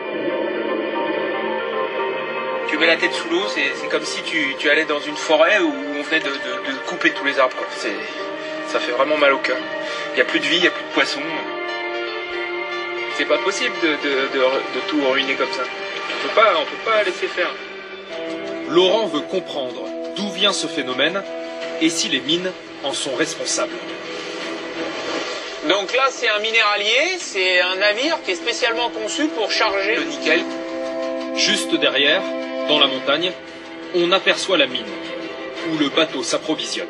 Tu mets la tête sous l'eau, c'est comme si tu, tu allais dans une forêt où on venait de, de, de couper tous les arbres. Ça fait vraiment mal au cœur. Il n'y a plus de vie, il n'y a plus de poissons. C'est pas possible de, de, de, de tout ruiner comme ça. On peut pas, on peut pas laisser faire. Laurent veut comprendre d'où vient ce phénomène et si les mines en sont responsables. Donc là, c'est un minéralier, c'est un navire qui est spécialement conçu pour charger le nickel. Juste derrière, dans la montagne, on aperçoit la mine, où le bateau s'approvisionne.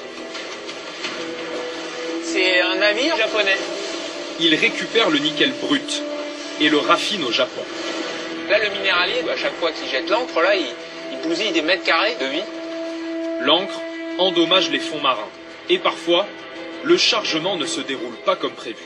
C'est un navire japonais. Il récupère le nickel brut et le raffine au Japon. Là, le minéralier, à chaque fois qu'il jette l'encre, là, il, il bousille des mètres carrés de vie. L'encre endommage les fonds marins. Et parfois, le chargement ne se déroule pas comme prévu.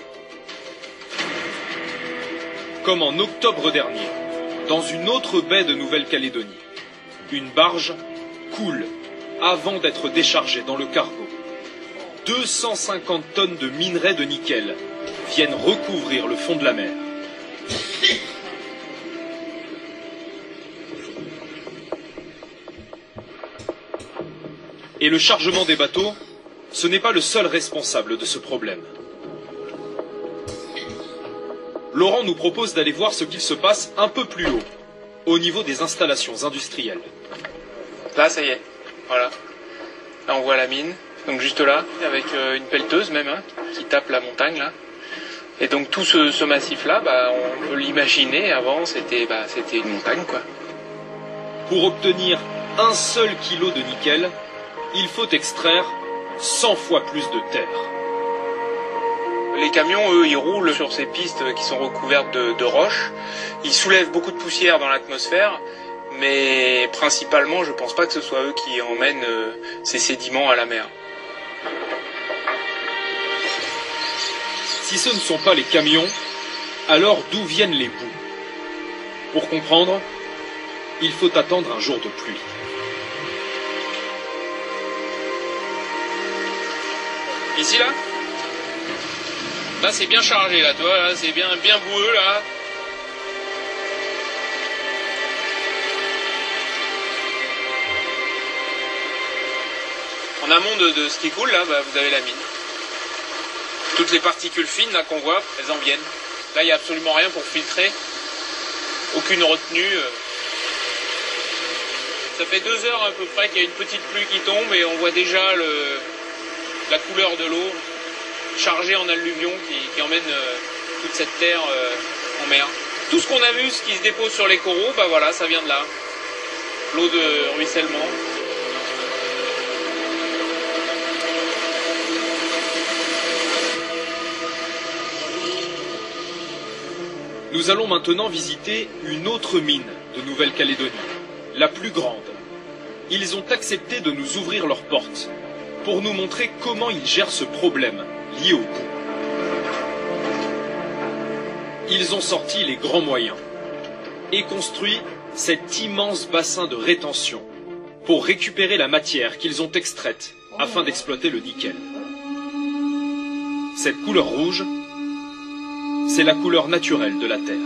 Comme en octobre dernier, dans une autre baie de Nouvelle-Calédonie, une barge coule avant d'être déchargée dans le cargo. deux cent cinquante tonnes de minerais de nickel viennent recouvrir le fond de la mer. Et le chargement des bateaux, ce n'est pas le seul responsable de ce problème. Laurent nous propose d'aller voir ce qu'il se passe un peu plus haut, au niveau des installations industrielles. Là, ça y est, voilà. Là, on voit la mine, donc juste là, avec euh, une pelleteuse même, hein, qui tape la montagne, là. Et donc tout ce, ce massif-là, bah, on peut l'imaginer, avant, c'était bah, c'était une montagne, quoi. Pour obtenir un seul kilo de nickel, il faut extraire cent fois plus de terre. Les camions, eux, ils roulent sur ces pistes qui sont recouvertes de, de roches. Ils soulèvent beaucoup de poussière dans l'atmosphère, mais principalement, je pense pas que ce soit eux qui emmènent euh, ces sédiments à la mer. Si ce ne sont pas les camions, alors d'où viennent les boues? Pour comprendre, il faut attendre un jour de pluie. Ici, là? Là, c'est bien chargé, là, tu vois, là, c'est bien, bien boueux, là. En amont de, de ce qui coule, là, bah, vous avez la mine. Toutes les particules fines, là, qu'on voit, elles en viennent. Là, il n'y a absolument rien pour filtrer. Aucune retenue. Ça fait deux heures à peu près qu'il y a une petite pluie qui tombe et on voit déjà le, la couleur de l'eau chargée en alluvions qui, qui emmène euh, toute cette terre euh, en mer. Tout ce qu'on a vu, ce qui se dépose sur les coraux, bah voilà, ça vient de là. L'eau de ruissellement. Nous allons maintenant visiter une autre mine de Nouvelle-Calédonie, la plus grande. Ils ont accepté de nous ouvrir leurs portes pour nous montrer comment ils gèrent ce problème lié au bout. Ils ont sorti les grands moyens et construit cet immense bassin de rétention pour récupérer la matière qu'ils ont extraite afin d'exploiter le nickel. Cette couleur rouge, c'est la couleur naturelle de la Terre.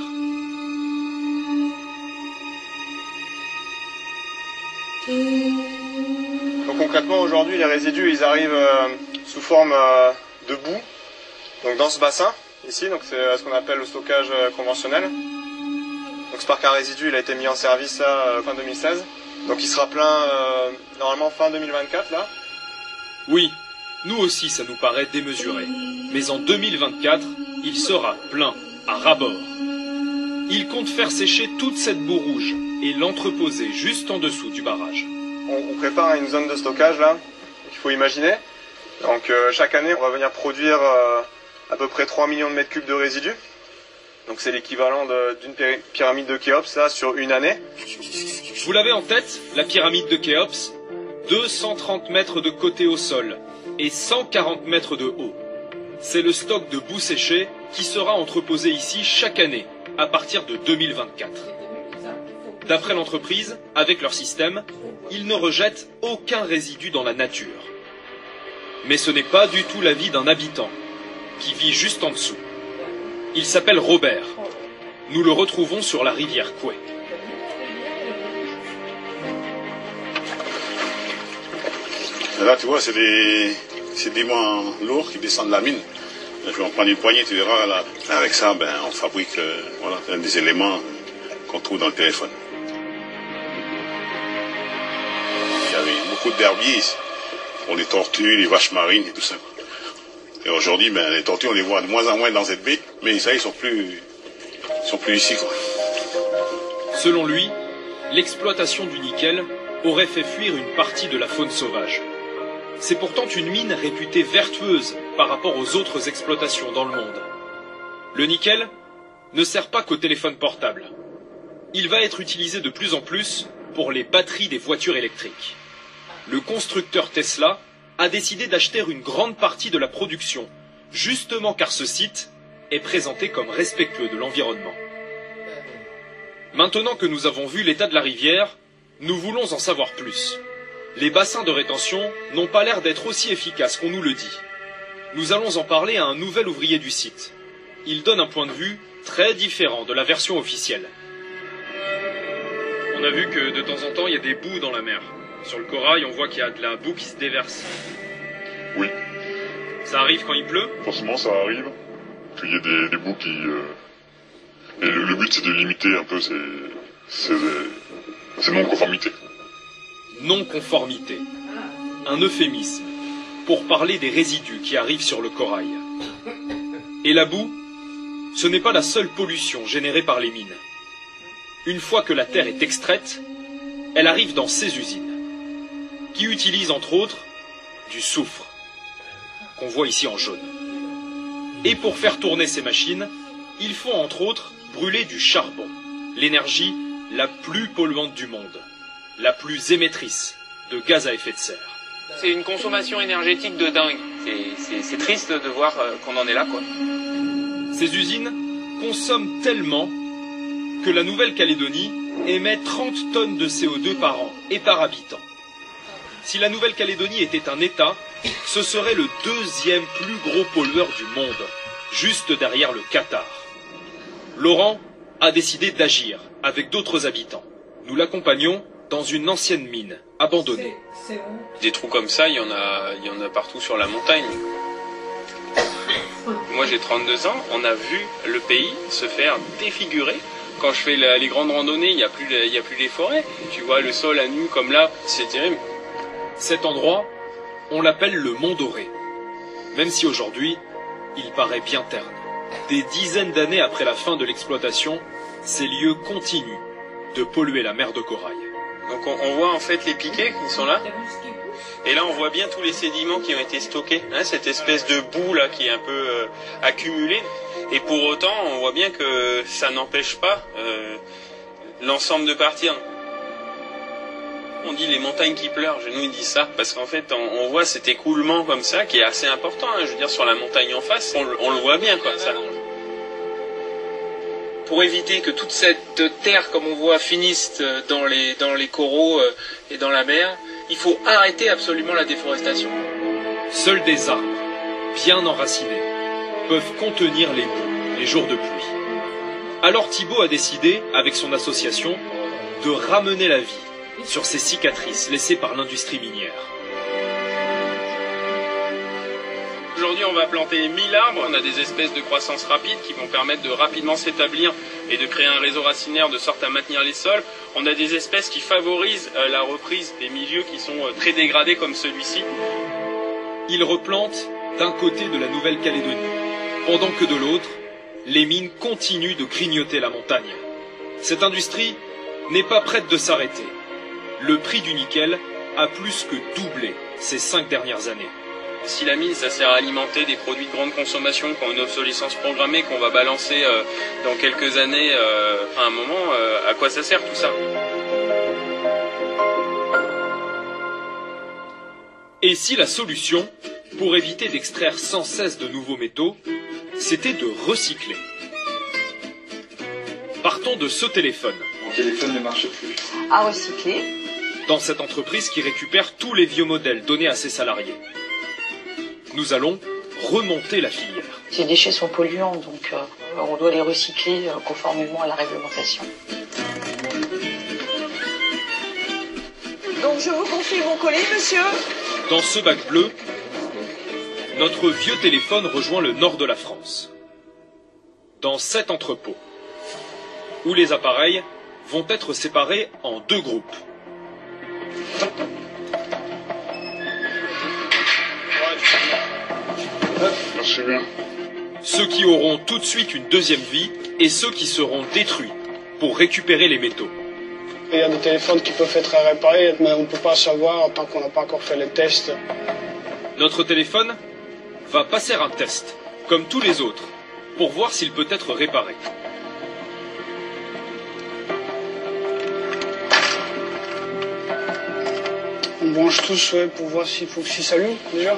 Donc concrètement aujourd'hui les résidus ils arrivent euh, sous forme euh, de boue, donc dans ce bassin ici, donc c'est euh, ce qu'on appelle le stockage euh, conventionnel. Donc ce parc à résidus il a été mis en service là, euh, fin deux mille seize, donc il sera plein euh, normalement fin deux mille vingt-quatre là. Oui, nous aussi ça nous paraît démesuré, mais en deux mille vingt-quatre il sera plein à ras-bord. Il compte faire sécher toute cette boue rouge et l'entreposer juste en dessous du barrage. On, on prépare une zone de stockage là, qu'il faut imaginer. Donc euh, chaque année, on va venir produire euh, à peu près trois millions de mètres cubes de résidus. Donc c'est l'équivalent d'une pyramide de Khéops là sur une année. Vous l'avez en tête, la pyramide de Khéops, deux cent trente mètres de côté au sol et cent quarante mètres de haut. C'est le stock de boue séchée qui sera entreposé ici chaque année à partir de deux mille vingt-quatre. D'après l'entreprise, avec leur système, ils ne rejettent aucun résidu dans la nature. Mais ce n'est pas du tout l'avis d'un habitant, qui vit juste en dessous. Il s'appelle Robert. Nous le retrouvons sur la rivière Koué. Là, tu vois, c'est des sédiments lourds qui descendent de la mine. Je vais en prendre une poignée, tu verras. Là. Avec ça, ben, on fabrique euh, voilà, des éléments qu'on trouve dans le téléphone. Il y avait beaucoup d'herbiers pour les tortues, les vaches marines et tout ça. Et aujourd'hui, ben, les tortues, on les voit de moins en moins dans cette baie, mais ça, ils sont plus, ils sont plus ici, quoi. Selon lui, l'exploitation du nickel aurait fait fuir une partie de la faune sauvage. C'est pourtant une mine réputée vertueuse par rapport aux autres exploitations dans le monde. Le nickel ne sert pas qu'au téléphone portable. Il va être utilisé de plus en plus pour les batteries des voitures électriques. Le constructeur Tesla a décidé d'acheter une grande partie de la production, justement car ce site est présenté comme respectueux de l'environnement. Maintenant que nous avons vu l'état de la rivière, nous voulons en savoir plus. Les bassins de rétention n'ont pas l'air d'être aussi efficaces qu'on nous le dit. Nous allons en parler à un nouvel ouvrier du site. Il donne un point de vue très différent de la version officielle. On a vu que de temps en temps, il y a des boues dans la mer. Sur le corail, on voit qu'il y a de la boue qui se déverse. Oui. Ça arrive quand il pleut? Forcément, ça arrive. Qu'il y ait des, des boues qui... Euh... Et le, le but, c'est de limiter un peu ces, ces, ces non-conformités. Non-conformité. Un euphémisme pour parler des résidus qui arrivent sur le corail. Et la boue, ce n'est pas la seule pollution générée par les mines. Une fois que la terre est extraite, elle arrive dans ces usines, qui utilisent entre autres du soufre, qu'on voit ici en jaune. Et pour faire tourner ces machines, il faut entre autres brûler du charbon, l'énergie la plus polluante du monde, la plus émettrice de gaz à effet de serre. C'est une consommation énergétique de dingue. C'est triste de voir qu'on en est là, quoi. Ces usines consomment tellement que la Nouvelle-Calédonie émet trente tonnes de C O deux par an et par habitant. Si la Nouvelle-Calédonie était un État, ce serait le deuxième plus gros pollueur du monde, juste derrière le Qatar. Laurent a décidé d'agir avec d'autres habitants. Nous l'accompagnons dans une ancienne mine, abandonnée. Des trous comme ça, il y en a, il y en a partout sur la montagne. Moi j'ai trente-deux ans, on a vu le pays se faire défigurer. Quand je fais la, les grandes randonnées, il n'y a plus, il y a plus les forêts. Tu vois le sol à nu comme là, c'est terrible. Cet endroit, on l'appelle le Mont Doré. Même si aujourd'hui, il paraît bien terne. Des dizaines d'années après la fin de l'exploitation, ces lieux continuent de polluer la mer de corail. Donc on, on voit en fait les piquets qui sont là. Et là on voit bien tous les sédiments qui ont été stockés. Hein, cette espèce de boue là qui est un peu euh, accumulée. Et pour autant, on voit bien que ça n'empêche pas euh, l'ensemble de partir. On dit les montagnes qui pleurent, nous ils disent ça, parce qu'en fait on, on voit cet écoulement comme ça qui est assez important, hein, je veux dire sur la montagne en face, on, on le voit bien quoi ça. Pour éviter que toute cette terre comme on voit finisse dans les, dans les coraux euh, et dans la mer, il faut arrêter absolument la déforestation. Seuls des arbres, bien enracinés, peuvent contenir les boues, les jours de pluie. Alors Thibault a décidé, avec son association, de ramener la vie sur ces cicatrices laissées par l'industrie minière. Aujourd'hui, on va planter mille arbres. On a des espèces de croissance rapide qui vont permettre de rapidement s'établir et de créer un réseau racinaire de sorte à maintenir les sols. On a des espèces qui favorisent euh, la reprise des milieux qui sont euh, très dégradés comme celui-ci. Ils replantent d'un côté de la Nouvelle-Calédonie, pendant que de l'autre, les mines continuent de grignoter la montagne. Cette industrie n'est pas prête de s'arrêter. Le prix du nickel a plus que doublé ces cinq dernières années. Si la mine, ça sert à alimenter des produits de grande consommation qui ont une obsolescence programmée, qu'on va balancer euh, dans quelques années, euh, à un moment, euh, à quoi ça sert tout ça? Et si la solution, pour éviter d'extraire sans cesse de nouveaux métaux, c'était de recycler? Partons de ce téléphone. Mon téléphone ne marche plus. À recycler. Dans cette entreprise qui récupère tous les vieux modèles donnés à ses salariés. Nous allons remonter la filière. Ces déchets sont polluants, donc euh, on doit les recycler euh, conformément à la réglementation. Donc je vous confie mon colis, monsieur. Dans ce bac bleu, notre vieux téléphone rejoint le nord de la France. Dans cet entrepôt, où les appareils vont être séparés en deux groupes. Merci bien. Ceux qui auront tout de suite une deuxième vie et ceux qui seront détruits pour récupérer les métaux. Il y a des téléphones qui peuvent être réparés, mais on ne peut pas savoir tant qu'on n'a pas encore fait les tests. Notre téléphone va passer un test, comme tous les autres, pour voir s'il peut être réparé. On branche tous ouais, pour voir s'il faut s'il s'allume déjà.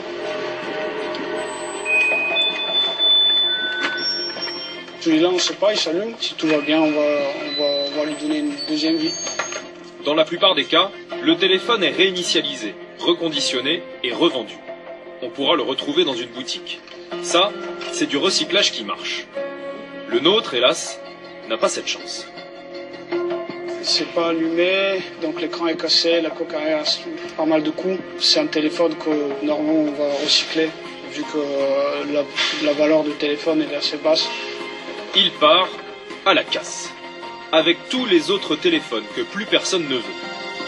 Celui-là, on ne sait pas, il s'allume. Si tout va bien, on va, on, va, on va lui donner une deuxième vie. Dans la plupart des cas, le téléphone est réinitialisé, reconditionné et revendu. On pourra le retrouver dans une boutique. Ça, c'est du recyclage qui marche. Le nôtre, hélas, n'a pas cette chance. C'est pas allumé, donc l'écran est cassé, la coque arrière a pas mal de coups. C'est un téléphone que normalement on va recycler, vu que la, la valeur du téléphone est assez basse. Il part à la casse, avec tous les autres téléphones que plus personne ne veut.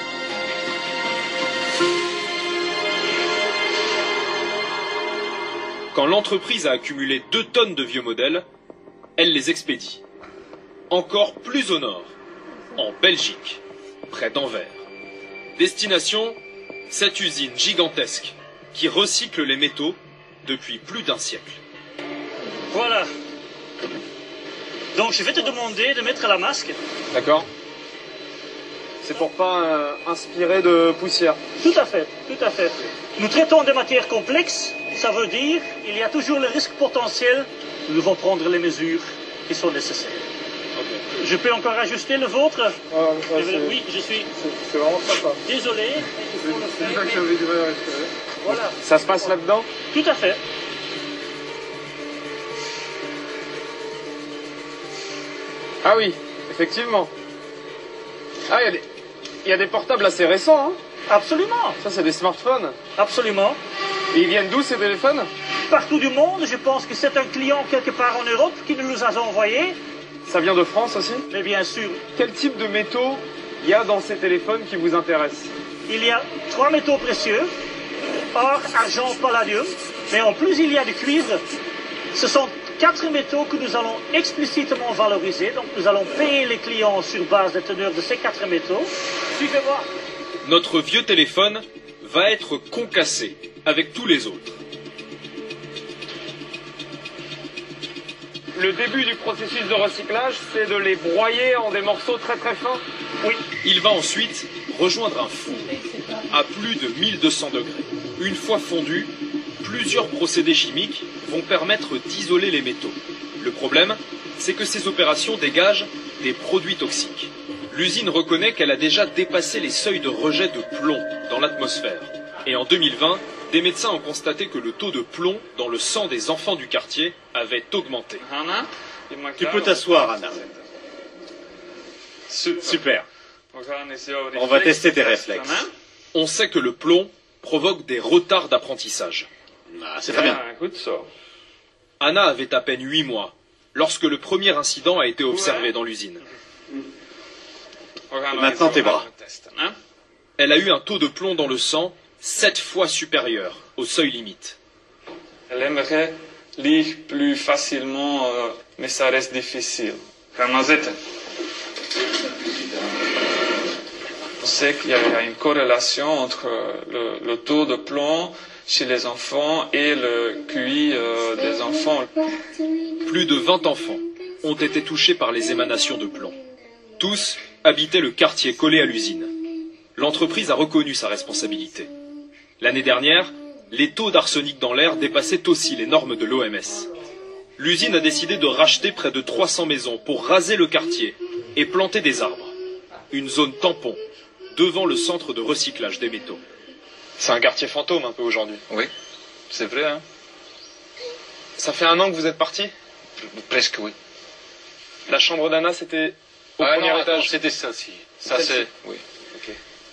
Quand l'entreprise a accumulé deux tonnes de vieux modèles, elle les expédie. Encore plus au nord, en Belgique, près d'Anvers. Destination, cette usine gigantesque qui recycle les métaux depuis plus d'un siècle. Voilà. Donc je vais te demander de mettre la masque. D'accord. C'est pour pas euh, inspirer de poussière. Tout à fait, tout à fait. Nous traitons des matières complexes, ça veut dire qu'il y a toujours le risque potentiel. Nous devons prendre les mesures qui sont nécessaires. Okay. Je peux encore ajuster le vôtre? Ah, ouais, oui, je suis... C'est vraiment sympa. Désolé. C'est ça que j'avais du mal à respirer. Voilà. Ça se passe là-dedans? Tout à fait. Ah oui, effectivement. Ah, il y a des... Il y a des portables assez récents, hein? Absolument. Ça, c'est des smartphones? Absolument. Et ils viennent d'où, ces téléphones? Partout du monde. Je pense que c'est un client quelque part en Europe qui nous a envoyés. Ça vient de France aussi? Mais bien sûr. Quel type de métaux il y a dans ces téléphones qui vous intéressent? Il y a trois métaux précieux. Or, argent, palladium. Mais en plus, il y a du cuivre. Ce sont quatre métaux que nous allons explicitement valoriser. Donc, nous allons payer les clients sur base de teneur de ces quatre métaux. Suivez-moi. Notre vieux téléphone va être concassé avec tous les autres. Le début du processus de recyclage, c'est de les broyer en des morceaux très très fins? Oui. Il va ensuite rejoindre un four à plus de mille deux cents degrés. Une fois fondu, plusieurs procédés chimiques vont permettre d'isoler les métaux. Le problème, c'est que ces opérations dégagent des produits toxiques. L'usine reconnaît qu'elle a déjà dépassé les seuils de rejet de plomb dans l'atmosphère. Et en deux mille vingt, des médecins ont constaté que le taux de plomb dans le sang des enfants du quartier avait augmenté. Anna, tu peux t'asseoir, Anna. Super. On va tester tes réflexes. On sait que le plomb provoque des retards d'apprentissage. Ah, c'est très bien. Anna avait à peine huit mois lorsque le premier incident a été observé dans l'usine. Maintenant tes bras. Elle a eu un taux de plomb dans le sang sept fois supérieur au seuil limite. Elle aimerait lire plus facilement, euh, mais ça reste difficile. On sait qu'il y a une corrélation entre le, le taux de plomb chez les enfants et le Q I euh, des enfants. Plus de vingt enfants ont été touchés par les émanations de plomb. Tous habitaient le quartier collé à l'usine. L'entreprise a reconnu sa responsabilité. L'année dernière, les taux d'arsenic dans l'air dépassaient aussi les normes de l'O M S. L'usine a décidé de racheter près de trois cents maisons pour raser le quartier et planter des arbres. Une zone tampon devant le centre de recyclage des métaux. C'est un quartier fantôme un peu aujourd'hui. Oui, c'est vrai. Hein. Ça fait un an que vous êtes parti? Presque, oui. La chambre d'Anna, c'était au ah, premier non, étage? C'était ça, si. Ça, c'est... Oui. Ok.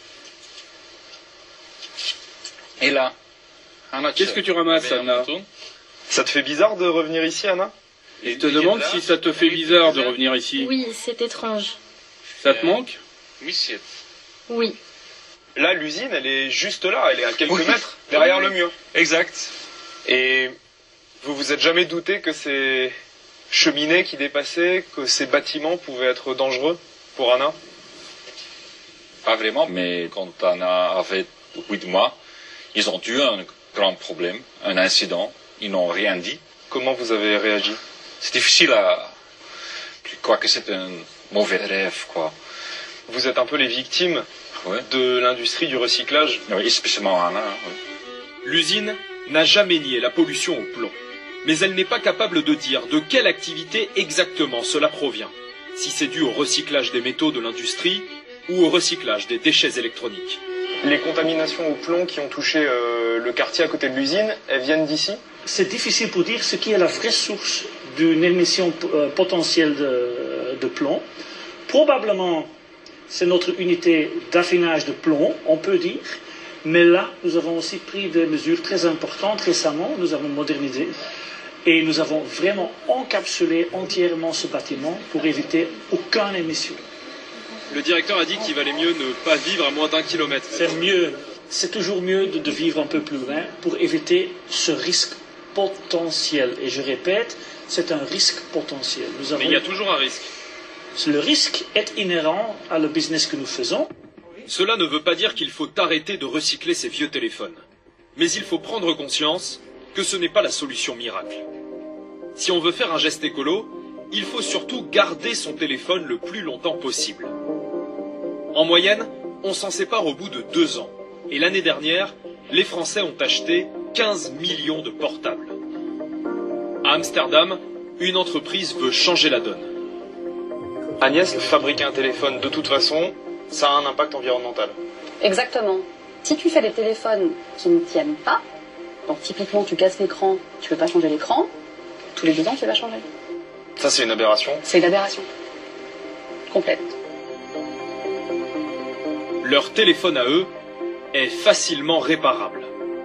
Et là, qu'est-ce que tu ramasses, Anna? Ça te fait bizarre de revenir ici, Anna? Je te demande si ça te fait bizarre de revenir ici. Oui, c'est étrange. Ça te manque? Oui, c'est... Oui. Là, l'usine, elle est juste là, elle est à quelques oui. mètres, derrière oui. le mur. Exact. Et vous vous êtes jamais douté que ces cheminées qui dépassaient, que ces bâtiments pouvaient être dangereux pour Anna? Pas vraiment, mais quand Anna avait huit mois, ils ont eu un grand problème, un incident. Ils n'ont rien dit. Comment vous avez réagi? C'est difficile à... Je crois que c'est un mauvais rêve, quoi. Vous êtes un peu les victimes oui. de l'industrie du recyclage. Oui, spécialement Anna. Oui. L'usine n'a jamais nié la pollution au plomb. Mais elle n'est pas capable de dire de quelle activité exactement cela provient. Si c'est dû au recyclage des métaux de l'industrie ou au recyclage des déchets électroniques. Les contaminations au plomb qui ont touché euh, le quartier à côté de l'usine, elles viennent d'ici? C'est difficile pour dire ce qui est la vraie source d'une émission euh, potentielle de, de plomb. Probablement, c'est notre unité d'affinage de plomb, on peut dire. Mais là, nous avons aussi pris des mesures très importantes récemment. Nous avons modernisé et nous avons vraiment encapsulé entièrement ce bâtiment pour éviter aucune émission. Le directeur a dit qu'il valait mieux ne pas vivre à moins d'un kilomètre. C'est mieux. C'est toujours mieux de, de vivre un peu plus loin pour éviter ce risque potentiel. Et je répète, c'est un risque potentiel. Nous avons... Mais il y a toujours un risque. Le risque est inhérent à le business que nous faisons. Cela ne veut pas dire qu'il faut arrêter de recycler ces vieux téléphones. Mais il faut prendre conscience que ce n'est pas la solution miracle. Si on veut faire un geste écolo, il faut surtout garder son téléphone le plus longtemps possible. En moyenne, on s'en sépare au bout de deux ans. Et l'année dernière, les Français ont acheté quinze millions de portables. À Amsterdam, une entreprise veut changer la donne. Agnès, fabriquer un téléphone, de toute façon, ça a un impact environnemental. Exactement. Si tu fais des téléphones qui ne tiennent pas, donc typiquement tu casses l'écran, tu peux pas changer l'écran, tous les deux ans tu vas changer. Ça, c'est une aberration. C'est une aberration. Complète. Leur téléphone à eux est facilement réparable.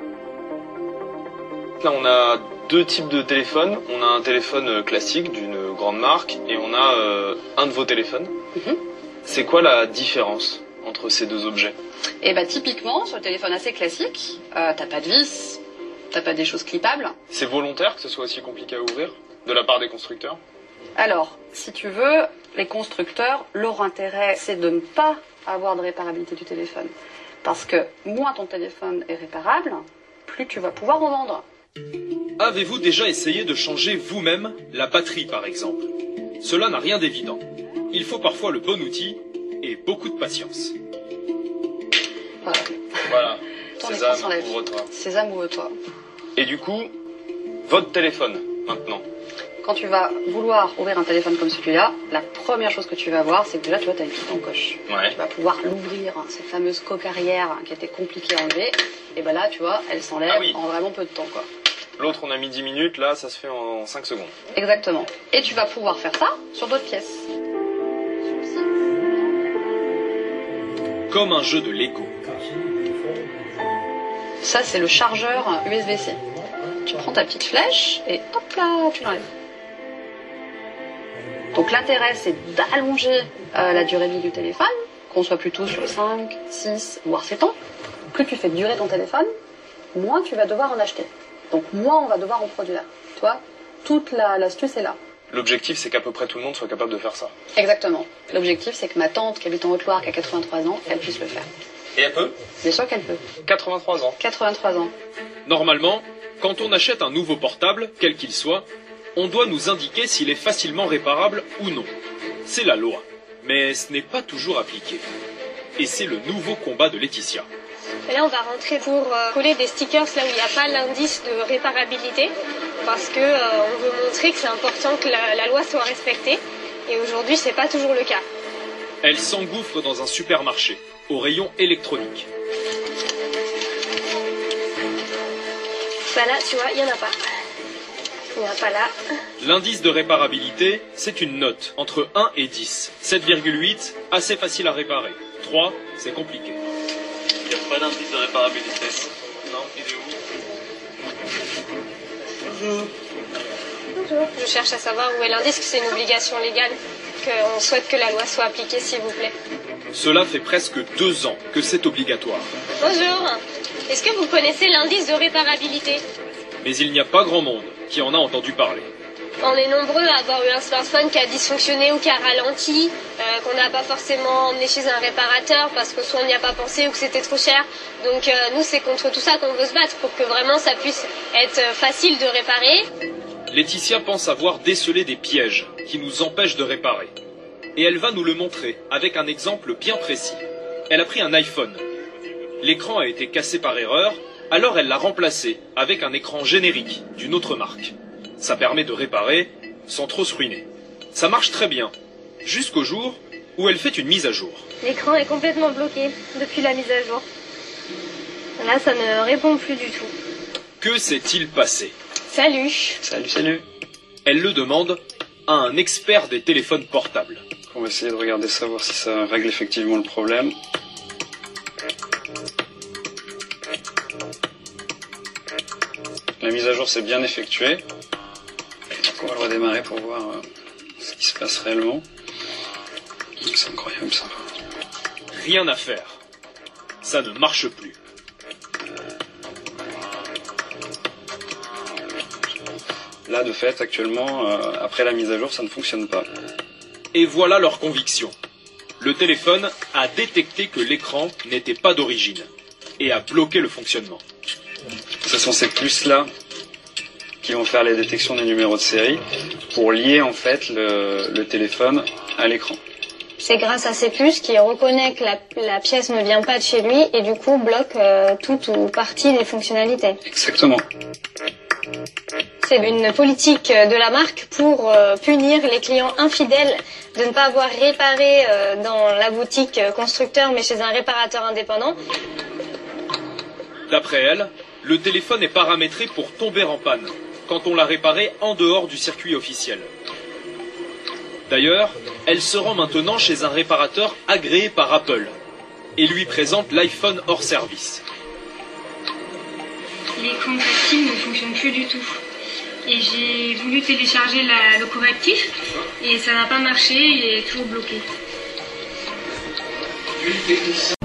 Là, on a deux types de téléphones. On a un téléphone classique d'une grande marque et on a euh, un de vos téléphones. Mm-hmm. C'est quoi la différence entre ces deux objets? Eh bah, typiquement, sur le téléphone assez classique, euh, t'as pas de vis, t'as pas des choses clippables. C'est volontaire que ce soit aussi compliqué à ouvrir de la part des constructeurs? Alors, si tu veux, les constructeurs, leur intérêt, c'est de ne pas avoir de réparabilité du téléphone. Parce que moins ton téléphone est réparable, plus tu vas pouvoir en vendre. Avez-vous déjà essayé de changer vous-même la batterie, par exemple? Cela n'a rien d'évident. Il faut parfois le bon outil et beaucoup de patience. Voilà. Voilà. Ton Sésame, écran s'enlève. ouvre-toi. Sésame, ouvre-toi. Et du coup, votre téléphone, maintenant. Quand tu vas vouloir ouvrir un téléphone comme celui-là, la première chose que tu vas voir, c'est que déjà, tu vois, tu as une petite encoche. Ouais. Tu vas pouvoir l'ouvrir, hein, cette fameuse coque arrière hein, qui était compliquée à enlever. Et ben là, tu vois, elle s'enlève Ah oui. en vraiment peu de temps, quoi. L'autre, on a mis dix minutes, là, ça se fait en cinq secondes. Exactement. Et tu vas pouvoir faire ça sur d'autres pièces. Comme un jeu de Lego. Ça, c'est le chargeur U S B C. Tu prends ta petite flèche et hop là, tu l'enlèves. Donc l'intérêt, c'est d'allonger euh, la durée de vie du téléphone, qu'on soit plutôt sur cinq, six, voire sept ans. Plus tu fais durer ton téléphone, moins tu vas devoir en acheter. Donc moins on va devoir en produire. Tu vois, toute la, l'astuce est là. L'objectif, c'est qu'à peu près tout le monde soit capable de faire ça. Exactement. L'objectif, c'est que ma tante qui habite en Haute-Loire, qui a quatre-vingt-trois ans, elle puisse le faire. Et elle peut? Bien sûr qu'elle peut. quatre-vingt-trois ans. quatre-vingt-trois ans. Normalement, quand on achète un nouveau portable, quel qu'il soit, on doit nous indiquer s'il est facilement réparable ou non. C'est la loi. Mais ce n'est pas toujours appliqué. Et c'est le nouveau combat de Laetitia. Et là, on va rentrer pour euh, coller des stickers là où il n'y a pas l'indice de réparabilité, parce que euh, on veut montrer que c'est important que la, la loi soit respectée. Et aujourd'hui, c'est pas toujours le cas. Elle s'engouffre dans un supermarché, au rayon électronique. Bah là, tu vois, il n'y en a pas. Il n'y en a pas là. L'indice de réparabilité, c'est une note entre un et dix. sept virgule huit, assez facile à réparer. trois, c'est compliqué. Il n'y a pas d'indice de réparabilité. Non, il est où? Bonjour. Bonjour. Je cherche à savoir où est l'indice, que c'est une obligation légale, qu'on souhaite que la loi soit appliquée, s'il vous plaît. Cela fait presque deux ans que c'est obligatoire. Bonjour. Est-ce que vous connaissez l'indice de réparabilité? Mais il n'y a pas grand monde qui en a entendu parler. On est nombreux à avoir eu un smartphone qui a dysfonctionné ou qui a ralenti, euh, qu'on n'a pas forcément emmené chez un réparateur parce que soit on n'y a pas pensé ou que c'était trop cher. Donc euh, nous, c'est contre tout ça qu'on veut se battre pour que vraiment ça puisse être facile de réparer. Laetitia pense avoir décelé des pièges qui nous empêchent de réparer. Et elle va nous le montrer avec un exemple bien précis. Elle a pris un iPhone. L'écran a été cassé par erreur, alors elle l'a remplacé avec un écran générique d'une autre marque. Ça permet de réparer sans trop se ruiner. Ça marche très bien, jusqu'au jour où elle fait une mise à jour. L'écran est complètement bloqué depuis la mise à jour. Là, ça ne répond plus du tout. Que s'est-il passé? Salut. Salut, salut. Elle le demande à un expert des téléphones portables. On va essayer de regarder ça, voir si ça règle effectivement le problème. La mise à jour s'est bien effectuée. Donc on va le redémarrer pour voir euh, ce qui se passe réellement. C'est incroyable ça. Rien à faire. Ça ne marche plus. Là, de fait, actuellement, euh, après la mise à jour, ça ne fonctionne pas. Et voilà leur conviction. Le téléphone a détecté que l'écran n'était pas d'origine et a bloqué le fonctionnement. Ce sont ces puces-là qui vont faire les détections des numéros de série pour lier en fait le, le téléphone à l'écran. C'est grâce à ces puces qu'il reconnaît que la, la pièce ne vient pas de chez lui et du coup bloque euh, toute ou partie des fonctionnalités. Exactement. C'est une politique de la marque pour euh, punir les clients infidèles de ne pas avoir réparé euh, dans la boutique constructeur mais chez un réparateur indépendant. D'après elle, le téléphone est paramétré pour tomber en panne quand on l'a réparé en dehors du circuit officiel. D'ailleurs, elle se rend maintenant chez un réparateur agréé par Apple et lui présente l'iPhone hors service. L'écran tactile ne fonctionne plus du tout. Et j'ai voulu télécharger la, le correctif et ça n'a pas marché, il est toujours bloqué.